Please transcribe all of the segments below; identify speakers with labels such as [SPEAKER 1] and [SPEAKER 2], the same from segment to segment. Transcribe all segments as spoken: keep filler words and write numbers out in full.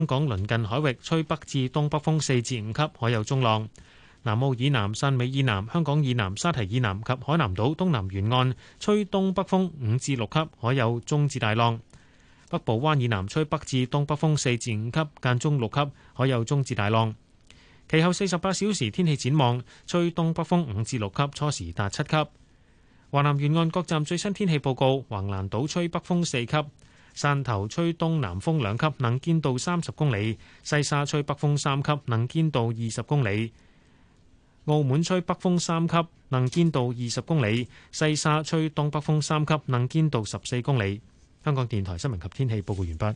[SPEAKER 1] 香港鄰近海域吹北至東北風四至五級，海有中浪。南澳以南、汕尾以南、香港以南、沙堤以南及海南島東南沿岸吹東北風五至六級，海有中至大浪。北部灣以南吹北至東北風四至五級，間中六級，海有中至大浪。其後四十八小時天氣展望，吹東北風五至六級，初時達七級。華南沿岸各站最新天氣報告：橫瀾島吹北風四級，汕頭吹東南風兩級，能見度三十公里；西沙吹北風三級，能見度二十公里；澳門吹北風三級，能見度二十公里；西沙吹東北風三級，能見度十四公里。香港電台新聞及天氣報告完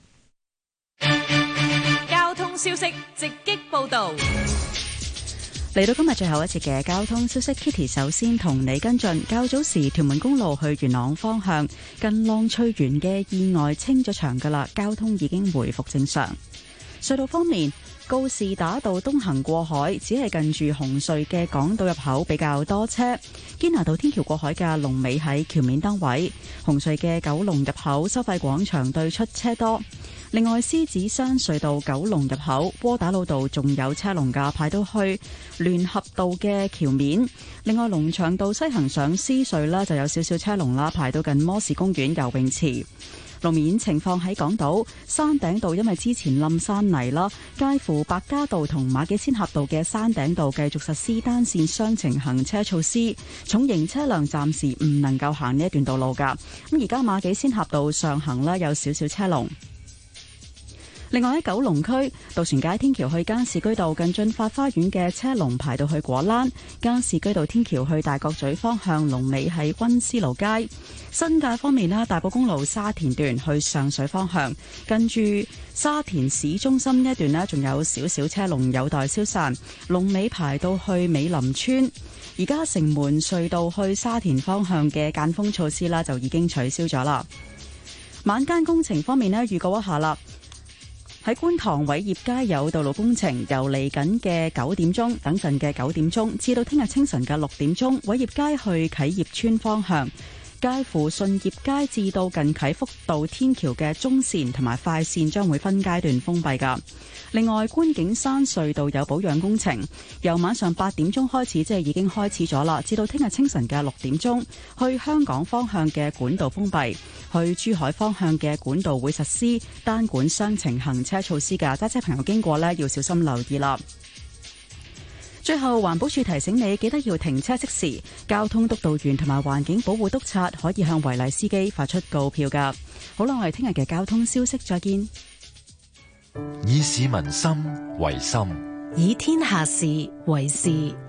[SPEAKER 2] 畢。交通消息直擊報道。
[SPEAKER 3] 嚟到今日最後一節嘅交通消息 ，Kitty 首先同你跟進。較早時屯門公路去元朗方向近浪翠園嘅意外清咗場噶啦，交通已經回復正常。隧道方面，告士打道東行過海只係近住紅隧嘅港島入口比較多車，堅拿道天橋過海嘅龍尾喺橋面燈位，紅隧嘅九龍入口收費廣場對出車多。另外，獅子山隧道九龍入口窩打老道仲有車龍㗎，排到去聯合道嘅橋面。另外，龍翔道西行上獅隧啦，就有少少車龍啦，排到近摩士公園游泳池。路面情況喺港島山頂道，因為之前冧山泥啦，介乎白加道同馬己仙峽道嘅山頂道繼續實施單線雙程行車措施，重型車輛暫時唔能夠行呢一段道路㗎。咁而家馬己仙峽道上行啦，有少少車龍。另外喺九龍區渡船街天橋去加士居道近駿發花園嘅車龍排到去果欄，加士居道天橋去大角咀方向龍尾喺溫思勞街。新界方面啦，大埔公路沙田段去上水方向近住沙田市中心呢一段呢，仲有少少車龍有待消散，龍尾排到去美林村。而家城門隧道去沙田方向嘅間封措施啦，就已經取消咗啦。晚間工程方面呢，預告一下啦。喺觀塘偉業街有道路工程，由嚟緊嘅九點鐘，等陣嘅九點鐘，至到聽日清晨嘅六點鐘，偉業街去啟業村方向，介乎順業街至到近啟福道天橋嘅中線同埋快線將會分階段封閉㗎。另外，觀景山隧道有保養工程，由晚上八點鐘開始，即係已經開始咗啦，至到聽日清晨嘅六點鐘，去香港方向嘅管道封閉，去珠海方向嘅管道會實施單管雙程行車措施㗎，揸車朋友經過呢，要小心留意啦。最後，環保署提醒你，記得要停車熄匙。交通督導員同埋環境保護督察可以向違例司機發出告票㗎。好啦，我哋聽日嘅交通消息再見。
[SPEAKER 4] 以市民心為心，
[SPEAKER 2] 以天下事為事。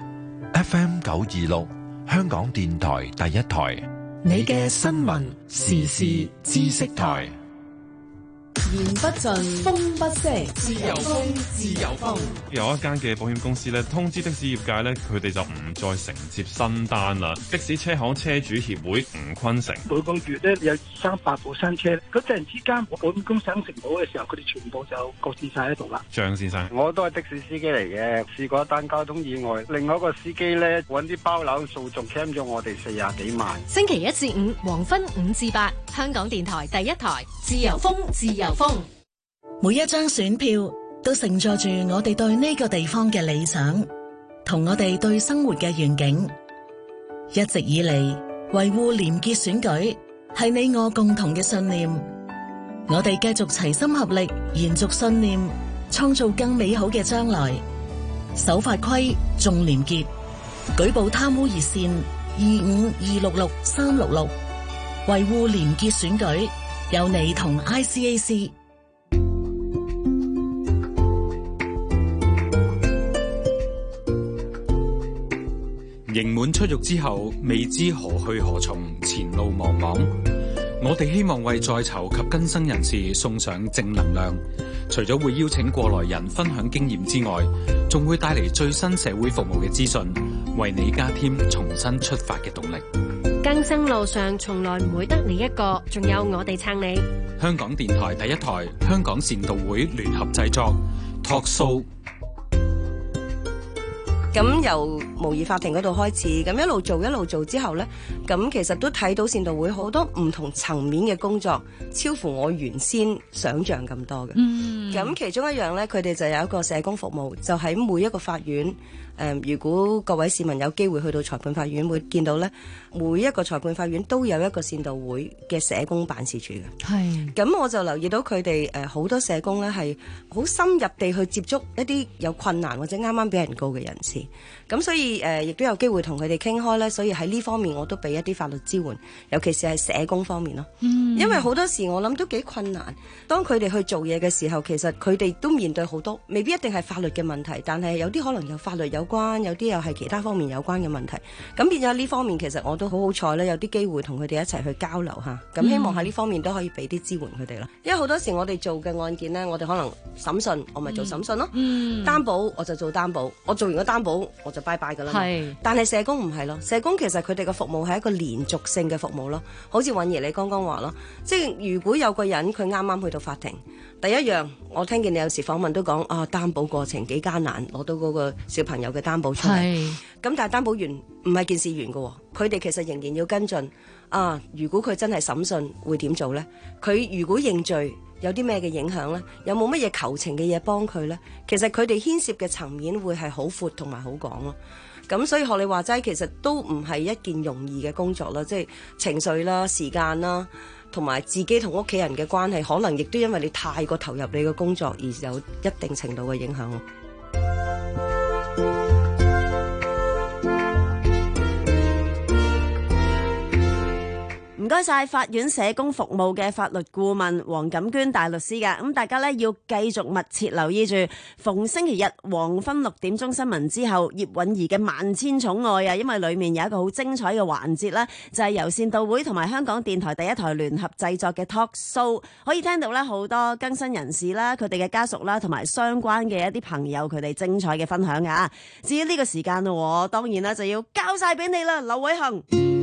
[SPEAKER 4] F M 九二六，香港電台第一台，
[SPEAKER 2] 你嘅新聞時事知識台。言不盡，風不息，自由風，自由風。
[SPEAKER 5] 有一間嘅保險公司咧，通知的士業界咧，佢哋就唔再承接新單啦。的士車行車主協會吳坤成，
[SPEAKER 6] 每個月咧有三百部新車，佢突然之間保險公司承保嘅時候，佢哋全部就擱置晒喺度啦。
[SPEAKER 5] 張先生，
[SPEAKER 7] 我都係的士司機嚟嘅，試過一單交通意外，另外一個司機咧揾啲包樓訴訟 claim 咗我哋四廿幾萬。
[SPEAKER 2] 星期一至五黃昏五至八，香港電台第一台，自由風，自由風。
[SPEAKER 8] 每一張選票都承載住我哋對呢個地方嘅理想，同我哋對生活嘅願景。一直以嚟，維護廉潔選舉係你我共同嘅信念。我哋繼續齊心合力，延續信念，創造更美好嘅將來。守法規，重廉潔，舉報貪污熱線二五二六六三六六，維護廉潔選舉，有你同 I C A C。
[SPEAKER 9] 刑滿出獄之後，未知何去何從，前路茫茫。我哋希望為在囚及更生人士送上正能量。除咗會邀請過來人分享經驗之外，仲會帶嚟最新社會服務嘅資訊，為你加添重新出發嘅動力。
[SPEAKER 10] 更生路上從來唔會得你一個，仲有我哋撐你。
[SPEAKER 9] 香港電台第一台，香港善導會聯合製作，托數。
[SPEAKER 11] 咁由模擬法庭嗰度開始，咁一路做一路做之後呢，咁其實都睇到善導會好多唔同層面嘅工作，超乎我原先想像咁多嘅。咁、嗯、其中一樣呢，佢哋就有一個社工服務，就喺每一個法院。誒、呃，如果各位市民有機會去到裁判法院，會見到呢，每一個裁判法院都有一個善導會嘅社工辦事處嘅。係。咁我就留意到佢哋誒好多社工呢係好深入地去接觸一啲有困難或者啱啱俾人告嘅人士。咁所以誒，亦、呃、都有機會同佢哋傾開呢。所以喺呢方面我都俾一啲法律支援，尤其是係社工方面咯。嗯。因為好多時我諗都幾困難，當佢哋去做嘢嘅時候，其實佢哋都面對好多，未必一定係法律嘅問題，但係有啲可能有法律有關，有啲又係其他方面有關嘅問題。咁變咗呢方面，其實我都好好彩咧，有啲機會同佢哋一齊去交流下。咁希望喺呢方面都可以俾啲支援佢哋啦。因為好多時我哋做嘅案件呢，我哋可能審訊，我咪做審訊咯。嗯。擔保我就做擔保，我做完個擔保我就拜拜噶啦。係。但係社工唔係咯，社工其實佢哋嘅服務係一個連續性嘅服務咯。好似允兒你剛剛話咯，即係如果有個人佢啱啱去到法庭，第一樣我聽見你有時訪問都講啊，擔保過程幾艱難，攞到嗰個小朋友嘅擔保出嚟。係。咁但係擔保完唔係件事完㗎喎，佢哋其實仍然要跟進啊。如果佢真係審訊會點做呢？佢如果認罪有啲咩嘅影響呢？有冇乜嘢求情嘅嘢幫佢呢？其實佢哋牽涉嘅層面會係好闊同埋好廣咯。咁所以學你話齋，其實都唔係一件容易嘅工作啦，即係情緒啦、時間啦，同埋自己同屋企人嘅關係，可能亦都因為你太過投入你嘅工作而有一定程度嘅影響咯。
[SPEAKER 12] 唔該晒法院社工服務嘅法律顧問黃錦娟大律師㗎。咁大家呢要繼續密切留意住逢星期日黃昏六點鐘新聞之後葉韻儀嘅萬千寵愛啊，因為裏面有一個好精彩嘅環節啦，就係由善導會同埋香港電台第一台聯合製作嘅 talk show， 可以聽到咧好多更新人士啦、佢哋嘅家屬啦同埋相關嘅一啲朋友佢哋精彩嘅分享啊。至於呢個時間咯，當然啦就要交晒俾你啦，劉偉恒。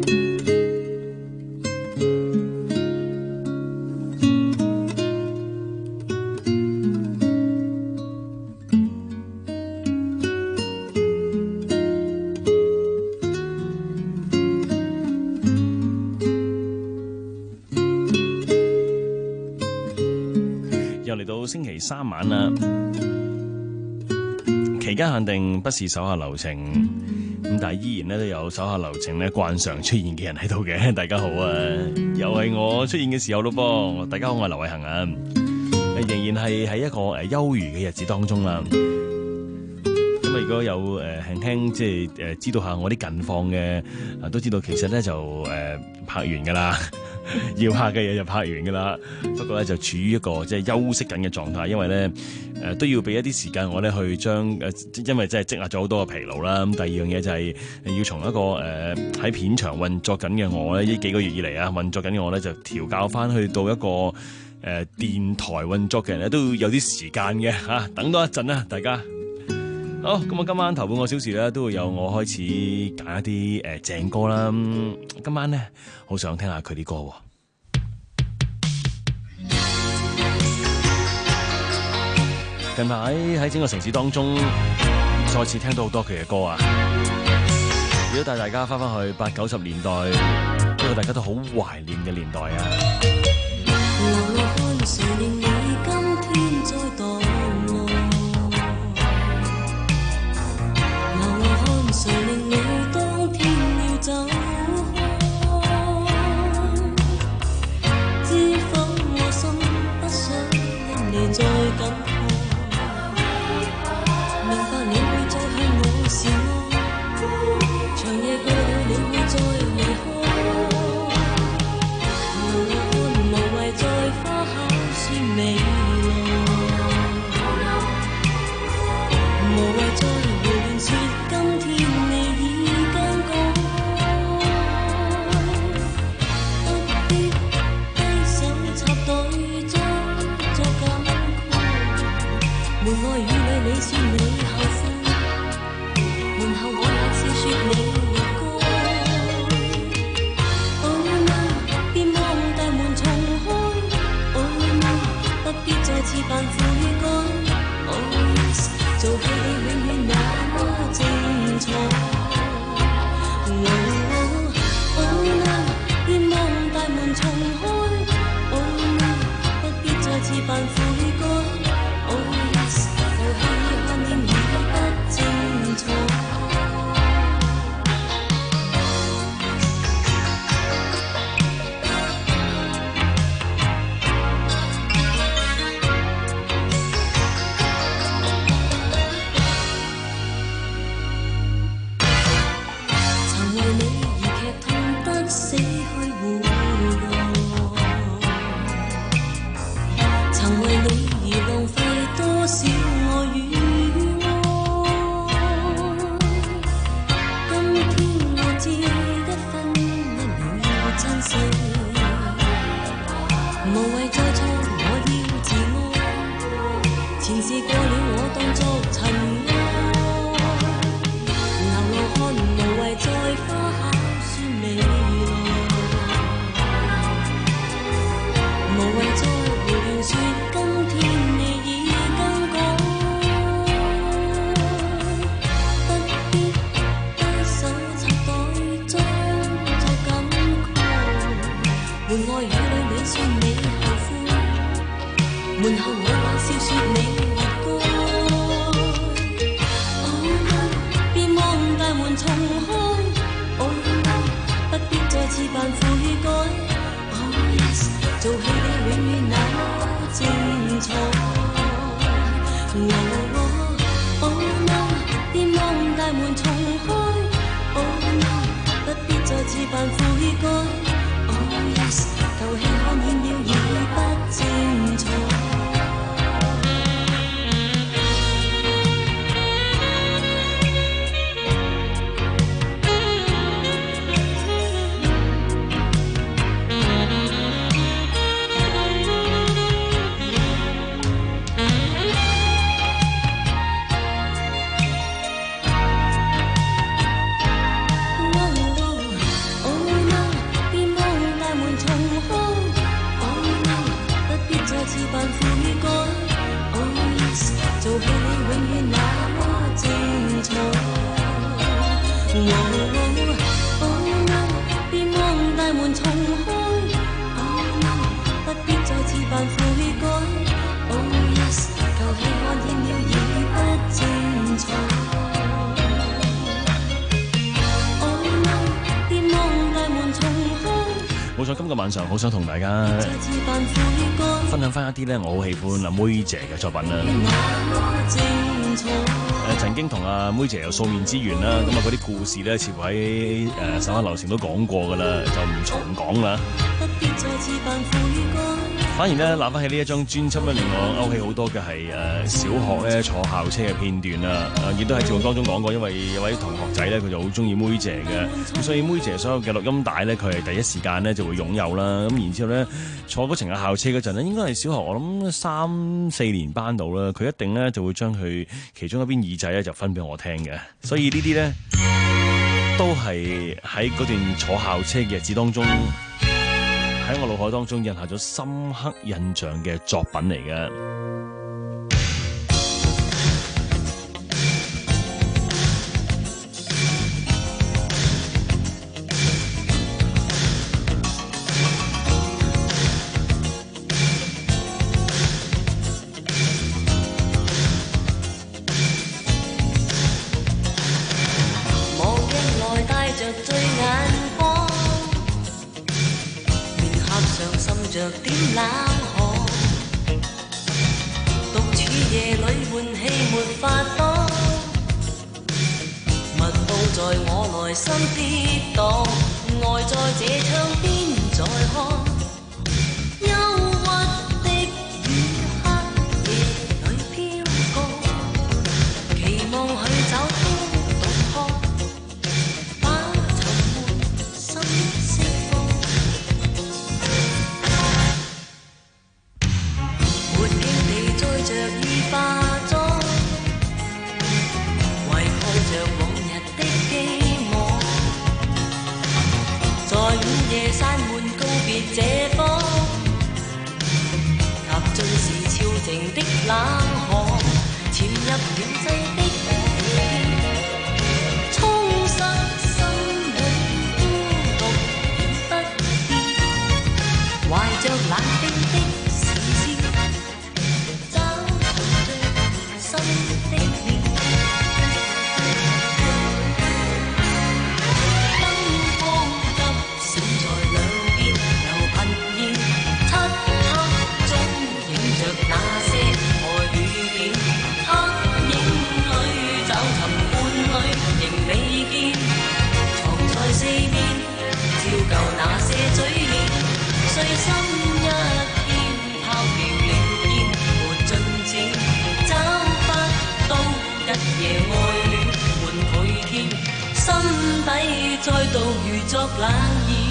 [SPEAKER 13] 嚟到星期三晚啦，期間限定不是手下留情，咁但係依然咧都有手下留情咧慣常出現嘅人喺度嘅。大家好啊，又係我出現嘅時候咯噃。大家好，我係劉偉恒啊，仍然係喺一個誒休漁嘅日子當中啦。咁啊，如果有誒輕輕即係誒知道下我啲近況嘅，都知道其實咧就誒、呃、拍完噶啦。要拍嘅嘢就拍完噶啦，不過咧就處於一個即係休息緊嘅狀態，因為咧誒、呃、都要俾一啲時間我咧去將誒、呃，因為真係積壓咗好多嘅疲勞啦。咁第二樣嘢就係要從一個誒喺、呃、片場運作緊嘅我咧，呢幾個月以嚟啊運作緊嘅我咧就調教翻去到一個誒、呃、電台運作嘅人咧，都有啲時間嘅吓，等多一陣啦，大家。好，咁我今晚頭半個小時咧都會有我開始揀一啲誒、呃、正歌啦。今晚咧好想聽下佢啲歌喎。近排喺整個城市當中再次聽到好多佢嘅歌啊！如果帶大家翻翻去八九十年代，呢個大家都好懷念嘅年代啊！流落汗誰令你今天再墮落？流落汗誰令你當天要走開？知否我心不想因你再緊。長夜過了，你會再離開。流落汗無謂再花巧說未來，無謂再胡亂說今天你已更改。不必低手插袋將作感慨，門外雨裏你說你後悔。門後我也是說你活該。Oh no， 別望大門重開。Oh no， 不必再次扮悔改。Oh yes， 做戲永遠那麼精
[SPEAKER 14] 少我與愛。今天我知一分一秒珍惜，無謂再錯，我要自愛。前事過了，我當作塵埃。流浪漢無謂再花巧說未來，無謂再胡亂說今天你已更改。不必低手插袋裝作感慨，換愛語裏你說你後悔，門後我冷笑說你活該。別望大門重開，哦，不必再次扮悔改。Oh yes， 做戲你永遠那麼精彩。哦哦 no， 別望大門重開。Oh no， 不必再次扮悔改。Oh yes， 舊戲看厭了已不精彩。
[SPEAKER 13] 冇錯，今個晚上好想同大家分享翻一啲咧，我好喜歡阿妹姐嘅作品啦。誒，曾經同阿妹姐有素面之緣啦，咁啊嗰啲故事咧，似乎喺誒手下留情都講過噶啦，就唔重講啦。反而咧，諗翻起呢一張專輯咧，令我勾起好多嘅係誒小學咧坐校車嘅片段啦。誒，亦都喺節目當中講過，因為有位同學仔咧，佢就好中意妹姐嘅，咁所以妹姐所有嘅錄音帶咧，佢係第一時間咧就會擁有啦。咁然之後咧，坐嗰程嘅校車嗰陣咧，應該係小學我諗三四年班度啦，佢一定咧就會將佢其中一邊耳仔咧就分俾我聽嘅。所以呢啲咧都係喺嗰段坐校車嘅日子當中，喺我腦海當中印下咗深刻印象嘅作品嚟嘅。
[SPEAKER 14] 望鏡內帶着醉眼光，上滲着點冷汗，獨處夜裏換氣沒法當，密布在我內心跌宕，愛在這窗邊再看，憂鬱的雨黑夜裏飄過，期望去找他獨喝，把沉悶心釋放。着已化妝，為看着往日的寄望，在午夜散滿告別這方，踏進時超靜的冷寒，潛入暖劑的氣，沖濕心裏孤獨已不變，懷着冷冰的那些愛與怨，黑影作冷意。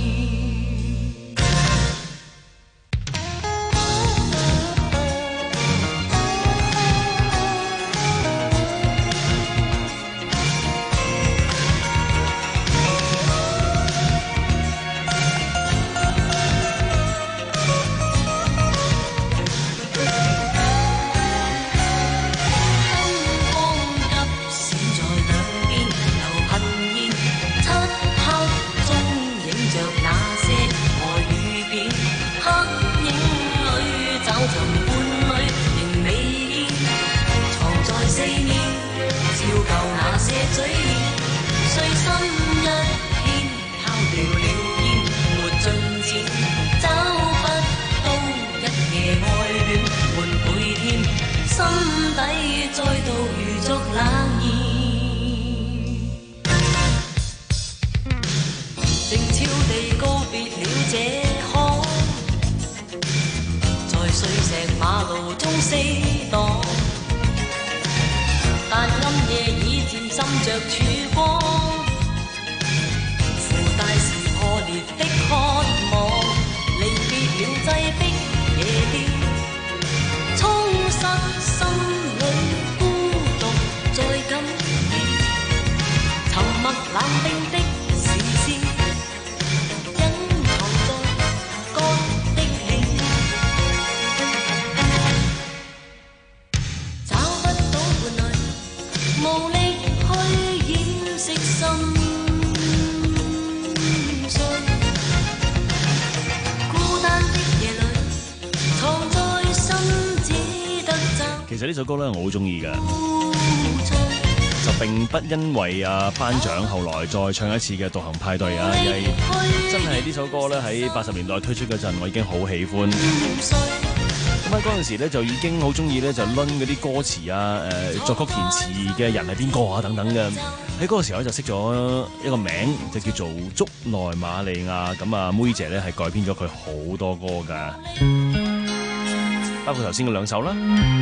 [SPEAKER 13] 其實呢首歌咧，我好中意㗎，就並不因為啊班長後來再唱一次嘅《獨行派對》啊，而係真係呢首歌咧喺八十年代推出嗰陣，我已經好喜歡。咁喺嗰陣時咧，就已經好中意咧，就攆嗰啲歌詞啊、誒作曲填詞嘅人係邊個啊等等嘅。喺嗰個時候咧，就識咗一個名，就叫做竹內瑪利亞。咁啊，妹姐咧係改編咗佢好多歌㗎，包括頭先嘅兩首啦。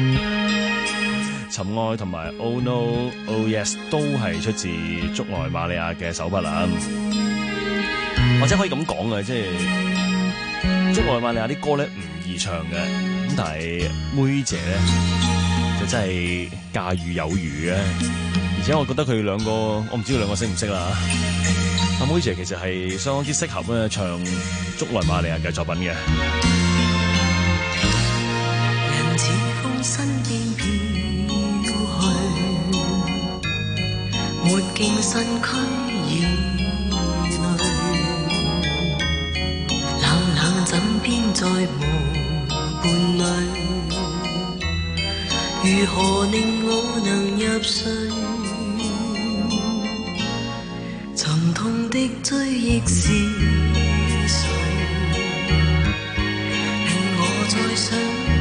[SPEAKER 13] 尋愛同埋 Oh No Oh Yes 都係出自竹內瑪利亞嘅手筆啦，或者可以咁講嘅，即係竹內瑪利亞啲歌咧唔易唱嘅，咁但係妹姐咧就真係駕馭有餘嘅，而且我覺得佢兩個，我唔知佢兩個識唔識啦。阿妹姐其實係相當之適合咧唱竹內瑪利亞嘅作品嘅。
[SPEAKER 14] 人似風身邊沒經身軀以淚，冷冷枕邊再無伴侶，如何令我能入睡？沉痛的追憶是誰，令我再想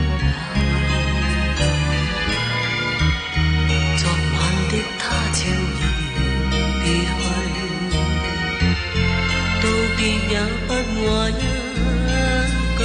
[SPEAKER 14] 昨晚的他悄然道別也不話一句，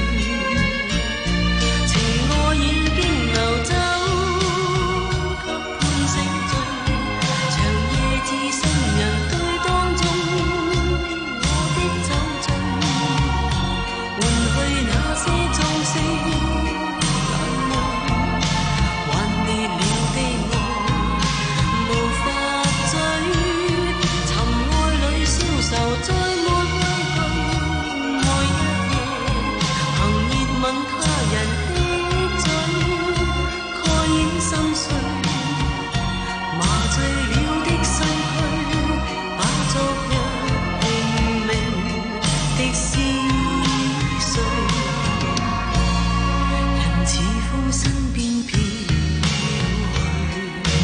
[SPEAKER 14] 情愛已經流走，給半醒醉，長夜似新人對當中，我的酒醉，換去那些鐘聲眼淚，還別了的我無法追，尋愛裏消愁再沒畏懼，每一夜憑熱吻他人的嘴，蓋掩心碎，麻醉了的身軀，把昨日拼命的撕碎，人似風身邊飄去，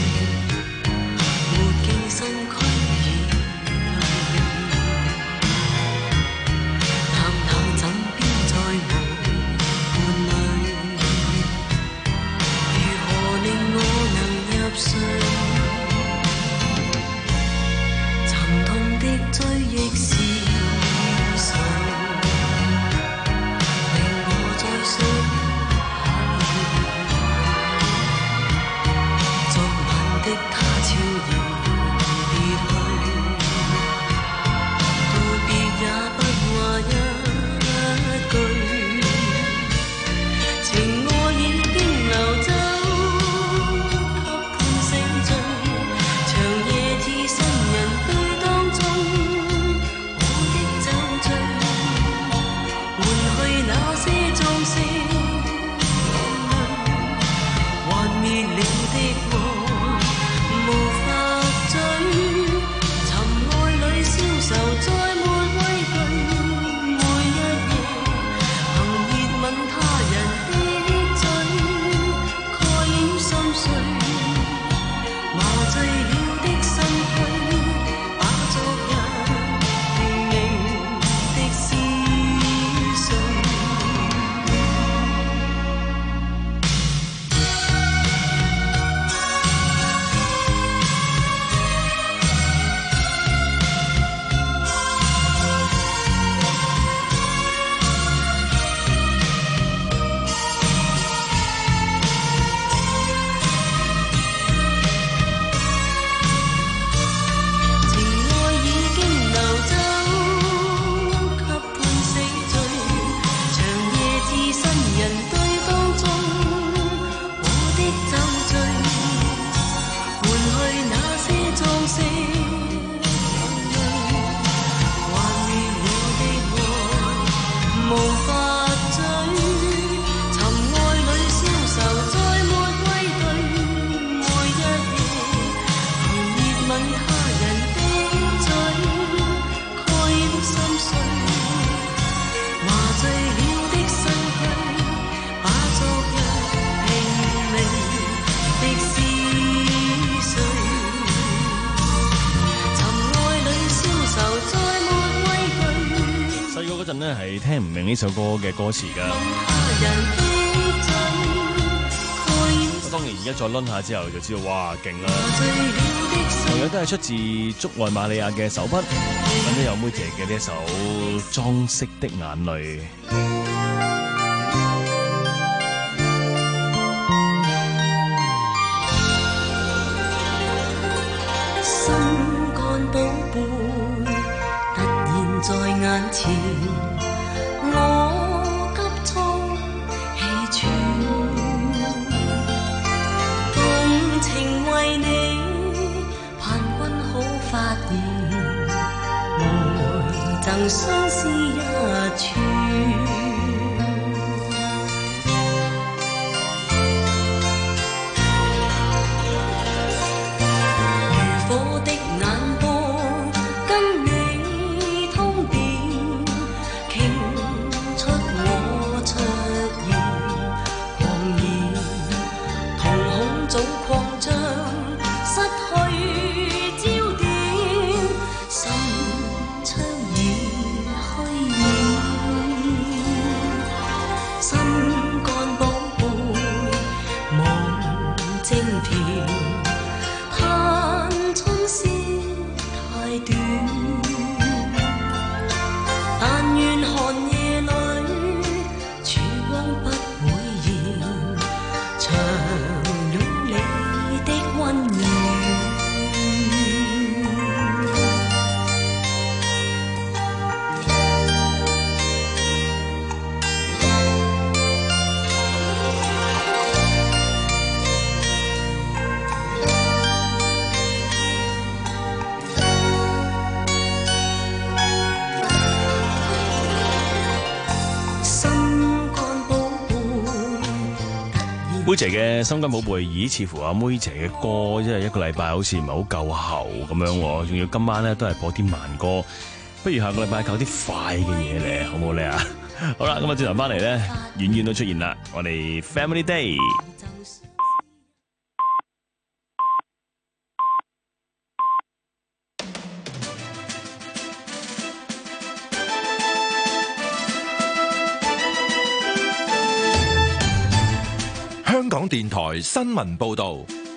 [SPEAKER 14] 沒經身軀以冷冷枕邊再無伴侶，如何令我能入睡？沉痛的追憶是誰，令我再想昨晚的他悄然別去， 碎，麻醉了的身軀，把昨日拼命的撕碎。
[SPEAKER 13] 係聽唔明呢首歌嘅歌詞㗎。當然而家再掄下之後就知道，哇，勁啦！同樣都係出自竹內瑪利亞嘅手筆，揾咗有妹姐嘅呢一首《裝飾的眼淚》。
[SPEAKER 14] 心肝寶貝突然在眼前，我急促氣喘，動情為你盼君好發現，來贈相思一串。
[SPEAKER 13] 妹姐嘅心肝寶貝，咦？似乎阿妹姐嘅歌，即係一個禮拜好似唔係好夠喉咁樣，仲要今晚咧都係播啲慢歌，不如下個禮拜搞啲快嘅嘢嚟，好唔好咧啊？好啦，咁啊轉頭翻嚟咧，遠遠都出現啦，我哋 Family Day。
[SPEAKER 4] 香港電台新聞報道，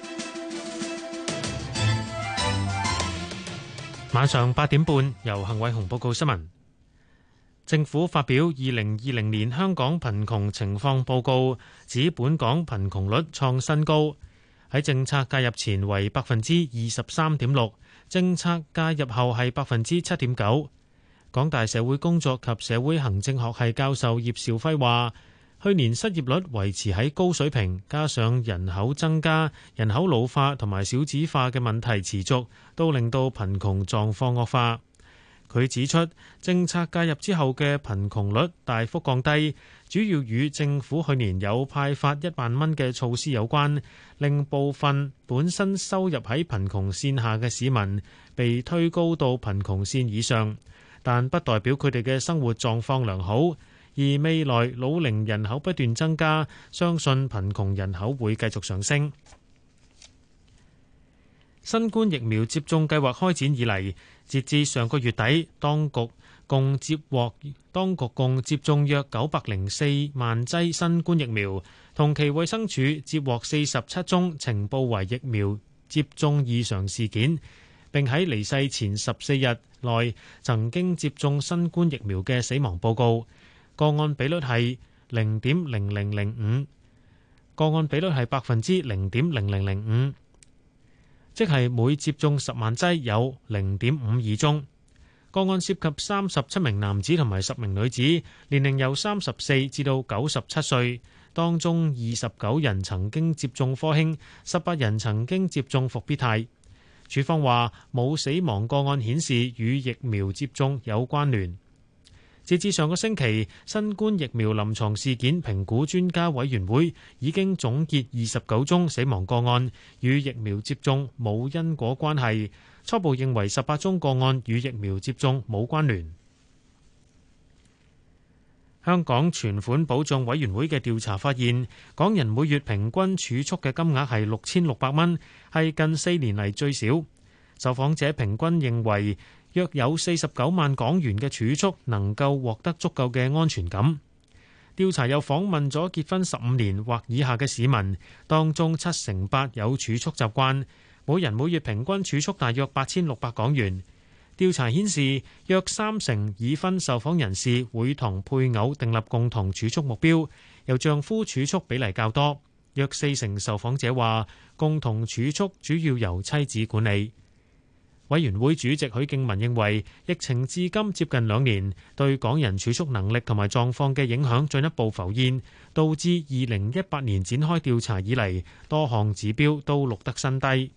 [SPEAKER 1] 晚上八點半由幸偉雄報告新聞。政府發表二零二零年香港貧窮情況報告，指本港貧窮率創新高，喺政策介入前為百分之二十三點六，政策介入後係百分之七點九。港大社會工作及社會行政學系教授葉兆輝話，去年失業率維持喺高水平，加上人口增加、人口老化同埋少子化嘅問題持續，都令到貧窮狀況惡化。佢指出，政策介入之後嘅貧窮率大幅降低，主要與政府去年有派發一萬蚊嘅措施有關，令部分本身收入喺貧窮線下嘅市民被推高到貧窮線以上，但不代表佢哋嘅生活狀況良好。而未來老齡人口不斷增加，相信貧窮人口會繼續上升。 新冠疫苗接種計劃開展以嚟，截至上個月底，當局共接獲當局共接種約九百零四萬劑新冠疫苗。同期衛生署接獲四十七宗呈報為疫苗接種異常事件，並喺離世前十四日內曾經接種新冠疫苗嘅死亡報告。個案比率係零點零零零五，個案比率係百分之零點零零零五，即係每接種十萬劑有零點五二宗。個案涉及三十七名男子同埋十名女子，年齡由三十四至到九十七歲，當中二十九人曾經接種科興，十八人曾經接種復必泰。署方話冇死亡個案顯示與疫苗接種有關聯。截至上個星期，新冠疫苗臨床事件評估專家委員會已經總結二十九宗死亡個案與疫苗接種冇因果關係，初步認為十八宗個案與疫苗接種冇關聯。香港存款保障委員會嘅調查發現，港人每月平均儲蓄嘅金額係六千六百蚊，係近四年嚟最少。受訪者平均認為約有四十九萬港元嘅儲蓄能夠獲得足夠嘅安全感。調查又訪問咗結婚十五年或以下嘅市民，當中七成八有儲蓄習慣，每人每月平均儲蓄大約八千六百港元。調查顯示，約三成已婚受訪人士會同配偶訂立共同儲蓄目標，由丈夫儲蓄比例較多。約四成受訪者話，共同儲蓄主要由妻子管理。委員會主席許敬文認為，疫情至今接近兩年，對港人儲蓄能力同埋狀況嘅影響進一步浮現，導致二零一八年展開調查以嚟，多項指標都錄得新低。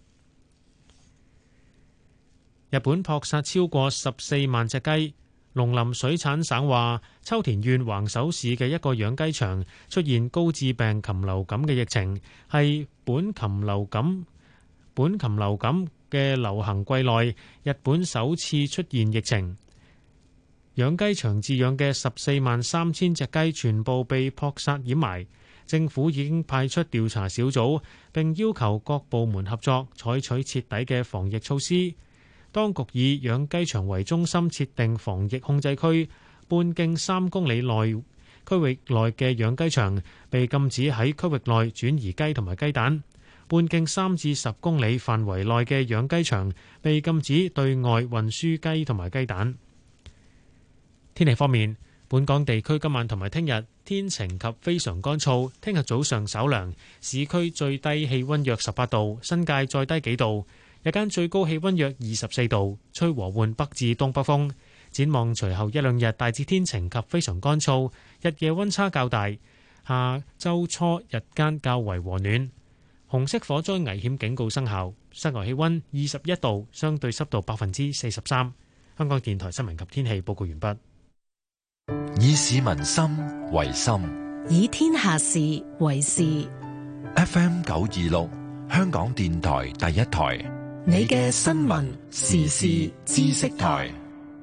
[SPEAKER 1] 日本撲殺超過十四萬隻雞。農林水產省話，秋田縣橫手市嘅一個養雞場出現高致病禽流感嘅疫情，係本禽流感本禽流感嘅流行季內，日本首次出現疫情。養雞場飼養嘅十四萬三千隻雞全部被撲殺掩埋。政府已經派出調查小組，並要求各部門合作，採取徹底嘅防疫措施。當局以養雞場為中心設定防疫控制區，半徑三公里內區域內嘅養雞場被禁止喺區域內轉移雞同埋雞蛋。半徑三至十公里範圍內嘅養雞場被禁止對外運輸雞同埋雞蛋。天氣方面，本港地區今晚同埋聽日天晴及非常乾燥，聽日早上稍涼，市區最低氣溫約十八度，新界再低幾度。日間最高氣溫約二十四度，吹和緩北至東北風。展望隨後一兩日大致天晴及非常乾燥，日夜溫差較大。下周初日間較為和暖。紅色火災危險警告生效，室外氣溫二十一度，相對濕度百分之四十三。香港電台新聞及天氣報告完畢。
[SPEAKER 4] 以市民心為心，
[SPEAKER 8] 以天下事為事。
[SPEAKER 4] F M 九二六，香港電台第一台。
[SPEAKER 2] 你嘅新聞時事知識台，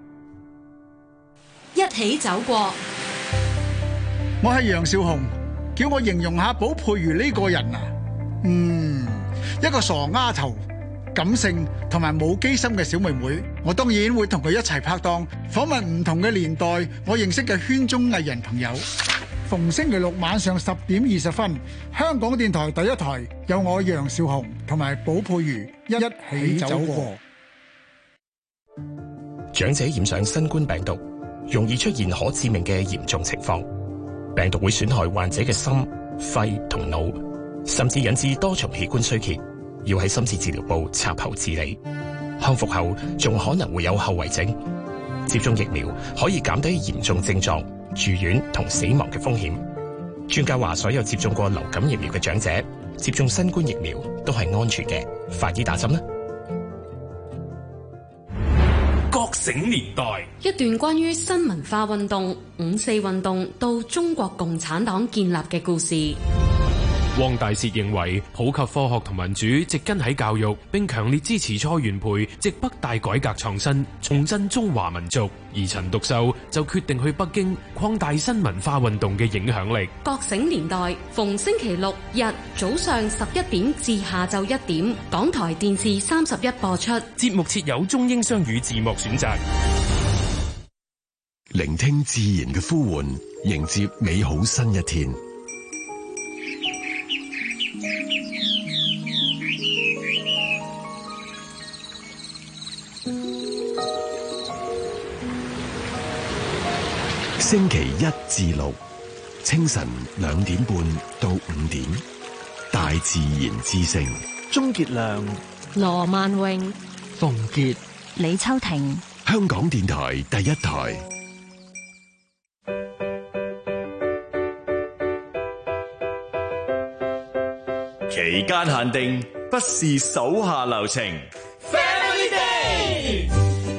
[SPEAKER 10] 一起走過。
[SPEAKER 15] 我係楊少雄，叫我形容下寶佩如呢個人啊，嗯，一個傻丫頭，感性同埋冇機心嘅小妹妹。我當然會同佢一齊拍檔，訪問唔同嘅年代我認識嘅圈中藝人朋友。逢星期六晚上十點二十分，香港電台第一台有我楊少雄同埋寶佩如一起走過。
[SPEAKER 16] 長者染上新冠病毒，容易出現可致命嘅嚴重情況。病毒會損害患者嘅心、肺同腦，甚至引致多重器官衰竭，要喺深切治療部插喉治理。康復後仲可能會有後遺症。接種疫苗可以減低嚴重症狀、住院同死亡嘅風險。專家話，所有接種過流感疫苗嘅長者接種新冠疫苗都係安全嘅，快啲打針啦！
[SPEAKER 17] 覺醒年代，
[SPEAKER 10] 一段關於新文化運動、五四運動到中國共產黨建立嘅故事。
[SPEAKER 17] 汪大燮認為普及科學同民主植根喺教育，並強烈支持蔡元培直北大改革創新，重振中華民族。而陳獨秀就決定去北京擴大新文化運動嘅影響力。
[SPEAKER 10] 覺醒年代逢星期六日早上十一點至下晝一點，港台電視三十一播出。
[SPEAKER 17] 節目設有中英雙語字幕選擇。
[SPEAKER 4] 聆聽自然嘅呼喚，迎接美好新一天。星期一至六，清晨兩點半到五點，大自然之聲。
[SPEAKER 15] 鍾傑良、
[SPEAKER 10] 羅萬榮、
[SPEAKER 15] 馮傑、
[SPEAKER 3] 李秋婷，
[SPEAKER 4] 香港電台第一台。
[SPEAKER 13] 期間限定，不是手下留情。
[SPEAKER 14] Family Day，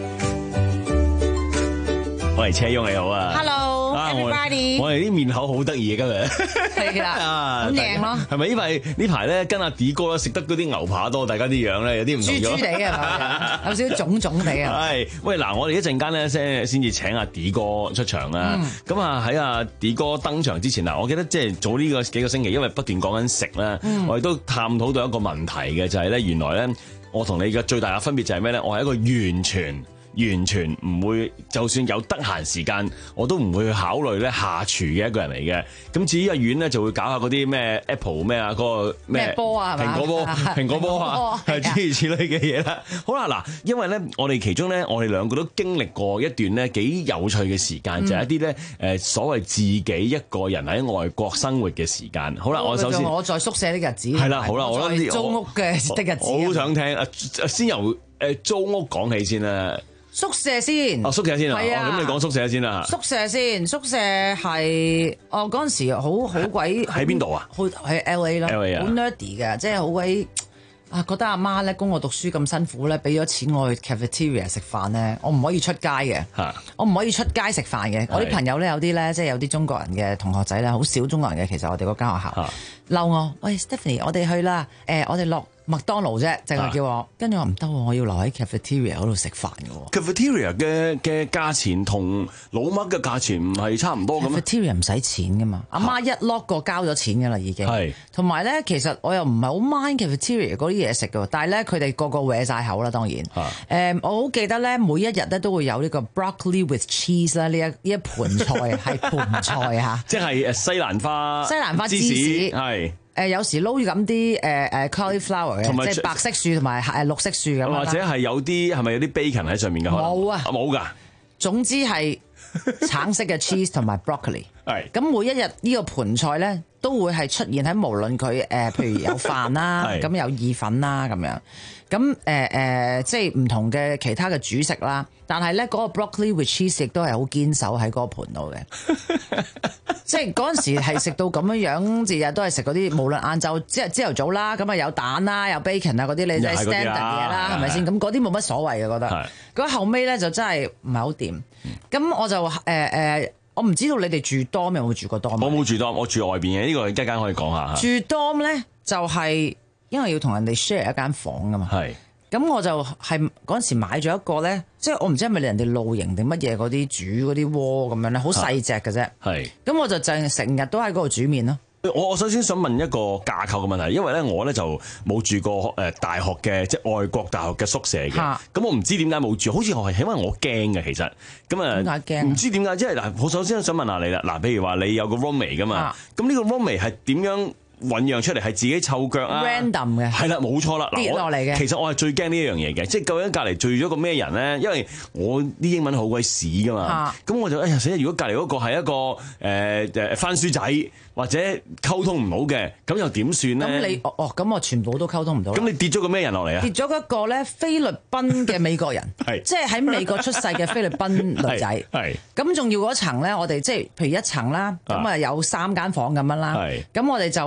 [SPEAKER 13] 我係車翁，你好啊
[SPEAKER 18] ，Hello，everybody，
[SPEAKER 13] 我哋啲面口好得意嘅今日，
[SPEAKER 18] 係啦，好靚咯。
[SPEAKER 13] 係咪因為呢排咧跟阿 D 哥咧食得嗰啲牛扒多，大家啲樣咧有啲唔同咗，
[SPEAKER 18] 豬豬地啊，有少少腫腫地啊。
[SPEAKER 13] 係，喂嗱，我哋一陣間咧先先至請阿 D 哥出場啦。咁啊喺阿 D 哥登場之前嗱，我記得即係早呢個幾個星期，因為不斷講緊食咧，嗯、我哋都探討到一個問題嘅，就係、是、咧原來咧我同你嘅最大嘅分別就係咩咧？我係一個完全。完全唔會，就算有得閒時間，我都唔會去考慮咧下廚嘅一個人嚟嘅。咁至於阿遠咧，就會搞下嗰啲咩 Apple 咩啊，嗰個咩
[SPEAKER 18] 波啊，
[SPEAKER 13] 蘋果波、蘋果波啊，係諸如此類嘅嘢啦。好啦，嗱，因為咧，我哋其中咧，我哋兩個都經歷過一段咧幾有趣嘅時間，嗯、就係一啲咧誒所謂自己一個人喺外國生活嘅時間。好啦，我首先
[SPEAKER 18] 我在宿舍的日子
[SPEAKER 13] 係啦，好啦，我諗
[SPEAKER 18] 租屋嘅的日子，
[SPEAKER 13] 我好想聽啊，先由誒租屋講起先啦。
[SPEAKER 18] 宿舍先，
[SPEAKER 13] 哦宿舍先啊，咁、啊哦、你講宿舍先啦。
[SPEAKER 18] 宿舍先，宿舍係我嗰陣時好好鬼
[SPEAKER 13] 喺邊度啊？
[SPEAKER 18] 喺 L A 啦，好 nerdy 嘅，即係好鬼啊！覺得阿媽咧供我讀書咁辛苦咧，俾咗錢我去 cafeteria 食飯咧，我唔可以出街嘅，我唔可以出街食飯嘅。我啲朋友咧有啲咧，即係有啲中國人嘅同學仔咧，好少中國人嘅。其實我哋嗰間學校嬲我，喂 Stephanie， 我哋去啦，誒、呃、我哋落麥當勞啫，淨係叫我，跟住我唔得喎，我要留喺 cafeteria 嗰度食飯嘅。
[SPEAKER 13] cafeteria 嘅嘅價錢同老麥嘅價錢唔係差唔多嘅咩？
[SPEAKER 18] cafeteria 唔使錢噶嘛，阿媽一 lock 過交咗錢噶啦已經。係，同埋咧，其實我又唔係好 mind cafeteria 嗰啲嘢食嘅，但係咧佢哋個個搲晒口啦，當然。誒、嗯，我好記得咧，每一日咧都會有呢個 broccoli with cheese 啦，呢一呢一盤菜係盤菜嚇，
[SPEAKER 13] 即係誒西蘭花、
[SPEAKER 18] 西蘭花芝士係。誒、呃、有時撈咁啲誒誒 cauliflower 嘅，即係白色樹同埋誒綠色樹咁，
[SPEAKER 13] 或者係有啲係咪有啲 bacon 喺上面嘅？
[SPEAKER 18] 冇啊，
[SPEAKER 13] 冇㗎。
[SPEAKER 18] 總之係橙色嘅 cheese 同埋 broccoli。係。咁每一日呢個盤菜咧都會係出現喺無論佢誒、呃，譬如有飯啦，咁有意粉啦咁樣。咁誒誒，即係唔同嘅其他嘅主食啦。但係咧嗰個 broccoli with cheese 亦都係好堅守喺嗰個盤度嘅。即係嗰陣時係食到咁樣樣，日日都係食嗰啲，無論晏晝即係朝頭早啦，咁啊有蛋啦，有 bacon 啊嗰啲，你即係 standard 嘢啦，係咪先？咁嗰啲冇乜所謂嘅，覺得。咁後尾咧就真係唔係好掂。咁我就誒誒、呃，我唔知道你哋住 dorm 有冇住過 dorm？我
[SPEAKER 13] 冇住 dorm，我住外邊嘅。呢、這個一間可以講下。
[SPEAKER 18] 住 dorm 咧就係、是、因為要同人哋 share 一間房噶嘛。係。咁我就係嗰陣時買咗一個咧，即係我唔知係咪人哋露營定乜嘢嗰啲煮嗰啲鍋咁樣咧，好細隻嘅啫。係。咁我就淨係成日都喺嗰度煮麵咯。
[SPEAKER 13] 我我首先想問一個架構嘅問題，因為咧我咧就冇住過誒大學嘅即係外國大學嘅宿舍嘅。咁我唔知點解冇住，好似我係因為我驚嘅其實。咁啊。點解驚？唔知點解，即係嗱，我首先想問下你啦。嗱，譬如話你有個 roommate 噶嘛，咁呢個 roommate 係點樣醖釀出嚟？係自己湊腳啊
[SPEAKER 18] ？random 嘅
[SPEAKER 13] 係啦，冇錯啦，
[SPEAKER 18] 跌落嚟嘅。
[SPEAKER 13] 其實我係最驚呢一樣嘢嘅，即係究竟隔離聚咗個咩人咧？因為我啲英文好鬼屎噶嘛，咁、啊、我就哎呀死！如果隔離嗰個係一個誒誒、呃、番書仔，或者溝通唔好嘅，咁又點算咧？
[SPEAKER 18] 咁你哦哦，咁我全部都溝通唔到。
[SPEAKER 13] 咁你跌咗個咩人落嚟啊？
[SPEAKER 18] 跌咗一個咧菲律賓嘅美國人，係即係喺美國出世嘅菲律賓女仔。係咁仲要嗰層咧，我哋即係譬如一層啦，咁啊有三間房咁樣啦。係咁我哋就。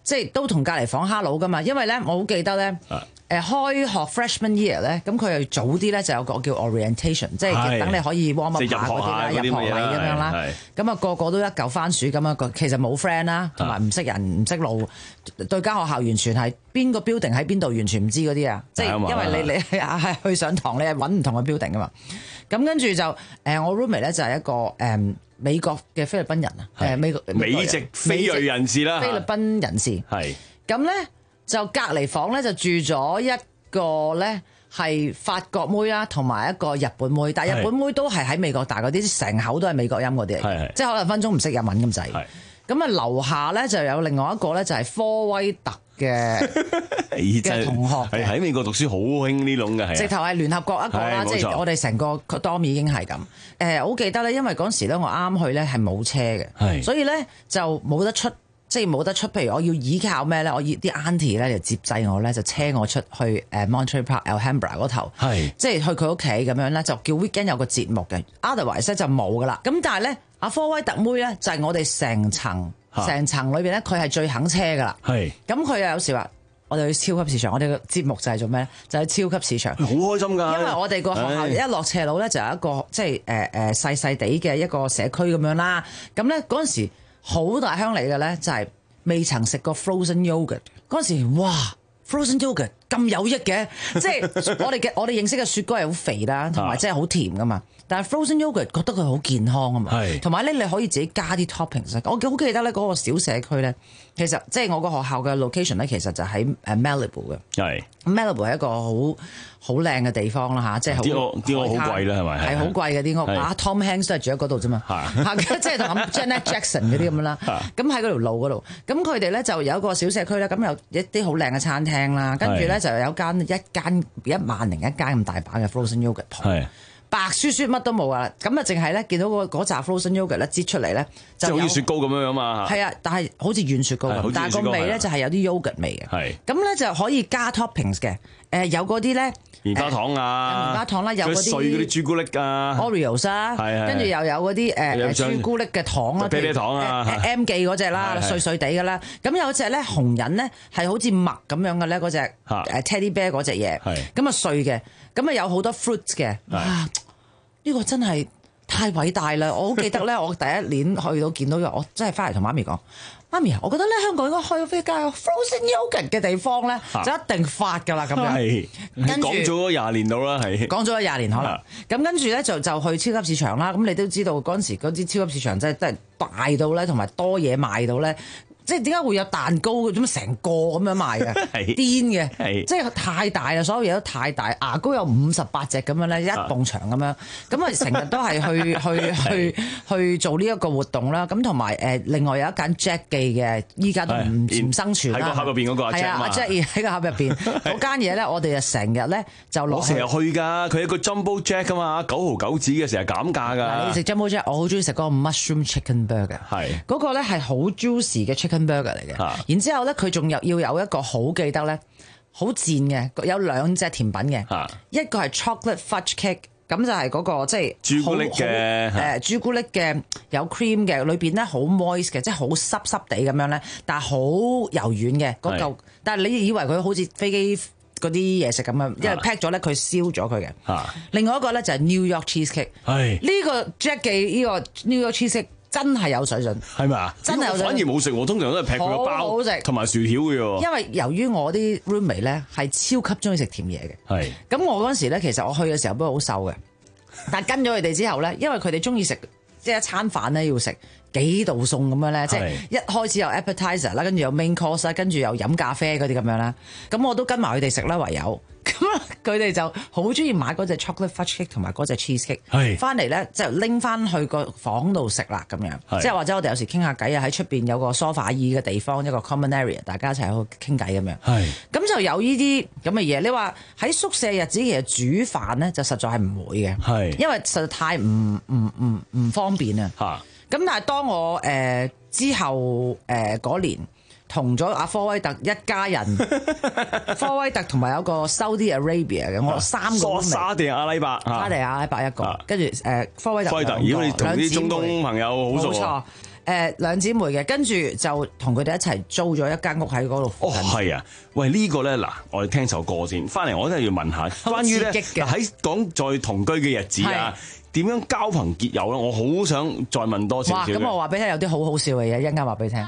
[SPEAKER 18] 即係都同隔離房 hello 噶嘛，因為咧我好記得咧。啊誒開學 freshman year 咧，咁佢又早啲咧就有個叫 orientation， 即係等你可以 warm up 下嗰啲啦，入學禮咁樣啦。咁啊個個都一嚿番薯咁啊，其實冇 friend 啦，同埋唔識人唔識路，對間學校完全係邊個 building 喺邊度完全唔知嗰啲啊！即係因為你你係去上堂，你係揾唔同嘅 building 噶嘛。咁跟住就誒我 roommate 咧就係一個誒美國嘅菲律賓人啊，誒美國
[SPEAKER 13] 美籍菲裔人士啦，
[SPEAKER 18] 菲律賓人士係咁咧。就隔離房咧就住咗一個咧係法國妹啦，同埋一個日本妹，但係日本妹都係喺美國大嗰啲，成口都係美國音嗰啲嚟，即係可能分鐘唔識日文咁滯。咁啊樓下咧就有另外一個咧就係科威特嘅嘅同學，
[SPEAKER 13] 係喺美國讀書好興呢種嘅，係
[SPEAKER 18] 直頭係聯合國一個啦，即係我哋成個 dorm 已經係咁。誒，我好記得咧，因為嗰時咧我啱去咧係冇車嘅，所以咧就冇得出。即係冇得出，譬如我要依靠咩咧？我要啲 auntie 咧就接濟我咧，就車我出去誒 Monterey Park Alhambra 嗰頭，即係去佢屋企咁樣咧，就叫 weekend 有個節目嘅 ，otherwise 咧就冇噶啦。咁但係咧，阿科威特妹咧就係我哋成層成層裏邊咧，佢係最肯車噶啦。係咁佢又有時話，我哋去超級市場，我哋個節目就係做咩咧？就係超級市場，
[SPEAKER 13] 好開心㗎。
[SPEAKER 18] 因為我哋個學校一落斜路咧，就有一個即係誒誒細細地嘅一個社區咁樣啦。咁咧嗰陣時。好大鄉嚟嘅咧，就係未曾食過 frozen yogurt 嗰陣時，哇 frozen yogurt 咁有益嘅，即係我哋嘅我哋認識嘅雪糕係好肥啦，同埋即係好甜噶嘛。但係 frozen yogurt 覺得佢好健康啊嘛，同埋咧你可以自己加啲 toppings。我好記得咧嗰個小社區咧，其實即係我個學校嘅 location 咧，其實就喺誒 Malibu 嘅。係 Malibu 係一個好好靚嘅地方啦嚇，即係啲屋啲屋好貴啦係咪？係好貴嘅啲屋啊 ，Tom Hanks 都係住喺嗰度啫嘛，即係同 Janet Jackson 嗰啲咁啦。咁喺嗰條路嗰度，咁佢哋咧就有一個小社區啦，咁有一啲好靚嘅餐廳啦，跟住咧就有間一間一萬零一間咁大把嘅 frozen yogurt 鋪。白雪雪乜都冇啊！咁啊，淨係咧見到嗰嗰扎 frozen yogurt 咧擠出嚟咧，就
[SPEAKER 13] 好似雪糕咁樣樣嘛。係
[SPEAKER 18] 啊，但係好似軟雪糕咁，但係個味咧就係有啲 yogurt 味嘅。係咁咧就可以加 toppings 嘅。誒有嗰啲咧
[SPEAKER 13] 棉花糖啊，
[SPEAKER 18] 棉花糖啦，有嗰啲
[SPEAKER 13] 碎嗰啲朱古力啊
[SPEAKER 18] ，Oreos 啊，跟住又有嗰啲誒朱古力嘅糖啦，
[SPEAKER 13] 啤啤糖啊
[SPEAKER 18] ，M 記嗰隻啦，碎碎地嘅啦。咁有隻咧紅人咧係好似麥咁樣嘅咧，嗰隻誒 Teddy Bear 嗰隻嘢，咁啊碎嘅，咁啊有好多 fruits 嘅。呢個真係太偉大啦！我好記得咧，我第一年去到見到嘅，我真係翻嚟同媽咪講：媽咪啊，我覺得咧香港應該開飛間 frozen yogurt 嘅地方咧，就一定發㗎啦咁樣。係，
[SPEAKER 13] 跟住講咗廿年到啦，係
[SPEAKER 18] 講咗廿年可能。咁跟住咧就就去超級市場啦。咁你都知道嗰陣時嗰啲超級市場真係真係大到咧，同埋多嘢賣到咧。即係點解會有蛋糕嘅？點解成個咁樣賣嘅？係癲嘅，即係太大啦！所有嘢都太大，牙膏有五十八隻咁樣咧，一埲牆咁樣。咁啊，成日都係去去去去做呢一個活動啦。咁同埋誒，另外有一間 Jack 記嘅，依家都唔唔生存啦。
[SPEAKER 13] 喺個盒入邊嗰個阿 Jack 嘛。
[SPEAKER 18] 係啊，阿 Jack 喺個盒入邊嗰間嘢咧，我哋就成日咧就攞。
[SPEAKER 13] 我成日去㗎，佢一個 Jumbo Jack 啊嘛，九毫九紙嘅，成日減價㗎。
[SPEAKER 18] 你食 Jumbo Jack，我好中意食嗰個 Mushroom Chicken Burger。係嗰個咧係好 juicy 嘅 Chicken Burger 嚟嘅。然之後咧，佢仲有要有一個好記得咧，好賤嘅，有兩隻甜品嘅，一個係 chocolate fudge cake，咁就係嗰個即係
[SPEAKER 13] 朱古力嘅，
[SPEAKER 18] 誒朱古力嘅有 cream 嘅，裏邊咧好 moist 嘅，即係好濕濕地咁樣咧，但係好柔軟嘅嗰嚿，但係你以為佢好似飛機嗰啲嘢食咁樣，因為 pack 咗咧佢燒咗佢嘅。另外一個咧就係 New York cheesecake，呢個 Jack 記呢個 New York cheesecake。真係有水準，係咪啊？真係有水準。反而冇食，我通常都係劈佢個包，好好食，同埋薯條嘅喎。因為由於我啲 roommate 咧係超級中意食甜嘢嘅，係。咁我嗰陣時咧，其實我去嘅時候都好瘦嘅，但係跟咗佢哋之後咧，因為佢哋中意食，即係一餐飯咧要食幾道餸咁樣咧，即係一開始有 appetizer 啦，跟住有 main course 啦，跟住又飲咖啡嗰啲咁樣啦。咁我都跟埋佢哋食啦，唯有。咁佢哋就好中意買嗰隻 chocolate fudge cake 同埋嗰隻 cheese cake，係翻嚟咧就拎翻去個房度食啦咁樣，即係或者我哋有時傾下偈啊，喺出邊有個 sofa 椅嘅地方，一個 common area， 大家一齊喺度傾偈咁樣，係咁就有呢啲咁嘅嘢。你話喺宿舍日子其實煮飯咧就實在係唔會嘅，係因為實在太唔唔唔唔方便啊。嚇咁但係當我誒、呃、之後誒嗰、呃、年。同咗阿科威特一家人，科威特同埋有個 Saudi Arabia 嘅，我三個
[SPEAKER 13] 沙地阿拉伯，
[SPEAKER 18] 沙地阿拉伯一個，跟住誒科威特。
[SPEAKER 13] 科威特，如果你同啲中東朋友好熟，冇錯。
[SPEAKER 18] 誒兩姊妹嘅，跟住就同佢哋一齊租咗一間屋喺嗰度。
[SPEAKER 13] 哦，係啊，喂，呢個咧嗱，我哋聽首歌先，翻嚟我真係要問下關於咧喺講在同居嘅日子啊，點樣交朋結友咧？我好想再問多少少。
[SPEAKER 18] 哇！咁我話俾你聽，有啲好好笑嘅嘢，一陣間話俾你聽。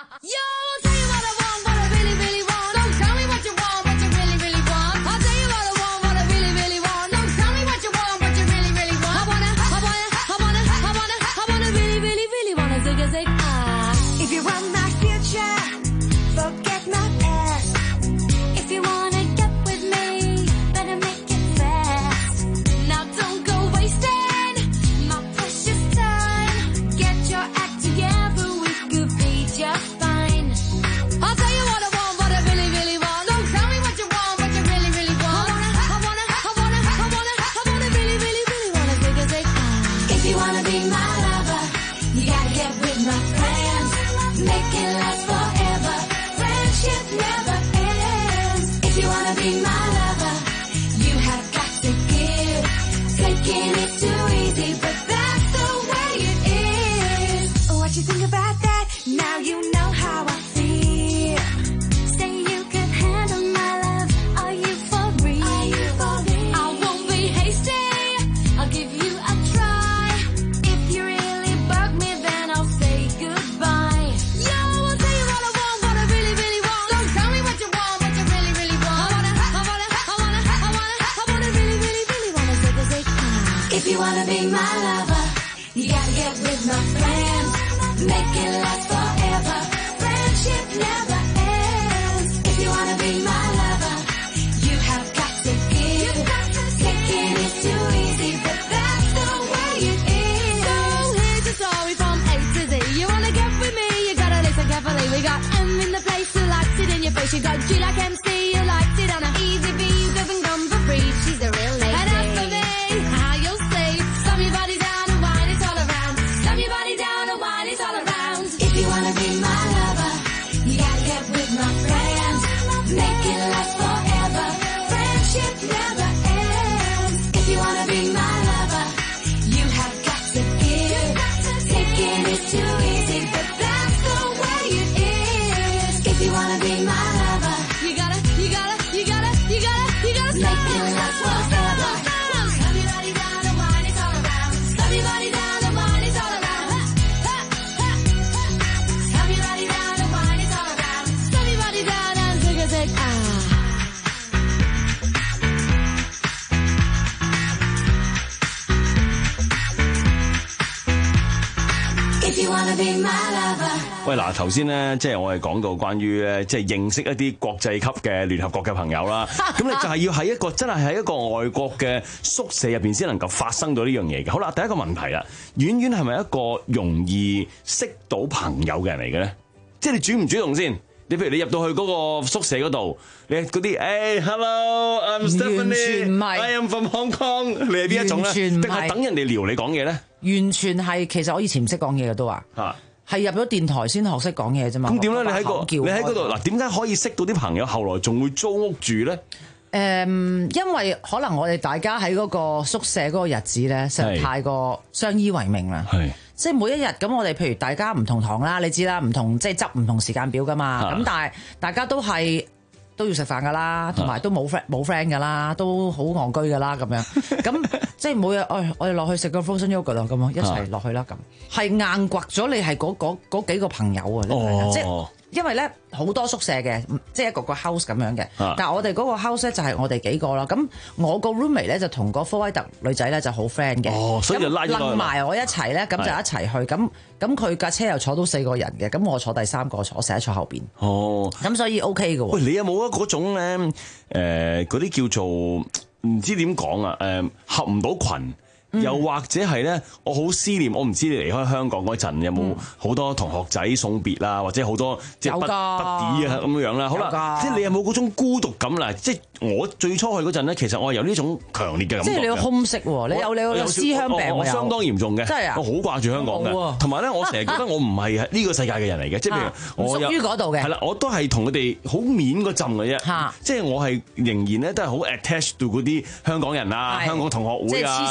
[SPEAKER 13] 喂，嗱，頭先咧，即係我哋講到關於咧，即係認識一啲國際級嘅聯合國嘅朋友啦。咁你就係要喺一個真係喺一個外國嘅宿舍入邊先能夠發生到呢樣嘢嘅。好啦，第一個問題啦，婉婉係咪一個容易識到朋友嘅人嚟嘅咧？即係你主唔主動先？你譬如你入到去嗰個宿舍嗰度，你嗰啲誒 ，hello，I'm Stephanie，I am from Hong Kong， 你係邊一種咧？定係等人哋撩你講嘢咧？
[SPEAKER 18] 完全係，其實我以前唔識講嘢嘅都話。嚇。係入咗電台先學識講嘢啫嘛。
[SPEAKER 13] 咁點咧？你喺個你喺嗰度嗱，點解可以識到啲朋友？後來仲會租屋住咧？
[SPEAKER 18] 誒，因為可能我哋大家喺嗰個宿舍嗰個日子咧，實在太過相依為命啦。係，即係每一日咁，我哋譬如大家唔同堂啦，你知啦，唔同即係執唔同時間表噶嘛。咁但係大家都係都要食飯噶啦，同埋都冇 friend 冇 friend 噶啦，都好戇居噶啦咁樣。咁即係每日，誒，我哋落去食個 frozen yogurt 咯，咁樣一齊落去啦，咁係硬掘咗你係嗰嗰嗰幾個朋友啊，即係因為咧好多宿舍嘅，即係一個個 house 咁樣嘅。但係我哋嗰個 house 咧就係我哋幾個啦。咁我個 roommate 咧就同個科威特女仔咧就好 friend 嘅。哦，所以就拉咗埋我一齊咧，咁就一齊去。咁咁佢架車又坐到四個人嘅，咁我坐第三個，坐成日坐後邊。哦，咁所以 OK 嘅喎。
[SPEAKER 13] 喂，你有冇啊嗰種咧？誒，嗰啲叫做唔知點講啊？誒，合唔到群。又或者係咧，我好思念，我唔知你離開香港嗰陣有冇好多同學仔送別啦，或者好多即係不不啲啊咁樣啦。好啦，即係你有冇嗰種孤獨感啦？即係我最初去嗰陣咧，其實我係有呢種強烈嘅感覺。
[SPEAKER 18] 即係你有空隙喎，你有你有思鄉病，
[SPEAKER 13] 我相當嚴重嘅，
[SPEAKER 18] 真係啊！
[SPEAKER 13] 我好掛住香港嘅，同埋咧，我成日覺得我唔係呢個世界嘅人嚟嘅，即係譬如我
[SPEAKER 18] 屬於嗰度嘅，
[SPEAKER 13] 係啦，我都係同佢哋好面嗰陣嘅啫，即係我係仍然咧都係好 attached to 嗰啲香港人啊，香港同學會啊，
[SPEAKER 18] 即係黐實曬咁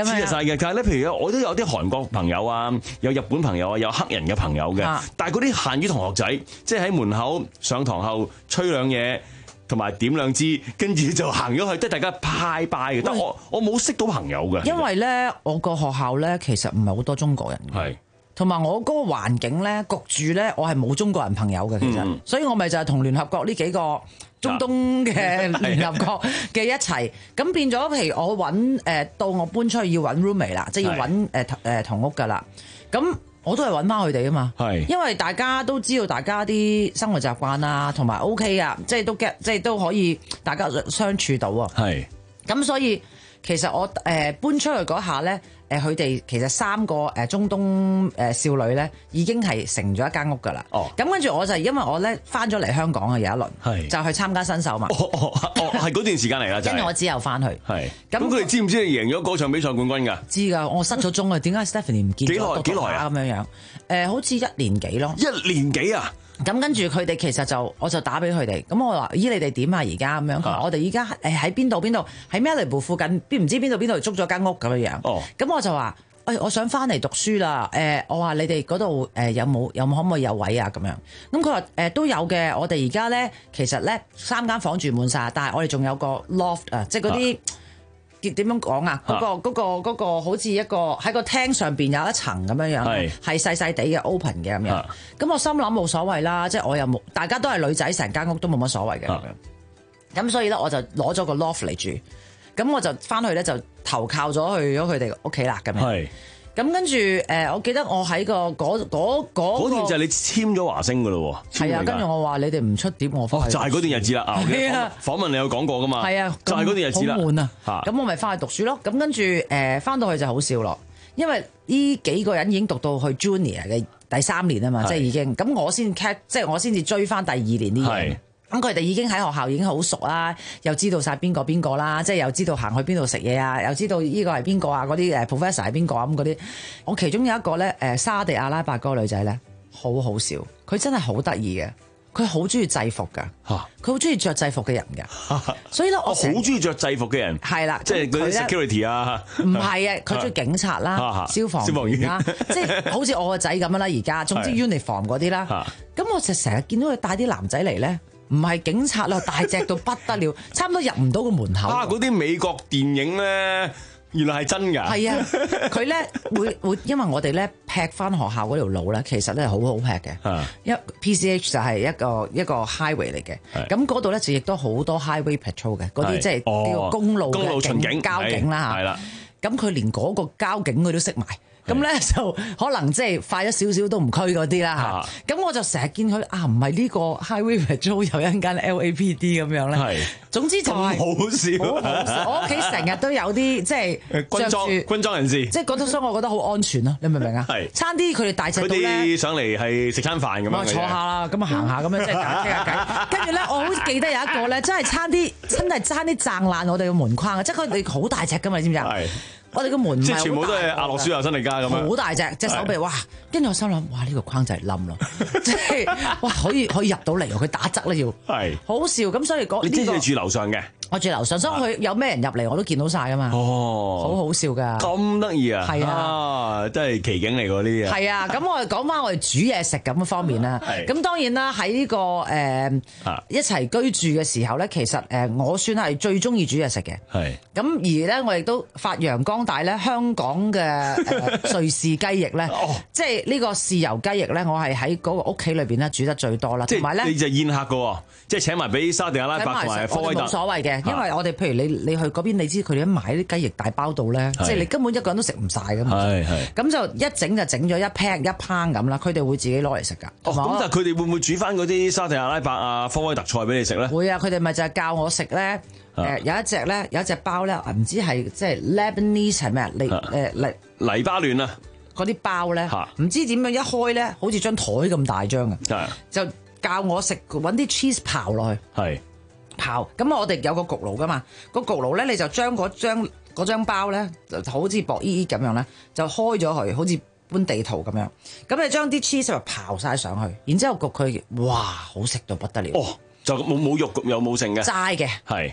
[SPEAKER 18] 咁樣。
[SPEAKER 13] 知晒嘅，但係咧，譬如我都有啲韓國朋友啊，有日本朋友啊，有黑人嘅朋友嘅，啊、但係嗰啲限於同學仔，即係喺門口上堂後吹兩嘢。同埋點兩支，跟住就行咗去，即係大家派拜嘅。但我我冇識到朋友嘅。
[SPEAKER 18] 因為咧，我個學校咧其實唔係好多中國人嘅。係。同埋我嗰個環境咧，焗住咧，我係冇中國人朋友嘅，其實。嗯、所以我咪就係同聯合國呢幾個中東嘅聯合國嘅一齊。咁變咗，譬如我揾誒到我搬出去要揾 roommate 啦，即係要揾誒誒同屋㗎啦。咁我都係揾翻佢哋啊嘛，因為大家都知道大家啲生活習慣啊，同埋 OK 啊，即係都 get，即係都可以大家相處到啊。係，咁所以其實我誒、呃、搬出去嗰下咧，誒佢哋其實三個誒中東誒少女咧已經係成咗一間屋噶啦。哦，咁跟住我就因為我咧翻咗嚟香港啊有一輪，係就去參加新手嘛。哦哦
[SPEAKER 13] 哦，係嗰段時間嚟啦，
[SPEAKER 18] 跟住我之後翻去。係，
[SPEAKER 13] 咁佢哋知唔知你贏咗嗰場比賽冠軍㗎？
[SPEAKER 18] 知㗎，我失咗蹤啊！點解 Stephanie 唔見咗？幾耐幾耐啊？咁樣樣，誒、呃、好似一年幾咯。
[SPEAKER 13] 一年幾啊？
[SPEAKER 18] 咁跟住佢哋其實就我就打俾佢哋，咁我話咦你哋點啊而家咁樣？佢話我哋依家誒喺邊度邊度喺 Malibu 附近，邊唔知邊度邊度租咗間屋咁樣樣。哦，咁我就話誒、哎、我想翻嚟讀書啦。誒、呃、我話你哋嗰度誒有冇有冇可唔可以有位啊咁樣？咁佢話誒都有嘅。我哋而家咧其實咧三間房住滿晒，但係我哋仲有個 loft 啊，即係嗰啲。點樣講啊？嗰、嗰個嗰、嗰個嗰、嗰個好似一個喺個廳上邊有一層咁樣樣，係細細地嘅 open 嘅咁樣。咁我心諗冇所謂啦，即係我又冇，大家都係女仔，成間屋都冇乜所謂嘅咁樣。咁所以咧，我就攞咗個 loft 嚟住。咁我就翻去咧就投靠咗去咗佢哋屋企啦咁樣。咁跟住誒，我記得我喺個嗰嗰嗰
[SPEAKER 13] 嗰段就係你簽咗華星噶咯喎。係
[SPEAKER 18] 啊，跟住我話你哋唔出碟，我翻去、
[SPEAKER 13] 哦。就係、是、嗰段日子啦。係啊，訪問你有講過噶嘛？係啊，就係、是、嗰段日子啦。好悶啊！咁我咪翻去讀書咯。咁跟住誒，翻到去就好笑咯。因為呢幾個人已經讀到去 Junior 嘅第三年啊嘛，即係已經。咁我先 catch，即係我先至追翻第二年啲嘢。咁佢哋已經喺學校已經好熟啦，又知道晒邊個邊個啦，即係又知道行去邊度食嘢啊，又知道呢個係邊個啊，嗰啲誒 professor 係邊個啊咁嗰啲。我其中有一個咧誒沙地阿拉伯嗰個女仔咧，好好笑，佢真係好得意嘅，佢好中意制服㗎，佢好中意着制服嘅人㗎，所以咧我好中意着制服嘅人，係啦，即係嗰啲 security 啊，唔係啊，佢中意警察啦、消防員啦，即係好似我個仔咁樣啦，而家總之 uniform 嗰啲啦，咁我就成日見到佢帶啲男仔嚟咧。唔係警察啦，大隻到不得了，差唔多入唔到個門口。啊！嗰啲美國電影咧，原來係真㗎。係啊，佢咧會會，因為我哋咧劈翻學校嗰條路咧，其實咧係好好劈嘅。因為 P C H 就係一個一個 highway 嚟嘅，咁嗰度咧就亦都好多 highway patrol 嘅，嗰啲即係叫公路公路巡警交警啦嚇。係啦，咁佢連嗰個交警佢都識埋。咁咧就可能即係快咗少少都唔區嗰啲啦嚇，咁我就成日見佢啊，唔係呢個 Highway Patrol 有一間 L A P D 咁樣咧，係總之就係好笑。我屋企成日都有啲即係軍裝軍裝人士，即係覺得所以我覺得好安全咯，你明唔明啊？係差啲佢哋大隻到咧，佢哋上嚟係食餐飯咁樣，坐下啦，咁啊行下咁樣即係傾下偈。跟住咧，我好記得有一個咧，真係差啲真係差啲掙爛我哋嘅門框啊！即係佢哋好大隻噶嘛，你知唔知啊？我哋個門即係全部都係阿諾舒華辛力加咁樣，好大隻隻手臂，哇！跟住我心諗，哇！呢個框就係冧咯，即係哇，可以可以入到嚟，佢打側咧要，係好笑咁，所以講你即係住樓上嘅，我住樓上，所以佢有咩人入嚟我都見到晒噶嘛，哦，好好笑噶，咁得意啊，係啊，真係奇景嚟㗎呢啲啊，係啊，咁我哋講翻我哋煮嘢食咁方面啦，咁當然啦喺呢個誒一齊居住嘅時候咧，其實誒我算係最中意煮嘢食嘅，係，咁而咧我亦都發揚光大咧香港嘅誒瑞士雞翼咧，即係呢個豉油雞翼咧，我係喺嗰個屋企裏邊咧煮得最多啦，同埋咧你就宴客㗎，即係請埋俾沙地阿拉伯同埋科威特，冇所謂嘅。因為我哋譬如你你去嗰邊，你知佢哋一買啲雞翼大包到咧，即係你根本一個人都食唔晒㗎嘛。係係。咁就一整就整咗一 pack 一烹咁啦，佢哋會自己攞嚟食㗎。哦，咁但係佢哋會唔會煮翻嗰啲沙地阿拉伯啊、科威特菜俾你食咧？會啊，佢哋咪就係教我食咧。誒有一隻咧，有一隻包咧，唔知係即係 Lebanese 係咩啊？黎誒黎黎巴嫩啊！嗰啲包咧，唔知點樣一開咧，好似張台咁大張嘅，就教我食揾啲 cheese 刨落去。係。刨咁我哋有個焗爐噶嘛，個焗爐咧你就將嗰張嗰張包咧就好似薄衣衣咁樣咧，就開咗佢，好似搬地圖咁樣。咁你將啲 cheese 就刨晒上去，然之後焗佢，哇，好食到不得了。哦，就冇冇肉又冇剩嘅，齋嘅，係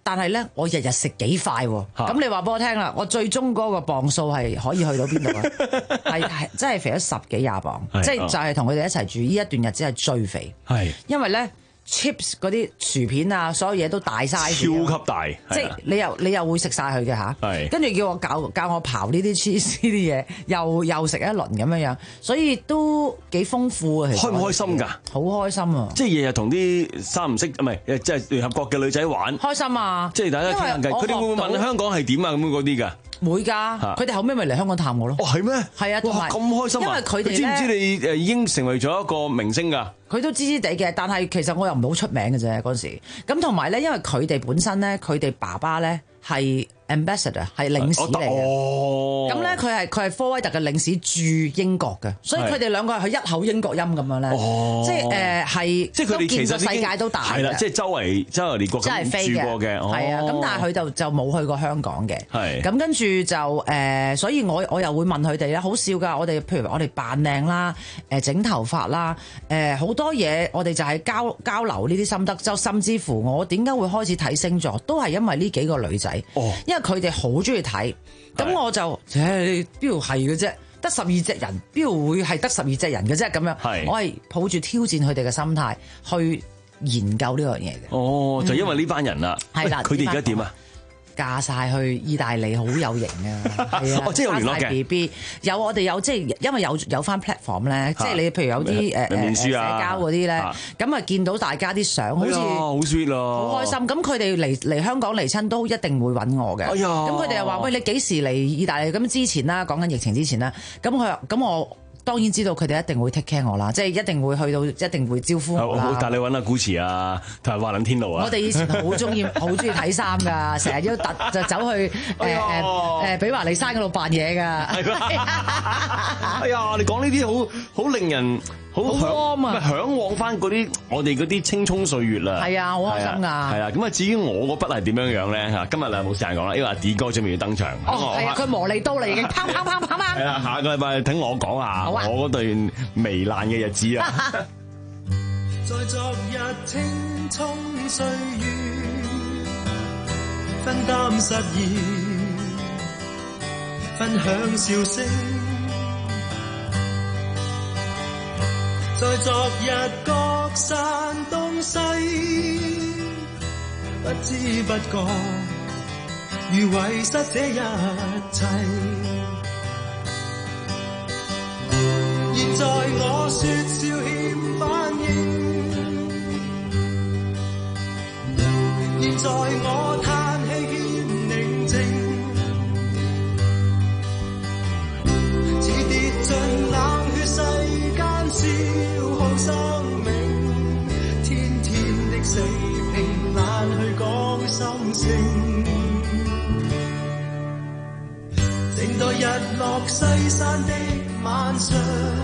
[SPEAKER 18] 但係咧我日日食幾塊喎，咁你話俾我聽啦，我最終嗰個磅數係可以去到邊度啊？係係真係肥咗十幾廿磅，即係就係同佢哋一齊住呢一段日子係最肥，係因為咧。chips 嗰啲薯片啊，所有嘢都大曬，
[SPEAKER 13] 超級大，
[SPEAKER 18] 即係你又你又會食晒佢嘅嚇，跟住叫我教教我刨呢啲 cheese 呢啲嘢，又又食一輪咁樣樣，所以都幾豐富啊！其實
[SPEAKER 13] 開唔開心㗎？
[SPEAKER 18] 好開心啊！
[SPEAKER 13] 即係日日同啲三唔識唔係，即係聯合國嘅女仔玩，
[SPEAKER 18] 開心啊！
[SPEAKER 13] 即係大家傾下偈，佢哋會唔會問香港係點啊咁嗰啲㗎？
[SPEAKER 18] 會㗎，佢哋後尾咪嚟香港探我咯。
[SPEAKER 13] 哦，係咩？
[SPEAKER 18] 係啊，同埋
[SPEAKER 13] 咁開心啊！
[SPEAKER 18] 因為佢哋
[SPEAKER 13] 知唔知你誒已經成為咗一個明星㗎？
[SPEAKER 18] 佢都知知地嘅，但係其實我又唔係好出名嘅啫嗰陣時。咁同埋咧，因為佢哋本身咧，佢哋爸爸咧係 ambassador 係領事嚟嘅。咁咧佢係佢係科威特嘅領事駐英國嘅，所以佢哋兩個係一口英國音咁樣咧。即係誒係，
[SPEAKER 13] 即係佢哋其實
[SPEAKER 18] 世界都大嘅。
[SPEAKER 13] 係啦，即係周圍周圍列國咁住過嘅。
[SPEAKER 18] 係啊，咁但係佢就就冇去過香港嘅。係。咁跟住就誒，所以我我又會問佢哋咧，好笑㗎。我哋譬如我哋扮靚啦，誒整頭髮啦，誒好多。多嘢，我哋就係交交流呢啲心得，就甚至乎我點解會開始睇星座，都係因為呢幾個女仔，哦、因為佢哋好中意睇，咁我就誒邊度係嘅啫，得十二隻人，邊度會係得十二隻人嘅啫，咁樣，我係抱住挑戰佢哋嘅心態去研究呢樣嘢嘅。哦，
[SPEAKER 13] 就因為呢班人啦，係啦、嗯，佢哋而家點啊？
[SPEAKER 18] 嫁晒去意大利好有型啊！係啊，
[SPEAKER 13] 即係有聯絡嘅
[SPEAKER 18] B B 有我哋有即係因為有有翻 platform 咧，即係你譬如有啲誒誒社交嗰啲咧，咁啊見到大家啲相，好似
[SPEAKER 13] 好 sweet 咯，
[SPEAKER 18] 好開心。咁佢哋嚟嚟香港嚟親都一定會揾我嘅。咁佢哋又話：喂，你幾時嚟意大利？咁之前啦，講緊疫情之前啦，咁佢咁我。當然知道佢哋一定會 take care 我啦，即係一定會去到，一定會招呼我啦。
[SPEAKER 13] 但你揾阿 Gucci 啊，同埋華倫天奴啊。
[SPEAKER 18] 我哋以前好中意，好中意睇衫㗎，成日都特就走去誒誒誒比華利山嗰度扮嘢㗎。
[SPEAKER 13] 哎呀，你講呢啲好好令人好嚮啊，嚮往翻嗰啲我哋嗰啲青葱歲月啦。係啊，好開心㗎。係啊，咁啊至於我嗰筆係點樣樣咧嚇？今日啊冇時間講啦，因為阿 D 哥準備要登場。
[SPEAKER 18] 哦，係啊，佢磨利刀嚟嘅，砰砰砰砰砰。
[SPEAKER 13] 係啊，下個禮拜等我講下。我嗰段糜爛嘅日子啊！
[SPEAKER 19] 在昨日青葱歲月，分擔實意，分享笑聲。在昨日各散東西，不知不覺，如遺失這一切。現在我說笑欠反應，現在我嘆氣欠寧靜，似跌進冷血世間消耗生命，天天的死拼懶去講心聲，靜待日落西山的晚上，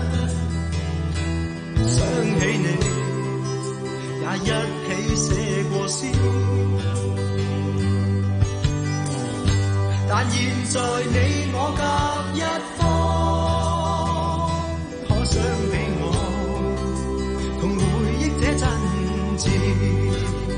[SPEAKER 19] 想起你，也一起寫過詩，但現在你我隔一方，可想起我，同回憶這真摯。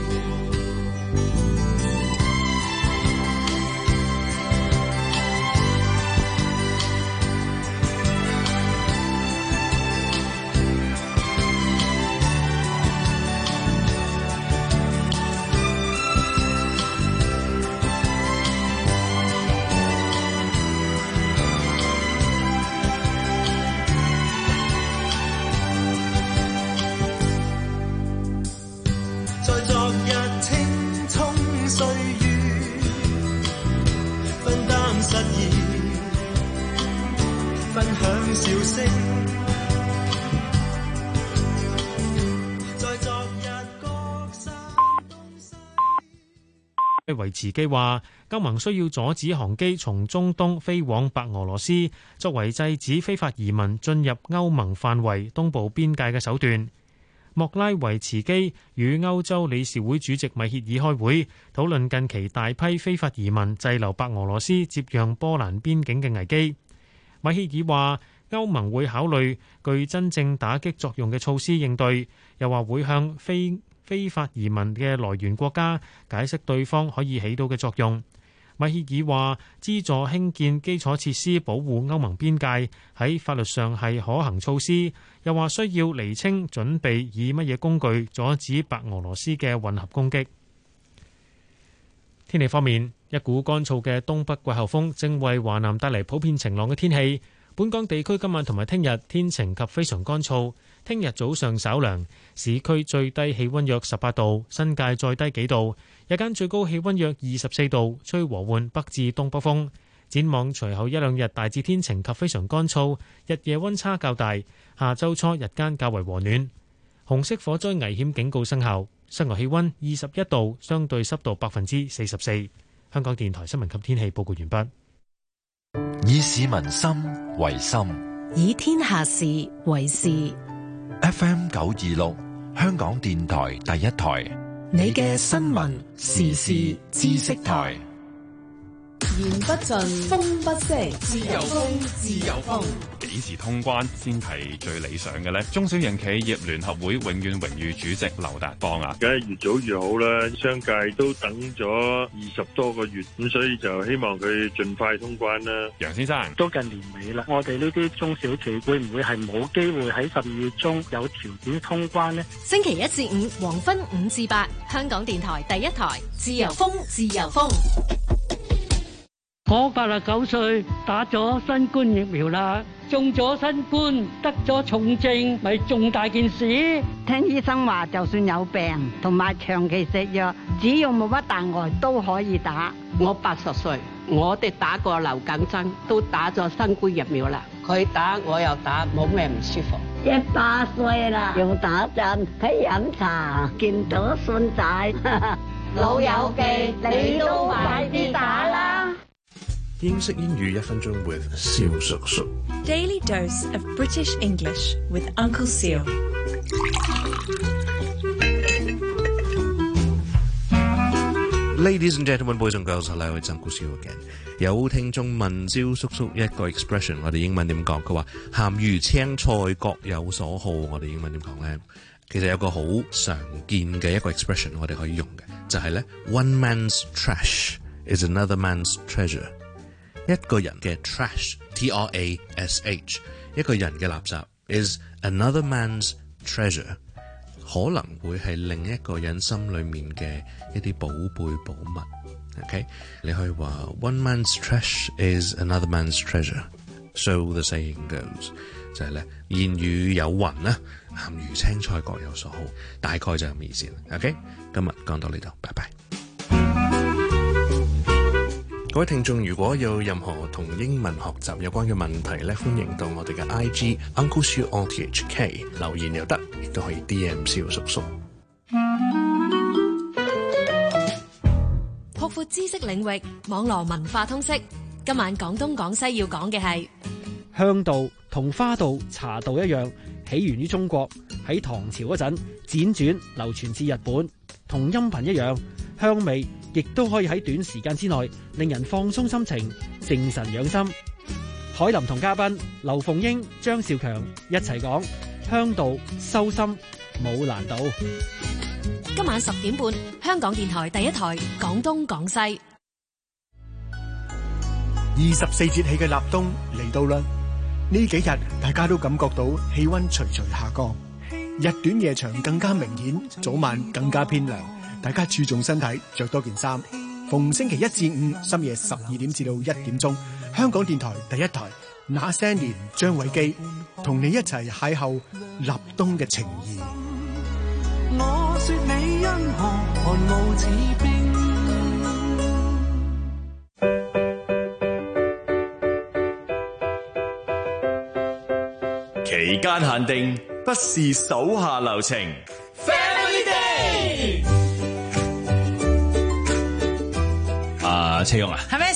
[SPEAKER 1] 維茨基話：歐盟需要阻止航機從中東飛往白俄羅斯，作為制止非法移民進入歐盟範圍東部邊界嘅手段。莫拉維茨基與歐洲理事會主席米歇爾開會，討論近期大批非法移民滯留白俄羅斯接壤波蘭邊境嘅危機。米歇爾話：歐盟會考慮具真正打擊作用嘅措施應對，又話會向非非法移民嘅來源國家，解釋對方可以起到嘅作用。米歇爾話：資助興建基礎設施保護歐盟邊界喺法律上係可行措施，又話需要釐清準備以乜嘢工具阻止白俄羅斯嘅混合攻擊。天氣方面，一股乾燥嘅東北季候風正為華南帶嚟普遍晴朗嘅天氣。本港地區今晚同埋聽日天晴及非常乾燥，聽日早上稍涼，市區最低氣溫約十八度，新界再低幾度，日間最高氣溫約二十四度，吹和緩北至東北風。展望隨後一兩日大致天晴及非常乾燥，日夜溫差較大，下周初日間較為和暖。紅色火災危險警告生效，室外氣溫二十一度，相對濕度百分之四十四。香港電台新聞及天氣報告完畢。
[SPEAKER 20] 以市民心為心，
[SPEAKER 8] 以天下事為事。
[SPEAKER 20] F M 九二六，香港電台第一台，
[SPEAKER 8] 你嘅新聞時事知識台。
[SPEAKER 2] 言不盡，風不息，自由風，自由風。
[SPEAKER 5] 幾時通關先係最理想嘅呢？中小型企業聯合會永遠榮譽主席劉達邦啊，
[SPEAKER 21] 梗係越早越好啦！商界都等咗二十多個月，咁所以就希望佢盡快通關啦。
[SPEAKER 5] 楊先生，
[SPEAKER 6] 都近年尾啦，我哋呢啲中小企會唔會係冇機會喺十二月中有條件通關呢？
[SPEAKER 10] 星期一至五黃昏五至八，香港電台第一台，自由風，自由風。
[SPEAKER 22] 我八十九歲，打咗新冠疫苗啦，中咗新冠，得咗重症，咪重大件事。
[SPEAKER 23] 聽醫生話，就算有病同埋長期食藥，只要冇乜大礙都可以打。
[SPEAKER 24] 我八十歲，我哋打過流感針，都打咗新冠疫苗啦。佢打，我又打，冇咩唔舒服。
[SPEAKER 23] 一百歲啦，用打針，喺飲茶，見到孫仔，
[SPEAKER 24] 老友記，你都快啲打啦！
[SPEAKER 25] 英式英語一分鐘 with 蕭叔叔。
[SPEAKER 26] Daily dose of British English with Uncle Seal。
[SPEAKER 25] Ladies and gentlemen, boys and girls, hello, it's Uncle Seal again。有聽眾問蕭叔叔一個 expression， 我哋英文點講？佢話鹹魚青菜各有所好，我哋英文點講咧？其實有個好常見嘅一個 expression， 我哋可以用嘅就係咧 ，One man's trash is another man's treasure。一個人嘅 trash，T R A S H， 一個人嘅垃圾 is another man's treasure， 可能會係另一個人心裏面嘅一啲寶貝寶物。OK， 你可以話 One man's trash is another man's treasure。So the saying goes， 就係咧言語有云啦，鹹魚青菜各有所好，大概就係咁意思啦。OK， 今日講到呢度，拜拜。各位聽眾，如果有任何同英文學習有關嘅問題咧，歡迎到我哋嘅 I G Uncle Siu O T H K 留言又得，亦都可以 D M 蕭叔叔。
[SPEAKER 10] 擴闊知識領域，網絡文化通識。今晚廣東廣西要講嘅係
[SPEAKER 27] 香道同花道、茶道一樣，起源於中國，喺唐朝嗰陣輾轉流傳至日本。同音頻一樣，香味亦都可以喺短時間之內令人放鬆心情、靜神養心。海林同嘉賓劉鳳英、張兆強一齊講香道修心冇難度。
[SPEAKER 10] 今晚十點半，香港電台第一台廣東廣西。
[SPEAKER 28] 二十四節氣嘅立冬嚟到啦！呢幾日大家都感覺到氣溫徐徐下降，日短夜長更加明顯，早晚更加偏涼。大家注重身體，着多件衫。逢星期一至五深夜十二點至到一點鐘，香港電台第一台那些年張偉基同你一齊邂逅立冬嘅情誼。
[SPEAKER 19] 我說你因何寒傲似冰。
[SPEAKER 29] 期間限定，不是手下留情。
[SPEAKER 19] Family Day。
[SPEAKER 13] 啊，車勇啊，
[SPEAKER 18] 係咩事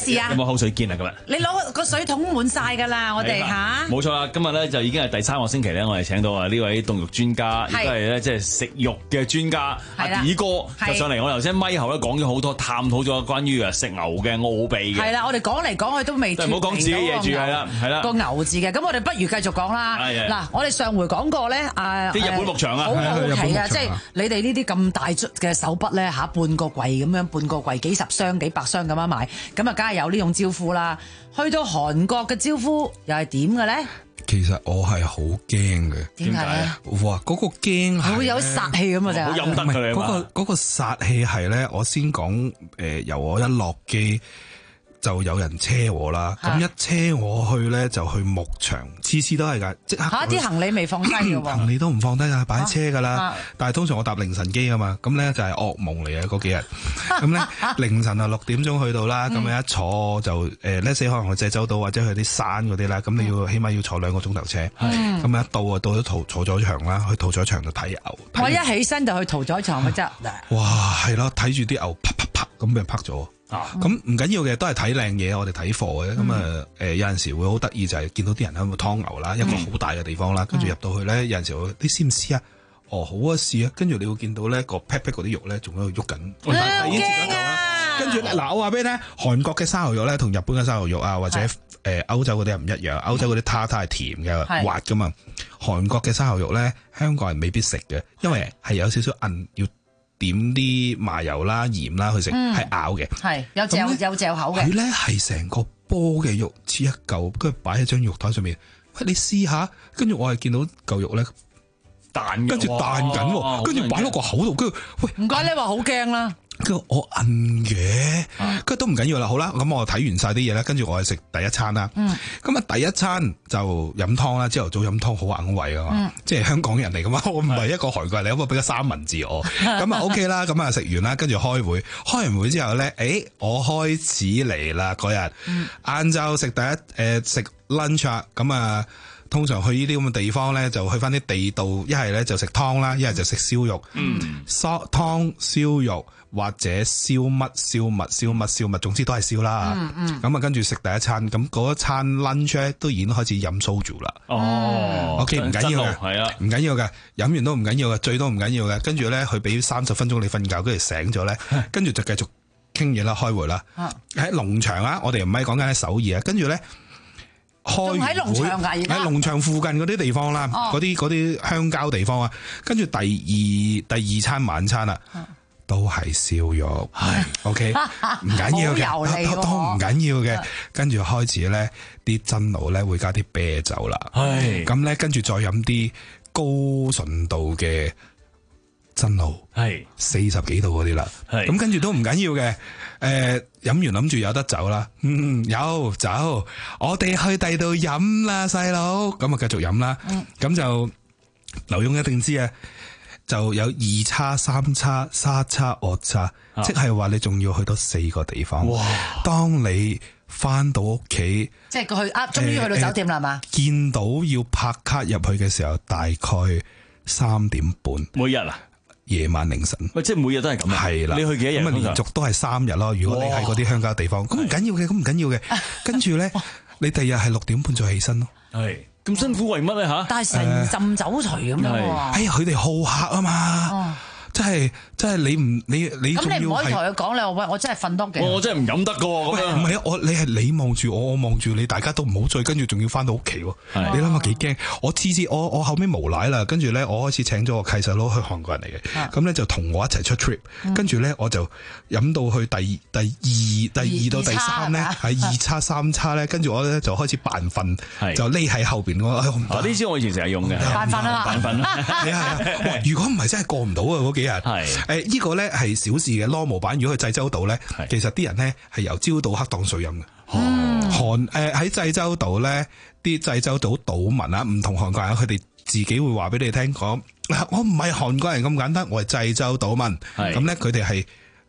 [SPEAKER 18] 事啊？
[SPEAKER 13] 有冇口水肩啊？今日
[SPEAKER 18] 你攞個水桶滿晒㗎啦，我哋吓。
[SPEAKER 13] 冇錯啦，今日咧就已經係第三個星期咧，我哋請到啊呢位凍肉專家，亦都係咧即係食肉嘅專家阿迪哥就上嚟。我頭先咪後咧講咗好多，探討咗關於啊食牛嘅奧秘嘅。
[SPEAKER 18] 係啦，我哋講嚟講去都未。
[SPEAKER 13] 唔好講自己嘢住係啦，係啦。
[SPEAKER 18] 個牛字嘅，咁我哋不如繼續講啦。嗱，我哋上回講過咧，啊，
[SPEAKER 13] 啲日本牧場啊，
[SPEAKER 18] 好好奇啊，即係你哋呢啲咁大樽嘅手筆咧嚇，半個櫃咁樣，半個櫃幾十箱、幾百箱咁樣買，咁啊，梗係有呢種招呼啦。去到韓國嘅招呼又係點嘅咧？
[SPEAKER 3] 其實我係好驚嘅。
[SPEAKER 18] 點解咧？
[SPEAKER 3] 哇！嗰、那個驚係
[SPEAKER 18] 會有殺氣咁啊！就
[SPEAKER 3] 好陰得佢嗰個嗰、那個殺氣係咧，我先講誒、呃，由我一落機。就有人車我啦，咁一車我去咧就去牧場，次次都係㗎，即刻
[SPEAKER 18] 嚇啲行李未放低嘅喎，
[SPEAKER 3] 行李都唔放低㗎，擺喺車㗎啦。
[SPEAKER 18] 啊、
[SPEAKER 3] 但係通常我搭凌晨機㗎嘛，咁咧就係噩夢嚟嘅嗰幾日。咁咧凌晨啊六點鐘去到啦，咁樣一坐就誒呢四可能去濟州島或者去啲山嗰啲啦，咁你要起碼要坐兩個鐘頭車。咁、嗯、一到啊到咗屠屠宰場啦，去屠宰場度睇牛。
[SPEAKER 18] 我一起身就去屠宰場嘅啫。
[SPEAKER 3] 哇，係咯，睇住啲牛啪啪啪咁俾人拍咗。咁唔緊要嘅，都係睇靚嘢，我哋睇貨嘅。咁啊誒有陣時會好得意，就係見到啲人喺度劏牛啦，嗯、一個好大嘅地方啦，跟住入到去咧，有陣時會你試唔試啊？哦，好啊，試啊！跟住你會見到咧個 pat pat 嗰啲肉咧，仲喺度喐緊。我已經切咗嚿啦。跟住嗱，我話俾你聽，韓國嘅生牛肉咧，同日本嘅生牛肉啊，或者誒歐洲嗰啲係唔一樣。歐洲嗰啲撻撻係甜嘅，滑噶嘛。韓國嘅生牛肉咧，香港人未必食嘅，因為係有少少韌要。點啲麻油啦、鹽啦去食，係、嗯、咬嘅，
[SPEAKER 18] 係有嚼有嚼口嘅。
[SPEAKER 3] 佢咧係成個波嘅肉，切一嚿，跟住擺喺張肉台上面。喂，你試下，跟住我係見到嚿肉咧彈，跟住彈緊，跟住擺落個口度，跟住喂，
[SPEAKER 18] 唔該你話好驚啦。
[SPEAKER 3] 跟住我摁嘅，跟住都唔緊要啦。好啦，咁我睇完晒啲嘢啦，跟住我係食第一餐啦。咁啊、嗯，第一餐就飲湯啦。朝頭早飲湯好硬胃啊嘛，嗯、即係香港人嚟噶嘛，我唔係一個韓國人嚟，咁啊俾個三文治我。咁啊 OK 啦，咁啊食完啦，跟住開會，開完會之後咧，誒，我開始嚟啦嗰日，晏晝食第一誒食 lunch 啊，咁啊。通常去呢啲咁嘅地方咧，就去翻啲地道，一係咧就食湯啦，一係就食燒肉，嗯，燒湯燒肉或者燒乜燒物燒乜燒物，總之都係燒啦。嗯嗯。咁啊，跟住食第一餐，咁嗰一餐 lunch 咧都已經開始飲蘇住啦。哦，OK 唔緊要嘅，係啊，唔緊要嘅，飲完都唔緊要嘅，醉都唔緊要嘅。跟住咧，佢俾三十分鐘你瞓覺，跟住醒咗咧，跟住就繼續傾嘢啦，開會啦。喺農場啊，我哋唔係講緊喺首爾啊，跟住咧。開喺農場㗎，喺農場附近嗰啲地方啦，嗰啲嗰啲鄉郊地方啊，跟住第二第二餐晚餐啊，都係燒肉，係 OK，唔緊要嘅，都唔緊要嘅，跟住開始咧啲真露咧會加啲啤酒啦，係咁咧跟住再飲啲高純度嘅真露，係四十幾度嗰啲啦，係咁跟住都唔緊要嘅。誒，飲、呃、完諗住有得走啦，嗯，有走，我哋去第度飲啦，細佬，咁啊繼續飲啦，咁、嗯、就劉勇一定知啊，就有二叉、三叉、沙叉、惡叉，啊、即係話你仲要去到四個地方。哇！當你翻到屋企，
[SPEAKER 18] 即係佢啊，終於去到酒店啦嘛、呃呃，見
[SPEAKER 3] 到要拍卡入去嘅時候，大概三點半，
[SPEAKER 13] 每日啊。
[SPEAKER 3] 夜晚凌晨，
[SPEAKER 13] 喂，即係每日都係咁啊！係啦，你去幾多日？咁啊，連續都係三日咯。如果你喺嗰啲鄉郊地方，咁唔緊要嘅，咁唔緊要嘅。跟住咧，你第二日係六點半再起身咯。係咁辛苦為乜咧吓？
[SPEAKER 18] 但係成浸酒除咁樣喎。
[SPEAKER 3] 哎呀，佢哋好客啊嘛。即係即係你唔你你
[SPEAKER 18] 咁你唔可以同佢講，你話喂，我真係瞓多幾，
[SPEAKER 13] 我真係唔飲得噶咁樣。
[SPEAKER 3] 唔係啊，我你係你望住我，我望住你，大家都唔好醉，跟住仲要翻到屋企喎。你諗下幾驚？我次次我我後尾無賴啦，跟住咧我開始請咗個契細佬，去韓國人嚟嘅，咁咧就同我一齊出 trip，跟住咧我就飲到去第第二第二到第三咧，係二叉三叉咧，跟住我咧就開始扮瞓，就匿喺後邊。我
[SPEAKER 13] 呢招我以前成日用嘅，
[SPEAKER 18] 扮瞓啊，
[SPEAKER 13] 扮瞓啦。
[SPEAKER 3] 係啊，如果唔係真係過唔到啊嗰幾日。係誒，呢個咧係小事嘅 normal 版。如果去濟州島咧，其實啲人咧係由朝到黑當水飲嘅。韓誒喺濟州島咧，啲濟州島島民啊，唔同韓國人，佢哋自己會話俾你聽講，我唔係韓國人咁簡單，我係濟州島民。咁咧佢哋係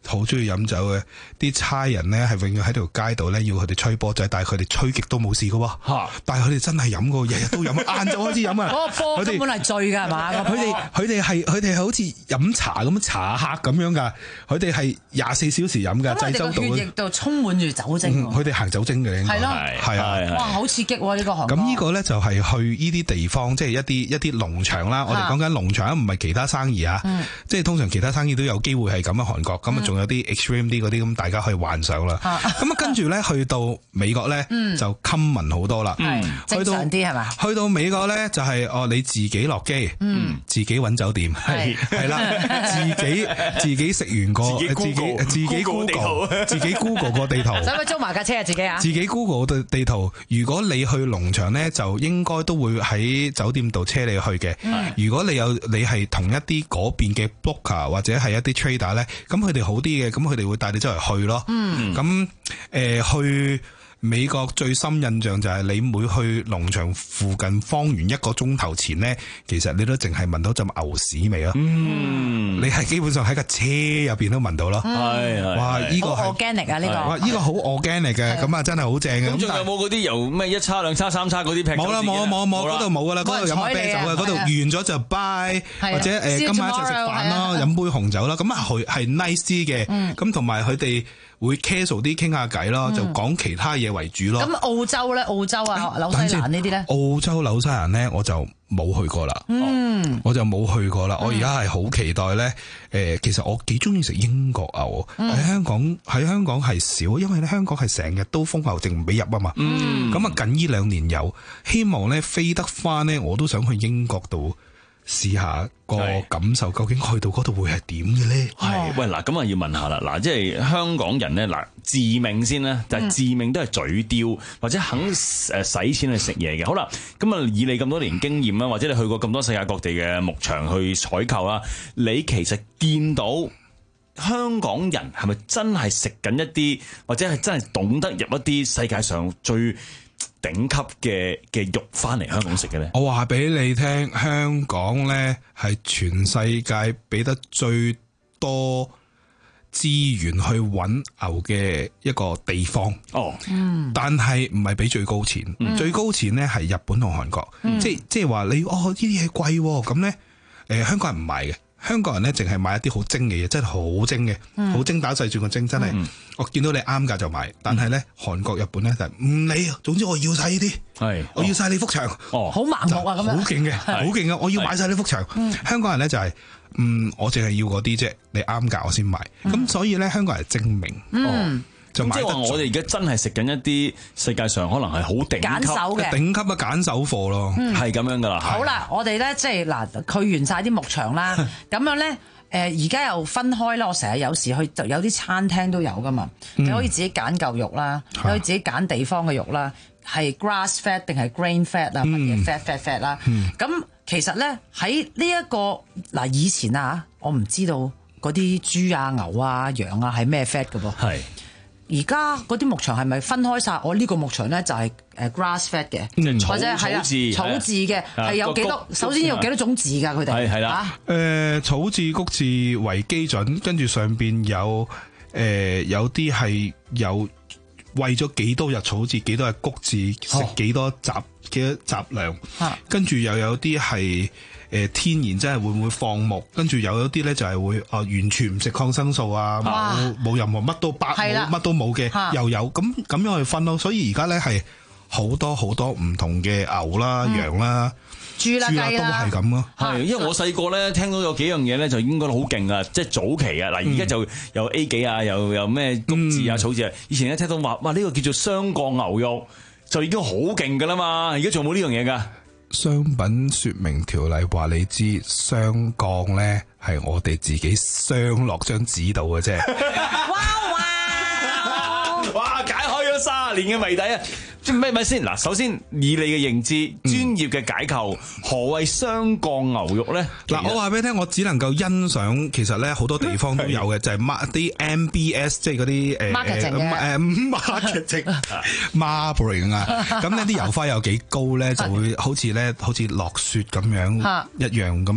[SPEAKER 3] 好中意飲酒嘅，啲差人咧係永遠喺條街度咧要佢哋吹波仔，但係佢哋吹極都冇事噶喎。但係佢哋真係飲㗎，日日都飲，晏晝開始飲啊。
[SPEAKER 18] 嗰個波根本係醉㗎係嘛？
[SPEAKER 3] 佢哋佢哋係佢哋係好似飲茶咁茶客咁樣㗎。佢哋係廿四小時飲㗎。濟州島
[SPEAKER 18] 血液度充滿住酒精。
[SPEAKER 3] 佢哋行酒精嘅應該係咯，係啊。
[SPEAKER 18] 哇，好刺激喎呢個韓國。
[SPEAKER 3] 咁呢個咧就係去呢啲地方，即係一啲一啲農場啦。我哋講緊農場，唔係其他生意啊。即係通常其他生意都有機會係咁啊。韓國咁啊，仲有啲 extreme 啲嗰啲咁，大家可以幻想啦。咁啊，跟住咧去到美國咧就 common 好多啦。
[SPEAKER 18] 正常啲係嘛？
[SPEAKER 3] 去到美國咧就係哦，你自己落機，自己揾酒店，係係啦，自己自己食完個自己自己 Google 自己 Google 個地圖。
[SPEAKER 18] 使唔使租埋架車啊？自己啊？
[SPEAKER 3] 自己 Google 個地圖。如果你去農場咧，就應該都會喺酒店度車你去嘅。如果你有你係同一啲嗰邊嘅 broker 或者係一啲 trader 咧，咁佢哋好啲嘅，咁佢哋會帶你周圍去咯。咁誒、呃、去美國最深印象就係你每去農場附近方圓一個鐘頭前咧，其實你都淨係聞到陣牛屎味咯。嗯，你係基本上喺架車入邊都聞到咯。係、嗯、哇，呢、這個
[SPEAKER 18] 好 organic 啊呢、這個。
[SPEAKER 3] 哇，呢、這個好 organic 嘅，咁啊真係好正嘅。
[SPEAKER 13] 咁仲有冇嗰啲由咩一叉兩叉三叉嗰啲劈？冇
[SPEAKER 3] 啦冇冇冇，嗰度冇噶啦，嗰度飲啤酒嘅，嗰度完咗就 bye，或者誒今晚一齊食飯咯，飲杯紅酒啦。咁啊係係 nice 啲嘅，咁同埋佢哋會 casual 啲傾下偈咯，就講其他嘢為主咯。
[SPEAKER 18] 咁澳洲咧，澳洲啊，紐西蘭呢啲咧？
[SPEAKER 3] 澳洲紐西蘭咧，我就冇去過啦。嗯，我就冇去過啦。我而家係好期待咧。誒，其實我幾中意食英國牛。喺香港喺香港係少，因為咧香港係成日都封牛證唔俾入啊嘛。嗯，咁啊近呢兩年有，希望咧飛得翻咧，我都想去英國度試下個感受，究竟去到嗰度會係點嘅咧？
[SPEAKER 13] 係喂嗱，咁啊要問下啦，嗱，即係香港人咧，嗱自命先啦，就係自命都係嘴刁或者肯誒使錢去食嘢嘅。好啦，咁啊以你咁多年經驗啦，或者你去過咁多世界各地嘅牧場去採購啦，你其實見到香港人係咪真係食緊一啲，或者係真係懂得入一啲世界上最頂級嘅嘅肉翻嚟香港食嘅咧？
[SPEAKER 3] 我話俾你聽，香港咧係全世界俾得最多資源去揾牛嘅一個地方。哦，嗯，但係唔係俾最高錢，嗯、最高錢咧係日本同韓國。嗯、即係即係話你哦呢啲嘢貴，咁咧誒香港人唔買嘅。香港人咧，淨係買一啲好精嘅嘢，真係好精嘅，好、嗯、精打細算個精，真係。嗯、我見到你啱價就買，但係咧，韓國、日本咧就唔理，總之我要晒呢啲，係，我要晒你幅牆，
[SPEAKER 18] 哦，好盲目啊咁樣，
[SPEAKER 3] 好勁嘅，好勁嘅，我要買晒呢幅牆。香港人咧就係、是，嗯，我淨係要嗰啲啫，你啱價我先買。咁、嗯、所以咧，香港人係精明。嗯。哦
[SPEAKER 13] 即係話我哋而家真係食緊一啲世界上可能係好頂級
[SPEAKER 3] 嘅頂級嘅揀手貨咯，
[SPEAKER 13] 係咁樣噶啦。
[SPEAKER 18] 好啦，我哋咧即係嗱，去完晒啲牧場啦，咁樣咧，誒而家又分開啦。我成日有時去就有啲餐廳都有噶嘛，你可以自己揀嚿肉啦，你可以自己揀地方嘅肉啦，係 grass fat 定係 grain fat 啊，乜嘢 fat fat fat 啦。咁其實咧喺呢一個嗱以前啊，我唔知道嗰啲豬啊、牛啊、羊啊係咩 fat 㗎噃。係。而家嗰啲牧場係咪分開晒？我呢個牧場咧就係誒 grass fed 嘅，嗯、或者係啊草字嘅，係有幾多？首先有幾多種字㗎？佢哋係係啦。誒、
[SPEAKER 3] 呃、草字谷字為基準，跟住上邊有誒、呃、有啲係有為咗幾多日草字，幾多日谷字，食幾多雜幾多雜糧，跟住又有啲係。誒天然真係會唔會放牧，跟住有一啲咧就係會啊完全唔食抗生素啊，冇冇任何乜都白冇乜都冇嘅，又有咁咁樣去分咯。所以而家咧係好多好多唔同嘅牛啦、嗯、羊啦、豬啦、雞啦都係咁咯。
[SPEAKER 13] 係因為我細個咧聽到有幾樣嘢咧就應該好勁啊，即係早期啊嗱，而家就有 A 幾啊，又有咩谷字啊、草字啊。以前咧聽到話哇呢個叫做雙降牛肉就已經好勁噶啦嘛，而家仲有冇呢樣嘢㗎？
[SPEAKER 3] 商品說明條例話你知雙降咧係我哋自己鑲落張紙度嘅啫。
[SPEAKER 18] 哇哇！
[SPEAKER 13] 哇！解開咗三十年嘅謎底啊！即係咩咪先嗱？首先以你嘅認知、專業嘅解構，何謂雙降牛肉咧？
[SPEAKER 3] 嗱，我話俾你聽，我只能夠欣賞，其實咧好多地方都有嘅，就係 mark 啲 M B S， 即係嗰啲誒
[SPEAKER 18] marketing
[SPEAKER 3] 誒 marketing，marketing 啊，咁呢啲油花有幾高咧，就會好似咧好似落雪咁樣一樣咁樣落。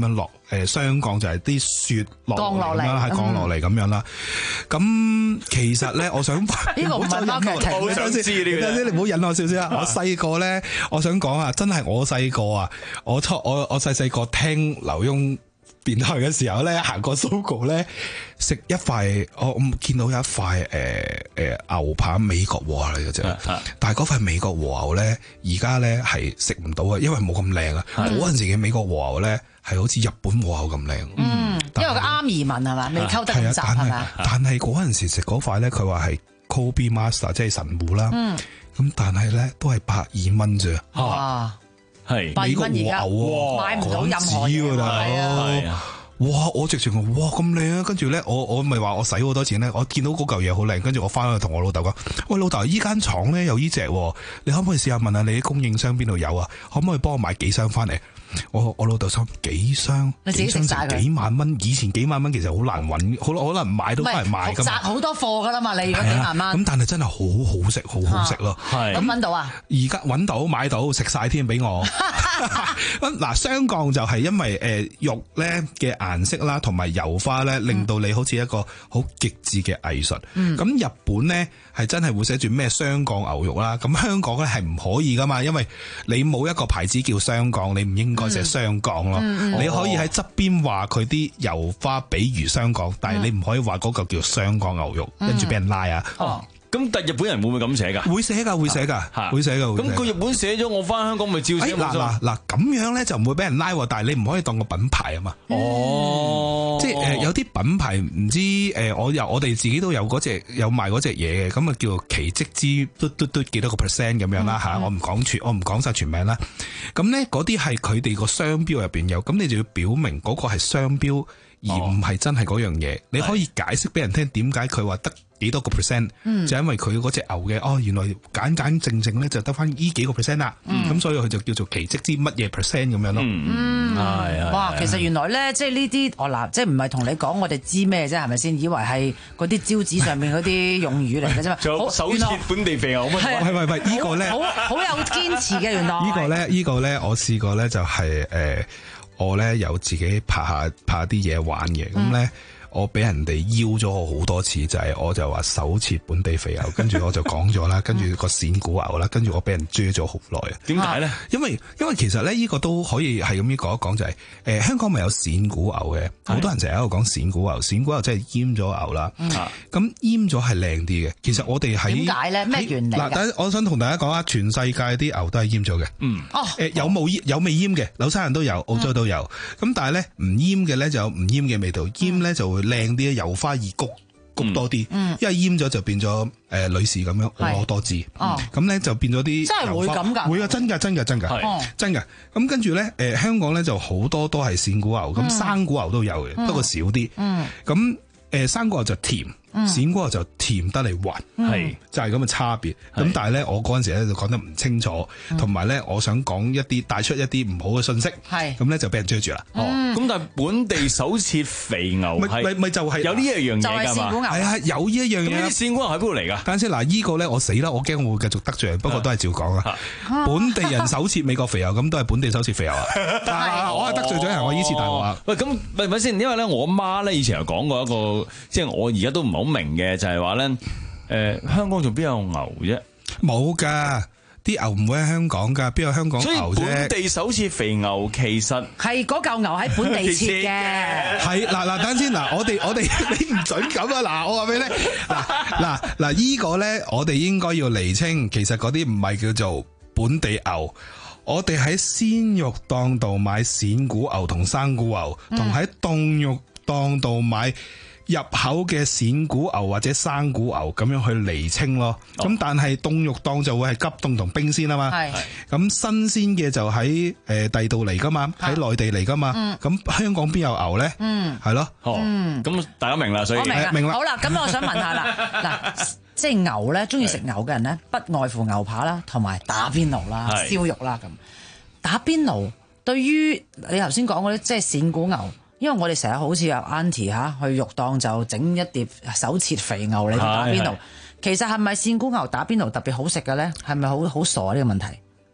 [SPEAKER 3] 誒霜降就係啲雪落
[SPEAKER 18] 降落嚟
[SPEAKER 3] 啦，係降落嚟咁樣啦。咁其實咧，我想呢
[SPEAKER 18] 個唔係貓劇情，
[SPEAKER 3] 我想知呢個。等陣先，你唔好引我少少啊！我細個咧，我想講啊，真係我細個啊，我初我我細細個聽劉墉電台嘅時候咧，行過 Sogo 咧，食一塊，我我見到有一塊誒誒牛扒美國和牛嚟嘅啫，但係嗰塊美國和牛咧，而家咧係食唔到啊，因為冇咁靚啊。嗰陣時嘅美國和牛咧係好似日本和牛咁靚，
[SPEAKER 18] 嗯，因為佢啱移民係嘛，未溝得咁雜係嘛。
[SPEAKER 3] 但係嗰陣時食嗰塊咧，佢話係 Kobe Master 即係神戶啦，咁但係咧都係百二蚊啫。係美國和牛喎，
[SPEAKER 18] 買唔到任何嘢
[SPEAKER 3] 㗎啦，哇！我直情話哇咁靚啊，跟住咧我我咪話我使好多錢咧，我見到嗰嚿嘢好靚，跟住我翻去同我老豆講：喂，老豆，依間廠咧有依隻，你可唔可以試下問下你啲供應商邊度有啊？可唔可以幫我買幾箱翻嚟？我我老豆心幾箱，
[SPEAKER 18] 你自己食晒佢
[SPEAKER 3] 幾萬蚊，以前幾萬蚊其實好難揾，好可能買到翻嚟賣㗎嘛。
[SPEAKER 18] 集好多貨㗎啦嘛，你如果幾萬蚊。
[SPEAKER 3] 咁但係真係好好食，好好食咯。
[SPEAKER 18] 係咁揾到啊？
[SPEAKER 3] 而家揾到買到食晒添俾我。咁嗱，霜降就係因為誒肉咧嘅顏色啦，同埋油花咧，令到你好似一個好極致嘅藝術。咁、嗯、日本咧係真係會寫住咩霜降牛肉啦。咁香港咧係唔可以噶嘛，因為你冇一個牌子叫霜降，你唔應該寫霜降咯。嗯、你可以喺側邊話佢啲油花比如霜降，但係你唔可以話嗰個叫霜降牛肉，跟住俾人拉啊。
[SPEAKER 13] 哦咁但日本人會唔會咁寫㗎？
[SPEAKER 3] 會寫㗎，會寫㗎，會寫㗎。
[SPEAKER 13] 咁佢日本寫咗，我翻香港咪照寫。
[SPEAKER 3] 嗱嗱嗱，咁樣咧就唔會俾人拉，但係你唔可以當個品牌啊嘛。哦，即係誒、呃、有啲品牌唔知誒、呃，我有我哋自己都有嗰隻有賣嗰隻嘢嘅，咁啊叫奇蹟之嘟嘟嘟幾多個 percent 咁樣啦嚇、嗯嗯，我唔講全，我唔講晒全名啦。咁咧嗰啲係佢哋個商標入邊有，咁你就要表明嗰個係商標。而唔係真係嗰樣嘢、哦，你可以解釋俾人聽點解佢話得幾多個 percent，、嗯、就因為佢嗰隻牛嘅哦，原來簡簡正正咧就得翻呢幾個 percent 啦，咁、嗯、所以佢就叫做奇蹟之乜嘢 percent 咁樣咯。
[SPEAKER 18] 嗯，係啊。哇，其實原來咧，即係呢啲我嗱，即係唔係同你講我哋知咩啫，係咪先？以為係嗰啲招紙上面嗰啲用語嚟嘅啫嘛。
[SPEAKER 13] 仲有手切本地肥牛乜？
[SPEAKER 3] 係係係，呢個咧
[SPEAKER 18] 好好有堅持嘅原來。
[SPEAKER 3] 呢個咧，呢個咧，我試過咧就係誒。我咧有自己拍下拍啲嘢玩嘅，咁、嗯、咧我俾人哋邀咗我好多次，就係、是、我就話手切本地肥牛，跟住我就講咗啦，跟住個騸鼓牛啦，跟住我俾人追咗好耐啊！
[SPEAKER 13] 點解咧？
[SPEAKER 3] 因為因為其實咧呢個都可以係咁樣講一講，就係、是、誒、呃、香港咪有騸鼓牛嘅，好多人成日喺度講騸鼓牛，騸鼓牛即係閹咗牛啦。咁閹咗係靚啲嘅，其實我哋喺
[SPEAKER 18] 點解咧？咩原理？
[SPEAKER 3] 嗱，等我想同大家講下，全世界啲牛都係閹咗嘅。嗯，哦，誒、呃、有冇閹有未閹嘅？紐西蘭都有，澳洲都有。咁、嗯、但係咧唔閹嘅咧就有唔閹嘅味道，閹咧就會靚啲，油花易谷谷多啲、嗯，因為閹咗就變咗誒、呃、女士咁樣婀娜多姿，咁、哦、咧就變咗啲
[SPEAKER 18] 真係會咁㗎，
[SPEAKER 3] 會啊，真㗎真㗎真㗎，真㗎。咁跟住咧誒香港咧就好多都係騸鼓牛，咁、嗯、生鼓牛都有嘅，不、嗯、過少啲。咁、嗯誒生鼓牛就甜，騸鼓牛就甜得嚟滑，係、嗯、就係咁嘅差別。咁但係咧，我嗰陣時咧就講得唔清楚，同埋咧，我想講一啲帶出一啲唔好嘅信息，係咁咧就俾人追住啦。
[SPEAKER 13] 哦，咁但係本地手切肥牛
[SPEAKER 3] 咪咪咪就係有呢一樣嘢㗎嘛？係啊，有呢一樣嘢。咁
[SPEAKER 13] 啲騸鼓牛喺邊度嚟㗎？
[SPEAKER 3] 等陣先嗱，依個咧我死啦，我驚我會繼續得罪人，不過都係照講啦。本地人手切美國肥牛，咁都係本地手切肥牛啊！我係得罪咗人，我依次大話。
[SPEAKER 13] 喂，咁咪咪先，因為咧我媽咧以前又講過一個。即係我而家都唔係好明嘅，就係話咧，誒，香港仲邊有牛啫？
[SPEAKER 3] 冇噶，啲牛唔會喺香港噶，邊有香港牛啫？
[SPEAKER 13] 所以本地手切肥牛其實
[SPEAKER 18] 係嗰嚿牛喺本地切嘅。
[SPEAKER 3] 係嗱嗱，等先嗱，我哋我哋你唔准咁啊！嗱，我話俾你咧，嗱嗱嗱，依個咧，我哋應該要釐清，其實嗰啲唔係叫做本地牛。我哋喺鮮肉檔度買騸鼓牛同生鼓牛，同喺凍肉檔度買入口嘅騸鼓牛或者生鼓牛，咁樣去釐清咯。咁、哦、但係凍肉檔就會係急凍同冰鮮啊嘛。係咁新鮮嘅就喺誒第度嚟噶嘛，喺內地嚟噶嘛。咁、嗯、香港邊有牛咧？嗯，係咯。
[SPEAKER 13] 哦，咁、嗯、大家明啦，所以
[SPEAKER 18] 我明啦。明啦。好啦，咁我想問下啦，嗱，即係牛咧，中意食牛嘅人咧，不外乎牛扒啦，同埋打邊爐啦、燒肉啦咁。打邊爐對於你頭先講嗰啲，即係騸鼓牛。因為我哋成日好似阿 Auntie 嚇去肉檔就整一碟手切肥牛嚟打邊爐，其實係咪騸鼓牛打邊爐特別好食嘅咧？係咪好好傻呢個問題？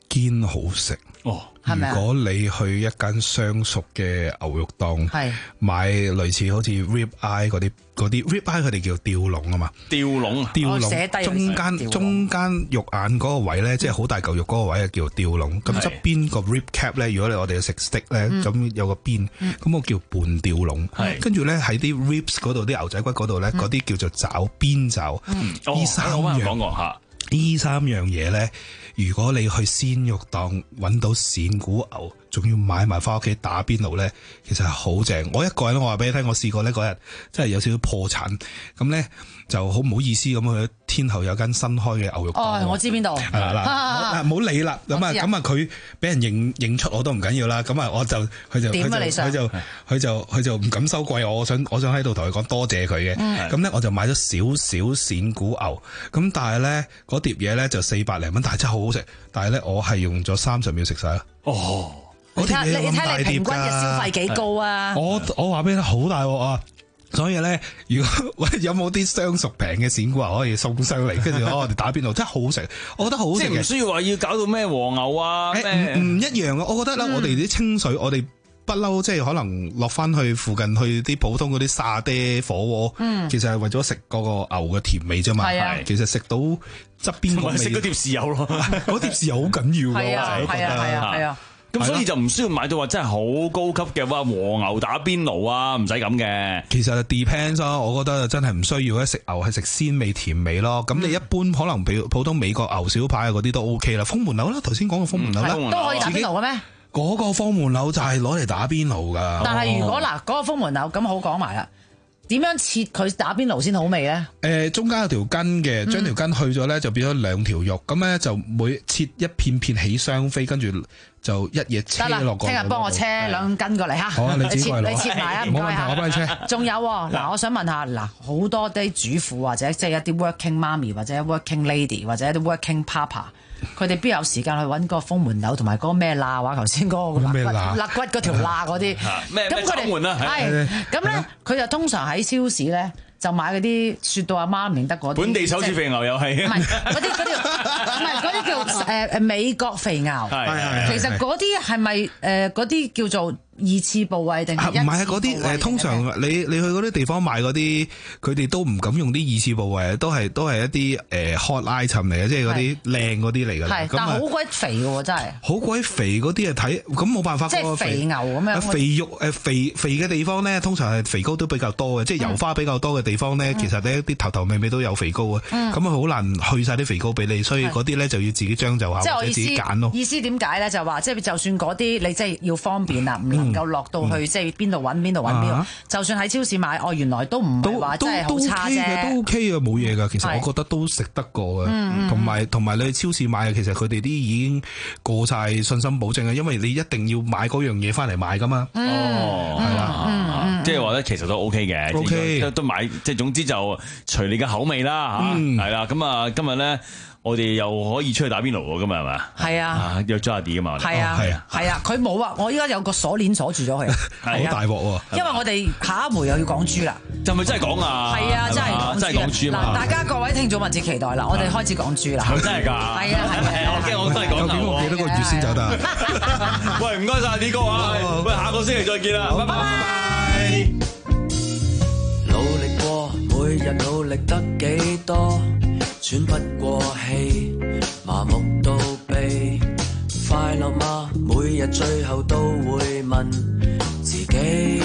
[SPEAKER 3] 堅好食。
[SPEAKER 13] 哦，
[SPEAKER 18] 係咪啊？
[SPEAKER 3] 如果你去一間相熟嘅牛肉檔，
[SPEAKER 18] 係
[SPEAKER 3] 買類似好似 rib eye 嗰啲嗰啲 rib eye，佢哋叫吊龍啊嘛，
[SPEAKER 13] 吊龍啊，
[SPEAKER 3] 吊
[SPEAKER 18] 我寫低
[SPEAKER 3] 龍中間中間肉眼嗰個位咧，即係好大嚿肉嗰個位啊，叫吊龍。咁側邊個 rib cap 咧，如果你我哋食 steak 咧，咁有個邊，咁我叫半吊龍。跟住咧喺啲 ribs 嗰度，啲牛仔骨嗰度咧，嗰啲叫做爪邊爪。呢三樣
[SPEAKER 13] 講過吓，
[SPEAKER 3] 呢三樣嘢咧。如果你去鮮肉檔揾到騸牯牛，仲要買埋翻屋企打邊爐咧，其實係好正。我一個人，我話俾你聽，我試過呢嗰日真係有少少破產，咁咧就好唔好意思咁去天后有間新開嘅牛肉檔。
[SPEAKER 18] 哦，我知邊度。
[SPEAKER 3] 係啦嗱，唔好理啦。咁啊，咁啊，佢俾人認認出我都唔緊要啦。咁啊，我就佢就佢就佢就佢就佢就唔敢收貴我。我想我想喺度同佢講多謝佢嘅。咁咧我就買咗少少騸牯牛。咁但係咧嗰碟嘢咧就四百零蚊，但係真係好好食。但係咧我係用咗三十秒食晒啦。
[SPEAKER 13] 哦。
[SPEAKER 18] 你睇你睇你平均嘅消費幾高啊？
[SPEAKER 3] 我我話俾你聽，好大鑊啊！所以咧，如果喂有冇啲相熟平嘅騸牯啊，可以送上嚟，跟住我哋打邊爐，真係好好食。我覺得好好食嘅，
[SPEAKER 13] 即係唔需要話要搞到咩和牛啊？
[SPEAKER 3] 誒唔唔一樣啊！我覺得咧，嗯、我哋啲清水，我哋不嬲，即係可能落翻去附近去啲普通嗰啲沙爹火鍋，嗯、其實係為咗食嗰個牛嘅甜味啫嘛。係啊，其實食到側邊個味，
[SPEAKER 13] 食嗰碟豉油咯，
[SPEAKER 3] 嗰碟豉油好緊要㗎。
[SPEAKER 18] 係啊，係啊，係啊，係啊。
[SPEAKER 13] 咁所以就唔需要買到話真係好高級嘅話和牛打邊爐啊，唔使咁嘅。
[SPEAKER 3] 其實 depends 咯，我覺得真係唔需要咧，食牛係食鮮味甜味咯。咁、嗯、你一般可能譬如普通美國牛小排嗰啲都 OK 啦。封門柳啦，頭先講嘅封門柳啦，
[SPEAKER 18] 都可以打邊爐嘅咩？
[SPEAKER 3] 嗰個封門柳就係攞嚟打邊爐噶。
[SPEAKER 18] 但係如果嗱嗰、嗰個封門柳咁好講埋啦。點樣切佢打邊爐先好味咧？誒、
[SPEAKER 3] 呃，中間有條筋嘅，將條筋去咗咧，就變咗兩條肉。咁咧、嗯、就每切一片片起雙飛，跟住就一嘢車落個。
[SPEAKER 18] 聽日幫我車兩斤過嚟吓。好啊，
[SPEAKER 3] 你自己過嚟
[SPEAKER 18] 你切埋啊，
[SPEAKER 3] 冇問題，我幫你車。
[SPEAKER 18] 仲有嗱，我想問下嗱，好多啲主婦或者即係一啲 working 媽咪或者 working lady 或者一啲 working papa。佢哋邊有時間去揾個封門柳同埋嗰個咩罅話頭先嗰個肋骨肋骨嗰條罅嗰啲
[SPEAKER 13] 咩咩窗門啊？
[SPEAKER 18] 係咁咧，佢就通常喺超市咧就買嗰啲雪到阿媽唔認得嗰啲
[SPEAKER 13] 本地手指肥牛又係
[SPEAKER 18] 唔係嗰啲嗰啲唔係嗰啲叫誒誒美國肥牛，其實嗰啲係咪誒嗰啲叫做二次部位定係一次部位？唔係啊，嗰啲誒
[SPEAKER 3] 通常你你去嗰啲地方買嗰啲，佢哋都唔敢用啲二次部位，都係都係一啲誒 hot item 嚟嘅，即係嗰啲靚嗰啲嚟㗎。
[SPEAKER 18] 係，但係好鬼肥嘅喎，真係。
[SPEAKER 3] 好鬼肥嗰啲啊，睇咁冇辦法。
[SPEAKER 18] 即係肥牛咁樣。
[SPEAKER 3] 肥肉誒肥肥嘅地方咧，通常係肥膏都比較多嘅，即係油花比較多嘅地方咧，其實咧啲頭頭尾尾都有肥膏啊。咁啊好難去晒啲肥膏俾你，所以嗰啲咧就要自己將就下或者自己揀咯。
[SPEAKER 18] 意思點解咧？就話即係就算嗰啲你即係要方便啦，唔能夠落到去即係邊度揾邊度揾邊度，就算喺超市買，哦原來都唔係話真係好差啫。
[SPEAKER 3] 都 OK 嘅，冇嘢㗎。其實我覺得都食得過嘅，同埋同埋你去超市買，其實佢哋啲已經過晒信心保證嘅，因為你一定要買嗰樣嘢翻嚟買㗎嘛。哦，係啦，
[SPEAKER 13] 即係話咧，其實都 OK 嘅，OK 都買，即係總之就隨你嘅口味啦嚇，係啦。咁啊，今日咧。我哋又可以出去打邊爐喎，今日係嘛？
[SPEAKER 18] 係啊，
[SPEAKER 13] 約咗阿 D 㗎嘛？
[SPEAKER 18] 係啊，係啊，係啊，佢冇啊！我依家有個鎖鏈鎖住咗佢，
[SPEAKER 3] 好大鑊喎！
[SPEAKER 18] 因為我哋下一回又要講豬啦，
[SPEAKER 13] 就咪真係講啊？
[SPEAKER 18] 係啊，真係
[SPEAKER 13] 真係講豬
[SPEAKER 18] 嗱，大家各位聽眾密切期待啦，我哋開始講豬啦，
[SPEAKER 13] 真係㗎？係啊，係啊，我驚我真係講牛，
[SPEAKER 3] 我幾多個月先走得？
[SPEAKER 13] 喂，唔該晒 D 哥啊！喂，下個星期再見啦，拜拜。
[SPEAKER 19] 努力過，每日努力得幾多？喘不過氣，麻木到痹，快樂嗎？每日最後都會問自己。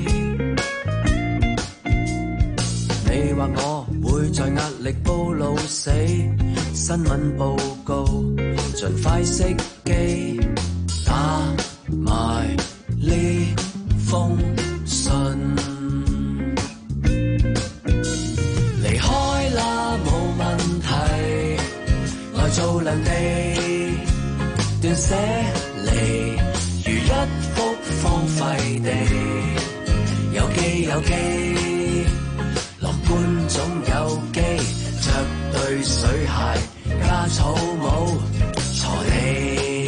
[SPEAKER 19] 你或我會在壓力暴露死，新聞報告盡快熄機，打埋呢封信。離開啦，冇問題，來做良地，斷捨離，如一幅荒廢地，有機有機，樂觀總有機，着對水鞋加草帽，鋤地，